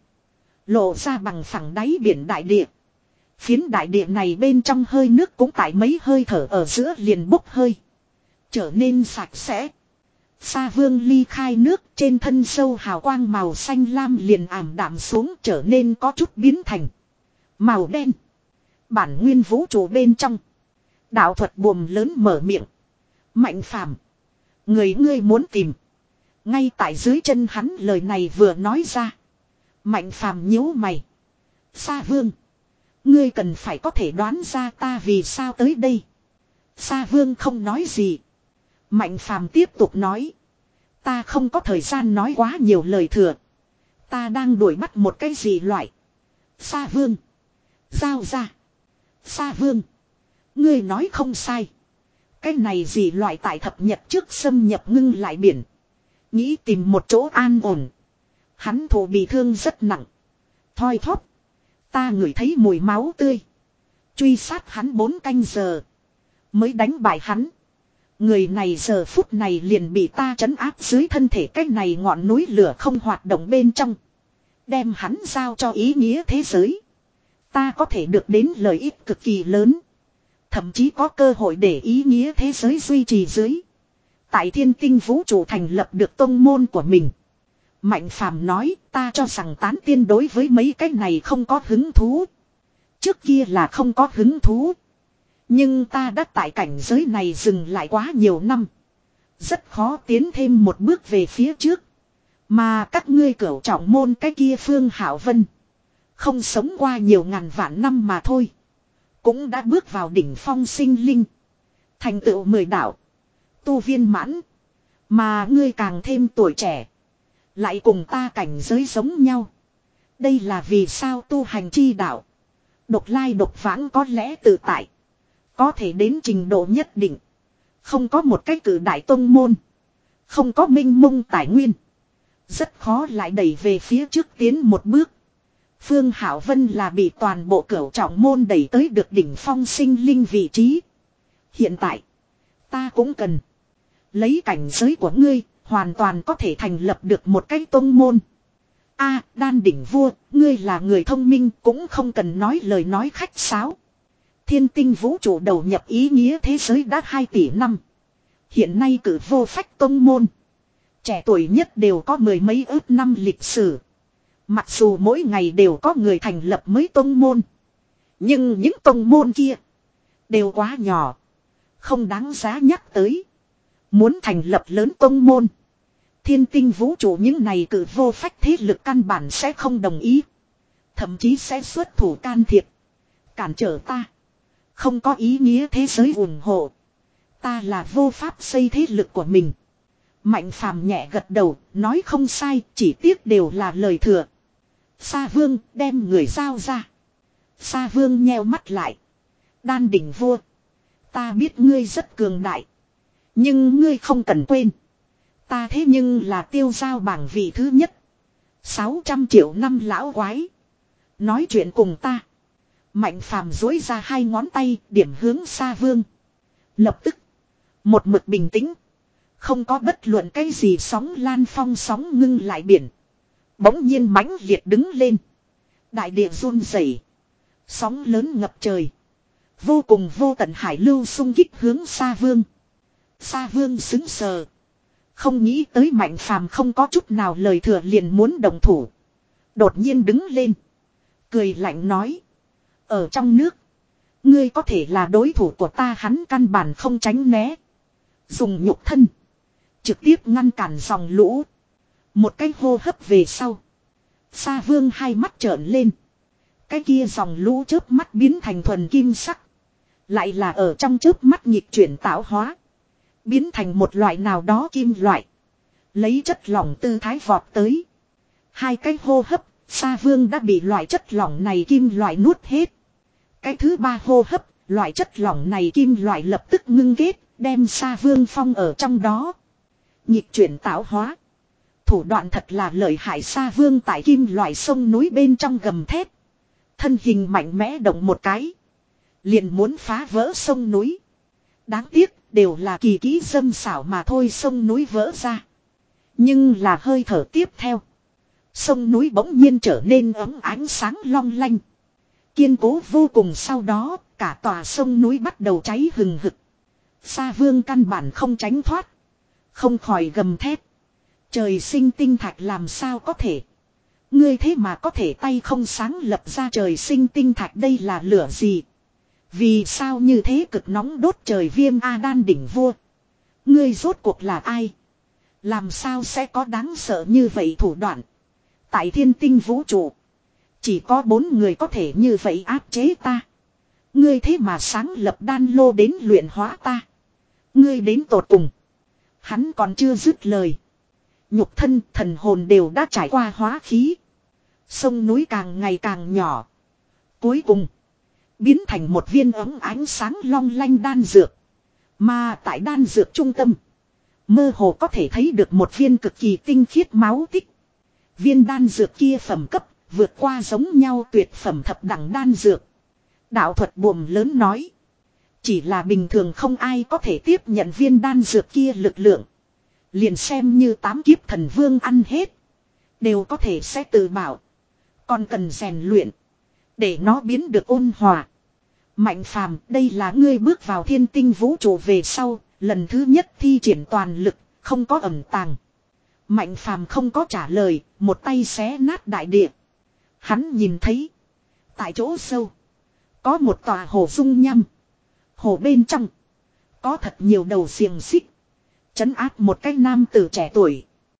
Lộ ra bằng phẳng đáy biển đại địa. Phiến đại địa này bên trong hơi nước cũng tại mấy hơi thở ở giữa liền bốc hơi. Trở nên sạch sẽ. Sa Vương ly khai nước, trên thân sâu hào quang màu xanh lam liền ảm đạm xuống, trở nên có chút biến thành màu đen. Bản nguyên vũ trụ bên trong. Đạo thuật buồm lớn mở miệng. Mạnh phàm. Người ngươi muốn tìm. Ngay tại dưới chân hắn lời này vừa nói ra. Mạnh phàm nhíu mày. Sa Vương. Ngươi cần phải có thể đoán ra ta vì sao tới đây. Sa Vương không nói gì. Mạnh phàm tiếp tục nói. Ta không có thời gian nói quá nhiều lời thừa. Ta đang đuổi bắt một cái gì loại. Sa Vương. Giao ra. Sa Vương. Ngươi nói không sai. Cái này gì loại tại thập nhật trước xâm nhập ngưng lại biển. Nghĩ tìm một chỗ an ổn. Hắn thổ bị thương rất nặng. Thoi thóp. Ta ngửi thấy mùi máu tươi. Truy sát hắn bốn canh giờ. Mới đánh bại hắn. Người này giờ phút này liền bị ta trấn áp dưới thân thể cái này ngọn núi lửa không hoạt động bên trong. Đem hắn giao cho ý nghĩa thế giới. Ta có thể được đến lợi ích cực kỳ lớn. Thậm chí có cơ hội để ý nghĩa thế giới duy trì dưới. Tại thiên tinh vũ trụ thành lập được tông môn của mình. Mạnh phàm nói ta cho rằng tán tiên đối với mấy cái này không có hứng thú. Trước kia là không có hứng thú. Nhưng ta đã tại cảnh giới này dừng lại quá nhiều năm. Rất khó tiến thêm một bước về phía trước. Mà các ngươi cửu trọng môn cái kia Phương Hảo Vân. Không sống qua nhiều ngàn vạn năm mà thôi. Cũng đã bước vào đỉnh phong sinh linh. Thành tựu mười đạo. Tu viên mãn. Mà ngươi càng thêm tuổi trẻ. Lại cùng ta cảnh giới giống nhau. Đây là vì sao tu hành chi đạo. Độc lai độc vãng có lẽ tự tại. Có thể đến trình độ nhất định. Không có một cái cử đại tông môn. Không có minh mông tài nguyên. Rất khó lại đẩy về phía trước tiến một bước. Phương Hảo Vân là bị toàn bộ cửu trọng môn đẩy tới được đỉnh phong sinh linh vị trí. Hiện tại, ta cũng cần. Lấy cảnh giới của ngươi, hoàn toàn có thể thành lập được một cái tông môn. A, đan đỉnh vua, ngươi là người thông minh cũng không cần nói lời nói khách sáo. Thiên tinh vũ trụ đầu nhập ý nghĩa thế giới đã hai tỷ năm. Hiện nay cử vô phách tông môn. Trẻ tuổi nhất đều có mười mấy ước năm lịch sử. Mặc dù mỗi ngày đều có người thành lập mới tông môn. Nhưng những tông môn kia đều quá nhỏ. Không đáng giá nhắc tới. Muốn thành lập lớn tông môn. Thiên tinh vũ trụ những này cử vô phách thế lực căn bản sẽ không đồng ý. Thậm chí sẽ xuất thủ can thiệp. Cản trở ta. Không có ý nghĩa thế giới ủng hộ. Ta là vô pháp xây thế lực của mình. Mạnh phàm nhẹ gật đầu, nói không sai, chỉ tiếc đều là lời thừa. Sa Vương đem người giao ra. Sa Vương nheo mắt lại. Đan đỉnh vua. Ta biết ngươi rất cường đại. Nhưng ngươi không cần quên. Ta thế nhưng là tiêu giao bảng vị thứ nhất. sáu trăm triệu năm lão quái. Nói chuyện cùng ta. Mạnh phàm duỗi ra hai ngón tay điểm hướng Sa Vương. Lập tức. Một mực bình tĩnh. Không có bất luận cái gì sóng lan phong sóng ngưng lại biển. Bỗng nhiên mãnh liệt đứng lên. Đại địa run rẩy. Sóng lớn ngập trời. Vô cùng vô tận hải lưu xung kích hướng Sa Vương. Sa Vương xứng sờ. Không nghĩ tới Mạnh phàm không có chút nào lời thừa liền muốn đồng thủ. Đột nhiên đứng lên. Cười lạnh nói. Ở trong nước. Ngươi có thể là đối thủ của ta, hắn căn bản không tránh né. Dùng nhục thân. Trực tiếp ngăn cản dòng lũ. Một cái hô hấp về sau. Sa Vương hai mắt trợn lên. Cái kia dòng lũ chớp mắt biến thành thuần kim sắc. Lại là ở trong chớp mắt nhịp chuyển tạo hóa. Biến thành một loại nào đó kim loại. Lấy chất lỏng tư thái vọt tới. Hai cái hô hấp, Sa Vương đã bị loại chất lỏng này kim loại nuốt hết. Cái thứ ba hô hấp, loại chất lỏng này kim loại lập tức ngưng kết, đem Sa Vương phong ở trong đó. Nhịp chuyển tạo hóa. Thủ đoạn thật là lợi hại. Sa Vương tại kim loại sông núi bên trong gầm thép. Thân hình mạnh mẽ động một cái. Liền muốn phá vỡ sông núi. Đáng tiếc đều là kỳ kỹ dâm xảo mà thôi, sông núi vỡ ra. Nhưng là hơi thở tiếp theo. Sông núi bỗng nhiên trở nên ấm ánh sáng long lanh. Kiên cố vô cùng, sau đó cả tòa sông núi bắt đầu cháy hừng hực. Sa Vương căn bản không tránh thoát. Không khỏi gầm thét. Trời sinh tinh thạch làm sao có thể. Ngươi thế mà có thể tay không sáng lập ra trời sinh tinh thạch, đây là lửa gì? Vì sao như thế cực nóng đốt trời viêm A đan đỉnh vua? Ngươi rốt cuộc là ai? Làm sao sẽ có đáng sợ như vậy thủ đoạn? Tại thiên tinh vũ trụ. Chỉ có bốn người có thể như vậy áp chế ta. Ngươi thế mà sáng lập đan lô đến luyện hóa ta. Ngươi đến tột cùng. Hắn còn chưa dứt lời. Nhục thân thần hồn đều đã trải qua hóa khí. Sông núi càng ngày càng nhỏ. Cuối cùng. Biến thành một viên ấm ánh sáng long lanh đan dược. Mà tại đan dược trung tâm. Mơ hồ có thể thấy được một viên cực kỳ tinh khiết máu tích. Viên đan dược kia phẩm cấp. Vượt qua giống nhau tuyệt phẩm thập đẳng đan dược. Đạo thuật buồm lớn nói. Chỉ là bình thường không ai có thể tiếp nhận viên đan dược kia lực lượng. Liền xem như tám kiếp thần vương ăn hết. Đều có thể sẽ tự bảo. Còn cần rèn luyện. Để nó biến được ôn hòa. Mạnh phàm, đây là ngươi bước vào thiên tinh vũ trụ về sau. Lần thứ nhất thi triển toàn lực. Không có ẩn tàng. Mạnh phàm không có trả lời. Một tay xé nát đại địa. Hắn nhìn thấy. Tại chỗ sâu. Có một tòa hồ dung nham. Hồ bên trong. Có thật nhiều đầu xiềng xích. Trấn áp một cái nam tử trẻ tuổi.